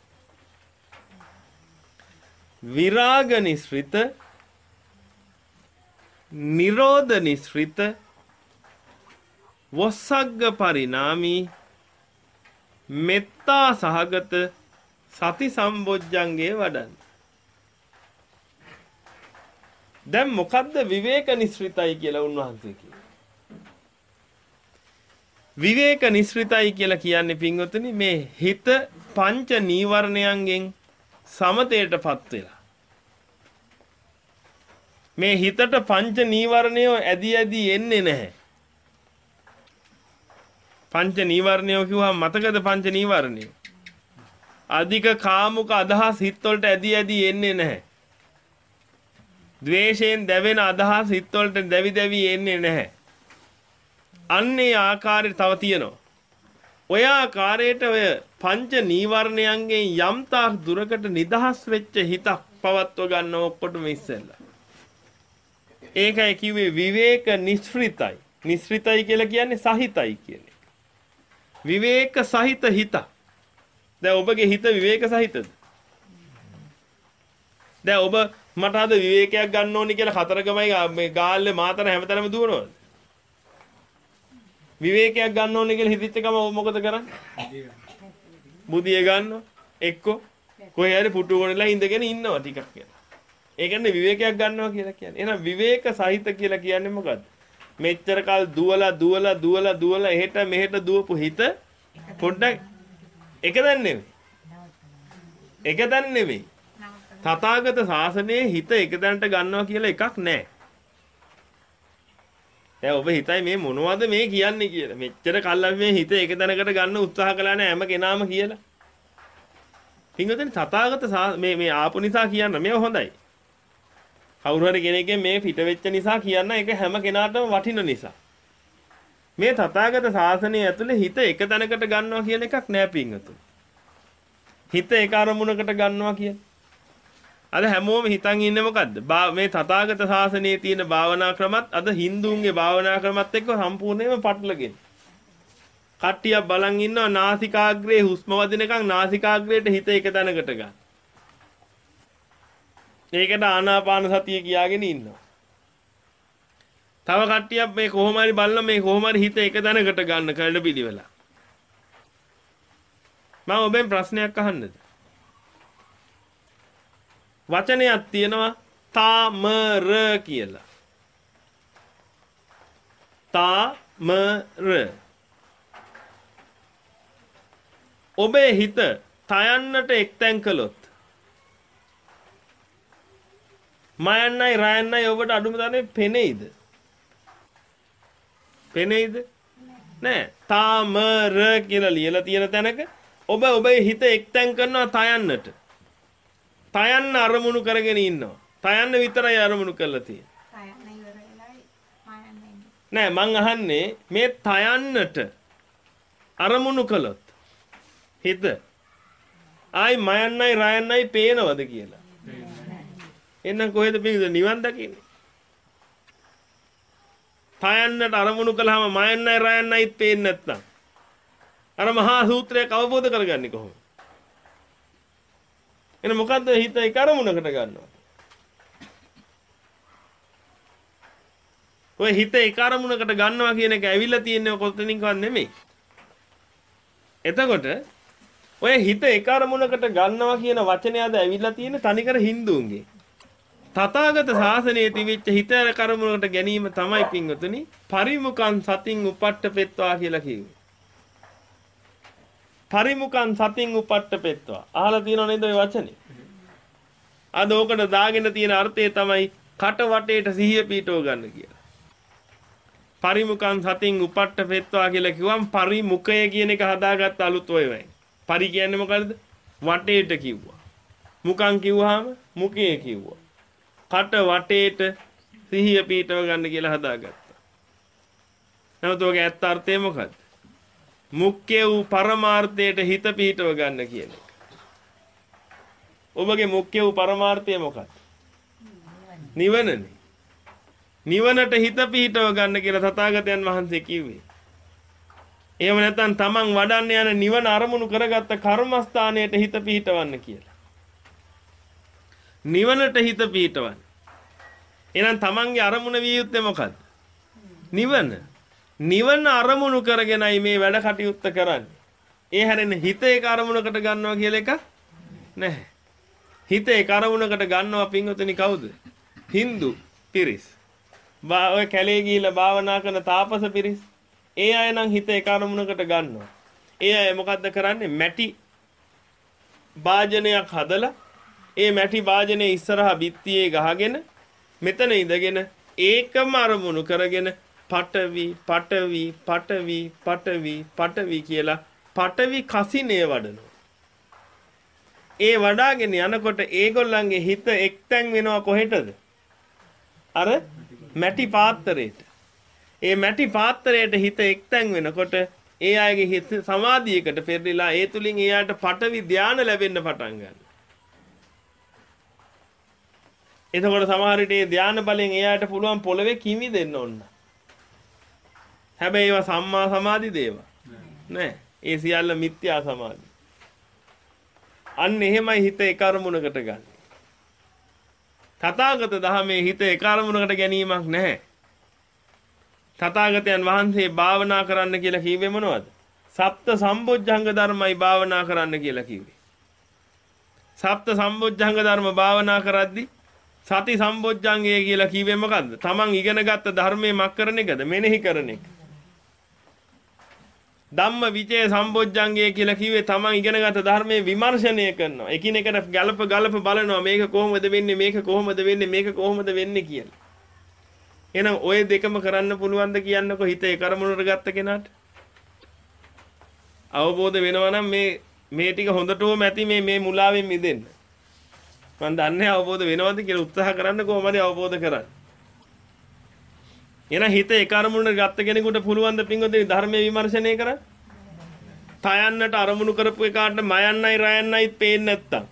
A: විරාග නිස්ෘත නිරෝධ නිස්ෘත වොස්සග්ග පරිණාමී මෙත්තා සහගත සති සම්බොජ්ජංගේ වඩන්න. දැන් මොකද්ද විවේක නිස්ෘතයි කියලා උන්වහන්සේ කිව්වේ? විවේක නිස්ෘතයි කියලා කියන්නේ පින්වතුනි මේ හිත පංච නීවරණයන්ගෙන් සමතේටපත් වෙලා. මේ හිතට පංච නීවරණය ඇදි ඇදි එන්නේ නැහැ. පංච නීවරණය කිව්වම මතකද පංච නීවරණය? අධික කාමුක අදහස් හිත වලට ඇදි ඇදි එන්නේ නැහැ. ද්වේෂයෙන් දැවෙන අදහස් හිත වලට දැවි දැවි එන්නේ නැහැ. අන්නේ ආකාරයට තව තියෙනවා. ඔය ආකාරයට ඔය පංච නීවරණයන්ගෙන් යම් තාක් දුරකට නිදහස් වෙච්ච හිතක් පවත්ව ගන්න ඔක්කොටම ඉස්සෙල්ලා. ඒකයි කිව්වේ විවේක නිස්ෘතයි. නිස්ෘතයි කියලා කියන්නේ සහිතයි කියන්නේ. විවේක සහිත හිත. දැන් ඔබගේ හිත විවේක සහිතද? දැන් ඔබ මට අද විවේකයක් ගන්න ඕනි කියලා කතරගමයි මේ ගාල්ලේ මාතර හැමතැනම දුවනවද? විවේකයක් ගන්න ඕනි කියලා හිතච්ච ගම ඔබ මොකද කරන්නේ? බුදිය ගන්නවා. එක්කෝ කොහේ හරි පුටු ගොනලා ඉඳගෙන ඉන්නවා ටිකක් කියලා. ඒ කියන්නේ විවේකයක් ගන්නවා කියලා කියන්නේ. එහෙනම් විවේක සහිත කියලා කියන්නේ මොකද්ද? මෙච්චර කල් දුවලා දුවලා දුවලා දුවලා එහෙට මෙහෙට දුවපු හිත පොඩ්ඩක් එක දැන් නෙවෙයි. එක දැන් නෙවෙයි. තථාගත ශාසනයේ හිත එක දැනට ගන්නවා කියලා එකක් නැහැ. දැන් ඔබ හිතයි මේ මොනවද මේ කියන්නේ කියලා. මෙච්චර කල් අපි මේ හිත එක දැනකට ගන්න උත්සාහ කළා නෑ හැම කෙනාම කියලා. පින්වතුනි තථාගත මේ මේ ආපු නිසා කියන්න මේව හොඳයි. කවුරු හරි කෙනෙක්ගෙන් මේ පිට වෙච්ච නිසා කියන්න ඒක හැම කෙනාටම වටින නිසා. මේ තථාගත ශාසනය ඇතුලේ හිත එක තැනකට ගන්නවා කියන එකක් නෑ පින්වතුනි. හිත එක අරමුණකට ගන්නවා කියන්නේ. අද හැමෝම හිතන් ඉන්නේ මොකද්ද? මේ තථාගත ශාසනයේ තියෙන භාවනා ක්‍රමත් අද හින්දුන්ගේ භාවනා ක්‍රමත් එක්ක සම්පූර්ණයෙන්ම පටලගෙන. කට්ටියක් බලන් ඉන්නවා නාසිකාග්‍රේ හුස්ම වදිනකන් නාසිකාග්‍රේට හිත එක තැනකට ගන්න. ඒකට ආනාපාන සතිය කියාගෙන ඉන්නවා. තව කට්ටියක් මේ කොහොම හරි බලන මේ කොහොම හරි හිත එක තැනකට ගන්න කඩ පිළිවෙලා. මම ඔබෙන් ප්‍රශ්නයක් අහන්නද? වචනයක් තියෙනවා තාමර කියලා. තාමර. ඔබේ හිත තයන්නට එක්තැන් කළොත් මයන්නයි රයන්නයි ඔබට අඩුම තරමේ පෙනෙයිද? පෙනෙයිද? නෑ. තාමර කියලා ලියලා තියෙන තැනක ඔබ ඔබේ හිත එක්තැන් කරනවා තයන්නට. තයන්න අරමුණු කරගෙන ඉන්නවා. තයන්න විතරයි අරමුණු කරලා තියෙන්නේ. තයන්න ඉවර වෙලායි මයන්න නෑ මං අහන්නේ මේ තයන්නට අරමුණු කළොත් හිත ආයි මයන්නයි රයන්නයි පේනවද කියලා. එහෙනම් කොහෙද පිළිද නිවන් දකින්නේ? තයන්නට අරමුණු කළාම මයන්නයි රයන්නයිත් පේන්නේ නැත්නම් අර මහා සූත්‍රයක් අවබෝධ කරගන්නේ කොහොමද? එන මොකද්ද හිත ඒ කරමුණකට ගන්නවා. ඔය හිත ඒ කරමුණකට ගන්නවා කියන එක ඇවිල්ලා තියෙන්නේ කොතනින්වත් නෙමෙයි. එතකොට ඔය හිත ඒ කරමුණකට ගන්නවා කියන වචනයද ඇවිල්ලා තියෙන්නේ තනිකර හින්දුන්ගේ. තථාගත ශාසනයේ තිබිච්ච හිත ඒ කරමුණකට ගැනීම තමයි පින්වතුනි පරිමුඛං සතින් උපට්ඨපෙත්වා කියලා කිව්වේ. පරිමුඛං සතින් උපට්ඨපෙත්වා. අහලා තියෙනව නේද ඔය වචනේ? අද ඕකට දාගෙන තියෙන අර්ථය තමයි කට වටේට සිහිය පීඨව ගන්න කියලා. පරිමුඛං සතින් උපට්ඨපෙත්වා කියලා කිව්වම් පරිමුඛය කියන එක හදාගත්ත අලුත් ඔය වෙයි. පරි කියන්නේ මොකද්ද? වටේට කිව්වා. මුඛං කිව්වහම මුඛය කිව්වා. කට වටේට සිහිය පීඨව ගන්න කියලා හදාගත්තා. නමුත් ඔයගේ ඇත්ත අර්ථය මොකද්ද? මුඛ්‍ය වූ පරමාර්ථයට හිත පිහිටව ගන්න කියන එක. ඔබගේ මුඛ්‍ය වූ පරමාර්ථය මොකක්ද? නිවනනේ. නිවනට හිත පිහිටව ගන්න කියලා තථාගතයන් වහන්සේ කිව්වේ. එහෙම නැත්නම් තමන් වඩන්න යන නිවන අරමුණු කරගත්ත කර්මස්ථානයට හිත පිහිටවන්න කියලා. නිවනට හිත පිහිටවන්න. එහෙනම් තමන්ගේ අරමුණ විය යුත්තේ මොකද්ද? නිවන. නිවන අරමුණු කරගෙනයි මේ වැඩ කටයුත්ත කරන්නේ. ඒ හැරෙන්නේ හිත ඒක අරමුණකට ගන්නවා කියලා එක නැහැ. හිත ඒක අරමුණකට ගන්නවා පින්වතුනි කවුද? Hindu පිරිස්. ඔය කැලේ ගිහිල්ලා භාවනා කරන තාපස පිරිස්. ඒ අය නම් හිත ඒක අරමුණකට ගන්නවා. ඒ අය මොකද්ද කරන්නේ? මැටි වාජනයක් හදලා ඒ මැටි වාජනේ ඉස්සරහා බිත්තියේ ගහගෙන මෙතන ඉඳගෙන ඒකම අරමුණු කරගෙන පටවි පටවි පටවි පටවි පටවි කියලා පටවි කසිනේ වඩනවා. ඒ වඩාගෙන යනකොට ඒගොල්ලන්ගේ හිත එක්තැන් වෙනවා කොහෙටද? අර මැටි පාත්‍රයට. ඒ මැටි පාත්‍රයට හිත එක්තැන් වෙනකොට ඒ අයගේ හිත සමාධියකට පෙරලිලා ඒ තුලින් එයාට පටවි ධානය ලැබෙන්න පටන් ගන්නවා. එතකොට සමහර විට මේ ධානය බලෙන් එයාට පුළුවන් පොළවේ කිමි දෙන්න ඕන. හැබැයි ඒවා සම්මා සමාධි දේවා නෑ. ඒ සියල්ල මිත්‍යා සමාධි. අන්න එහෙමයි හිත ඒ කර්මුණකට ගන්න. තථාගත දහමේ හිත ඒ කර්මුණකට ගැනීමක් නැහැ. තථාගතයන් වහන්සේ භාවනා කරන්න කියලා කිව්වේ මොනවද? සප්ත සම්බොජ්ජංග ධර්මයි භාවනා කරන්න කියලා කිව්වේ. සප්ත සම්බොජ්ජංග ධර්ම භාවනා කරද්දී සති සම්බොජ්ජංගය කියලා කිව්වේ මොකද්ද? තමන් ඉගෙනගත්ත ධර්මයේ මක් කරන එකද? මෙනෙහි කරන එක. ධම්ම විචේ සම්බොජ්ජංගය කියලා කිව්වේ තමන් ඉගෙනගත්ත ධර්මයේ විමර්ශනය කරනවා. එකිනෙකට ගලප ගලප බලනවා මේක කොහොමද වෙන්නේ මේක කොහොමද වෙන්නේ මේක කොහොමද වෙන්නේ කියලා. එහෙනම් ඔය දෙකම කරන්න පුළුවන්ද කියන්නකො හිතේ කරමුණට ගත්ත කෙනාට? අවබෝධ වෙනවා නම් මේ මේ ටික හොඳටම ඇති මේ මේ මුලාවෙන් මිදෙන්න. මම දන්නේ අවබෝධ වෙනවද කියලා උත්සාහ කරන්න කොහොමද අවබෝධ කරන්නේ? එහෙනම් හිත ඒ කරමුණට ගත්ත කෙනෙකුට පුළුවන් ද පින්වතුනි ධර්මයේ විමර්ශනය කරන්න? තයන්නට අරමුණු කරපු එකාට මයන්නයි රයන්නයි පේන්නේ නැත්තම්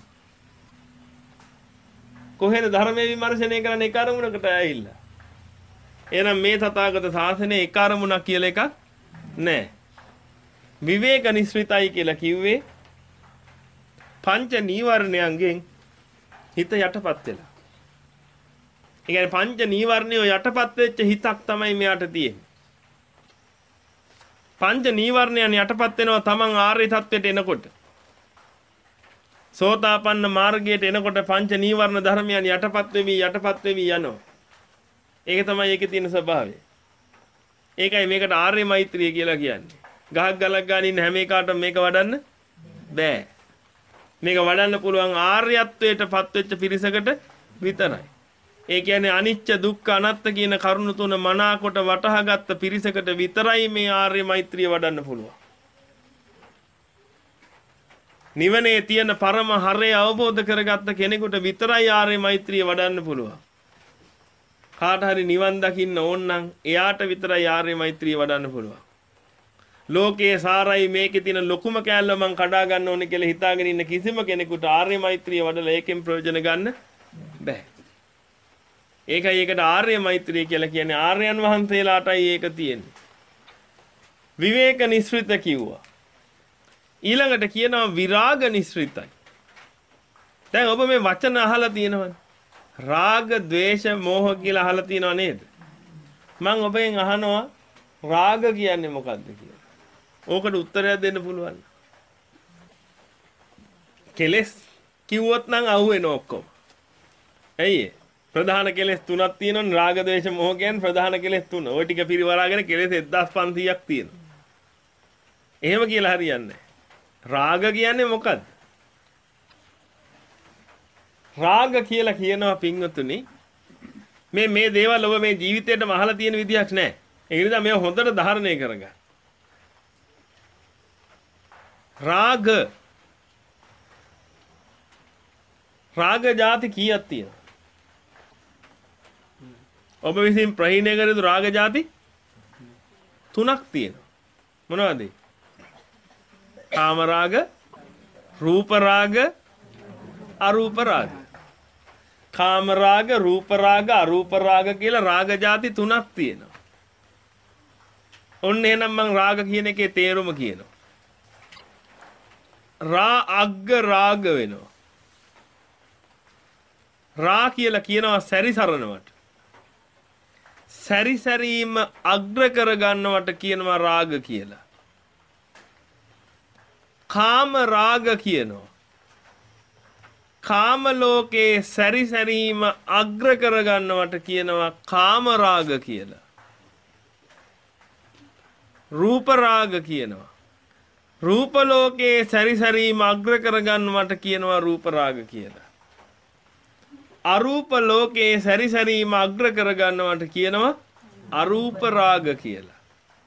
A: කොහෙද ධර්මයේ විමර්ශනය කරන්නේ? ඒ කරමුණකට ඇවිල්ලා. එහෙනම් මේ තථාගත ශාසනයේ ඒ කරමුණක් කියලා එකක් නැහැ. විවේක නිස්ෘතයි කියලා කිව්වේ පංච නීවරණයන්ගෙන් හිත යටපත් වෙලා. ඒ කියන්නේ පංච නීවරණය යටපත් වෙච්ච හිතක් තමයි මෙයාට තියෙන්නේ. පංච නීවරණයන් යටපත් වෙනවා තමන් ආර්ය තත්ත්වයට එනකොට. සෝතාපන්න මාර්ගයට එනකොට පංච නීවරණ ධර්මයන් යටපත් වෙවි යටපත් වෙවි යනවා. ඒක තමයි ඒකේ තියෙන ස්වභාවය. ඒකයි මේකට ආර්ය මෛත්‍රිය කියලා කියන්නේ. ගහක් ගලක් ගන්න ඉන්න හැම එකකටම මේක වඩන්න බෑ. මේක වඩන්න පුළුවන් ආර්යත්වයට පත්වෙච්ච පිරිසකට විතරයි. ඒ කියන්නේ අනිච්ච දුක්ඛ අනාත්ත කියන කරුණු තුන මනාකොට වටහාගත්ත පිරිසකට විතරයි මේ ආර්ය මෛත්‍රිය වඩන්න පුළුවන්. නිවනේ තියෙන පරම හරය අවබෝධ කරගත්ත කෙනෙකුට විතරයි ආර්ය මෛත්‍රිය වඩන්න පුළුවන්. කාට හරි නිවන් දකින්න ඕන නම් එයාට විතරයි ආර්ය මෛත්‍රිය වඩන්න පුළුවන්. ලෝකයේ සාරයි මේකේ තියෙන ලොකුම කෑල්ල මං කඩා ගන්න ඕනේ කියලා හිතාගෙන ඉන්න කිසිම කෙනෙකුට ආර්ය මෛත්‍රිය වඩලා ඒකෙන් ප්‍රයෝජන ගන්න බෑ. ඒකයි ඒකට ආර්ය මෛත්‍රිය කියලා කියන්නේ. ආර්යයන් වහන්සේලාටයි ඒක තියෙන්නේ. විවේක නිස්ෘත කිව්වා. ඊළඟට කියනවා විරාග නිස්ෘතයි. දැන් ඔබ මේ වචන අහලා තියෙනවද? රාග, ద్వේෂ, මෝහ කියලා අහලා තියෙනව නේද? මම ඔබෙන් අහනවා රාග කියන්නේ මොකක්ද කියලා. ඕකට උත්තරයක් දෙන්න පුළුවන්. කෙලස් කිව්වොත් නම් අහුවෙනවා ඔක්කොම. ඇයි ඒ? ප්‍රධාන කෙලස් තුනක් තියෙනවනේ. රාග, ద్వේෂ, මෝහ කියන්නේ ප්‍රධාන කෙලස් තුන. ওই ටික පිරිවරාගෙන කෙලස් එක්දාස් පන්සීයක් තියෙනවා. එහෙම කියලා හරියන්නේ නැහැ. රාග කියන්නේ මොකද්ද? රාග කියලා කියනවා පින්වතුනි මේ මේ දේවල් ඔබ මේ ජීවිතේටම අහලා තියෙන විදියක් නැහැ. ඒ නිසා මේව හොඳට ධාරණය කරගන්න. රාග රාග ಜಾති කීයක් තියෙනවද? ඔබ විසින් ප්‍රහීණය කර යුතු රාග ಜಾති තුනක් තියෙනවා. මොනවද? කාම රාග, රූප රාග, අරූප රාග. කාම රාග, රූප රාග, අරූප රාග කියලා රාග ಜಾති තුනක් තියෙනවා. ඔන්න එහෙනම් මම රාග කියන එකේ තේරුම කියනවා. රා අග්ග රාග වෙනවා. රා කියලා කියනවා සැරිසරනවට. සැරිසැරීම අග්‍ර කරගන්නවට කියනවා රාග කියලා. කාම රාග කියනවා. කාම ලෝකේ සැරිසැරීම අග්‍ර කරගන්නවට කියනවා කාම රාග කියලා. රූප රාග කියනවා. රූප ලෝකේ සැරිසැරීම අග්‍ර කරගන්නවට කියනවා රූප රාග කියලා. අරූප ලෝකේ සැරිසැරීම අග්‍ර කරගන්නවට කියනවා අරූප රාග කියලා.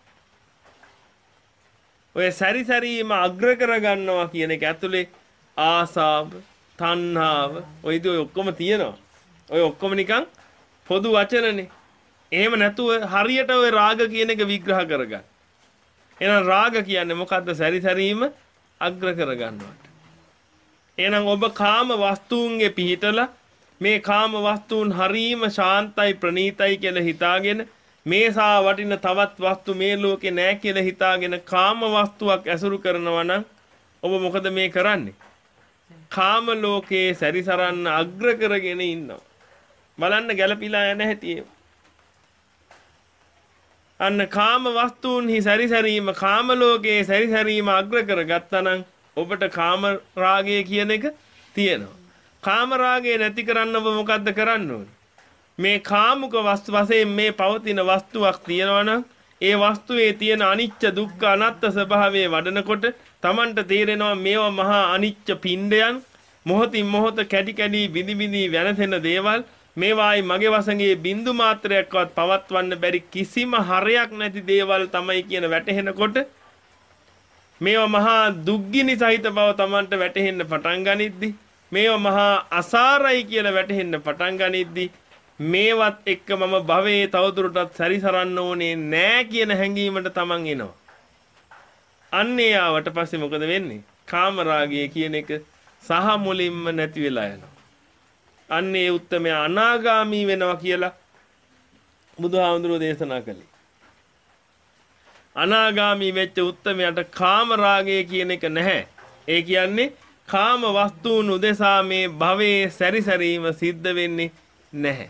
A: ඔය සැරිසැරීම අග්‍ර කරගන්නවා කියන එක ඇතුලේ ආසාව, තණ්හාව, ඔය ඉතින් ඔය ඔක්කොම තියෙනවා. ඔය ඔක්කොම නිකන් පොදු වචනනේ. එහෙම නැතුව හරියට ඔය රාග කියන එක විග්‍රහ කරගන්න. එහෙනම් රාග කියන්නේ මොකද්ද? සැරිසැරීම අග්‍ර කරගන්නවට. එහෙනම් ඔබ කාම වස්තුන්ගේ පිහිටලා මේ කාම වස්තුන් හරීම ශාන්තයි ප්‍රණීතයි කියලා හිතාගෙන මේසා වටින තවත් වස්තු මේ ලෝකේ නැහැ කියලා හිතාගෙන කාම වස්තුවක් ඇසුරු කරනවා නම් ඔබ මොකද මේ කරන්නේ? කාම ලෝකේ සැරිසරන්න අග්‍ර කරගෙන ඉන්නවා. බලන්න ගැළපීලා යන හැටි. අන්න කාම වස්තුන්හි සැරිසැරීම කාම ලෝකේ සැරිසැරීම අග්‍ර කරගත්තා නම් ඔබට කාම රාගය කියන එක තියෙනවා. කාම රාගය නැති කරන්න ඔබ මොකද්ද කරන්න ඕනේ? මේ කාමුක වස්තු වශයෙන් මේ පවතින වස්තුවක් තියෙනවා නම් ඒ වස්තුවේ තියෙන අනිච්ච දුක්ඛ අනාත්ම ස්වභාවය වඩනකොට Tamanට තේරෙනවා මේවා මහා අනිච්ච පිණ්ඩයන්, මොහොතින් මොහොත කැඩි කැඩි බිඳි බිඳි වෙනසෙන දේවල්, මේවායි මගේ වසඟේ බින්දු මාත්‍රයක්වත් පවත්වන්න බැරි කිසිම හරයක් නැති දේවල් තමයි කියන වැටහෙනකොට මේවා මහා දුක්ගිනි සහිත බව Tamanට වැටහෙන්න පටන් ගනිද්දි, මේවා මහා අසාරයි කියලා වැටහෙන්න පටන් ගනිද්දි මේවත් එක්ක මම භවයේ තවදුරටත් සැරිසරන්න ඕනේ නෑ කියන හැඟීමට Taman එනවා. අන්නේ ආවට පස්සේ මොකද වෙන්නේ? කාම රාගය කියන එක සහ මුලින්ම නැති වෙලා යනවා. අන්නේ උත්තමයා අනාගාමී වෙනවා කියලා බුදුහාමුදුරුවෝ දේශනා කළේ. අනාගාමී වෙච්ච උත්තමයාට කාම රාගය කියන එක නැහැ. ඒ කියන්නේ කාම වස්තුන් උදෙසා මේ භවයේ සැරිසැරීම සිද්ධ වෙන්නේ නැහැ.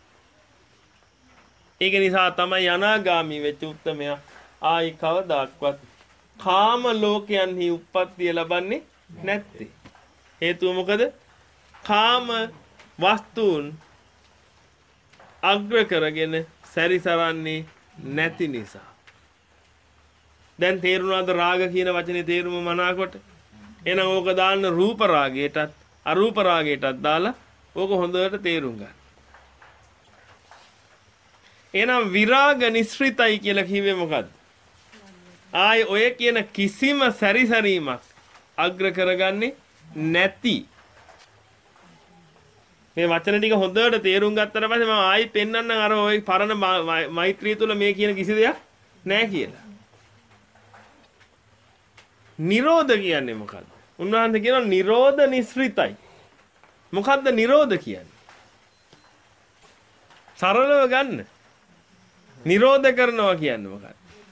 A: ඒක නිසා තමයි අනාගාමී වෙච්ච උත්තමයා ආයි කවදාක්වත් කාම ලෝකයන්හි උප්පත්තිය ලබන්නේ නැත්තේ. හේතුව මොකද? කාම වස්තුන් අග්‍ර කරගෙන සැරිසරන්නේ නැති නිසා. දැන් තේරුණාද රාග කියන වචනේ තේරුම මනාකොට? එහෙනම් ඕක දාන්න රූප රාගයටත් අරූප රාගයටත් දාලා ඕක හොඳට තේරුම් ගන්න. එහෙනම් විරාග නිස්ෘතයි කියලා කිව්වේ මොකද්ද? ආයි ඔය කියන කිසිම සැරිසරීමක් අග්‍ර කරගන්නේ නැති. මේ වචන ටික හොඳට තේරුම් ගත්තට පස්සේ මම ආයි පෙන්නන්නම් අර ওই පරණ මෛත්‍රිය තුල මේ කියන කිසි දෙයක් නැහැ කියලා. නිරෝධ කියන්නේ මොකද්ද? උන්වහන්සේ කියනවා නිරෝධ නිස්ෘතයි. මොකද්ද නිරෝධ කියන්නේ? සරලව ගන්න. නිරෝධ කරනවා කියන්නේ මොකක්ද?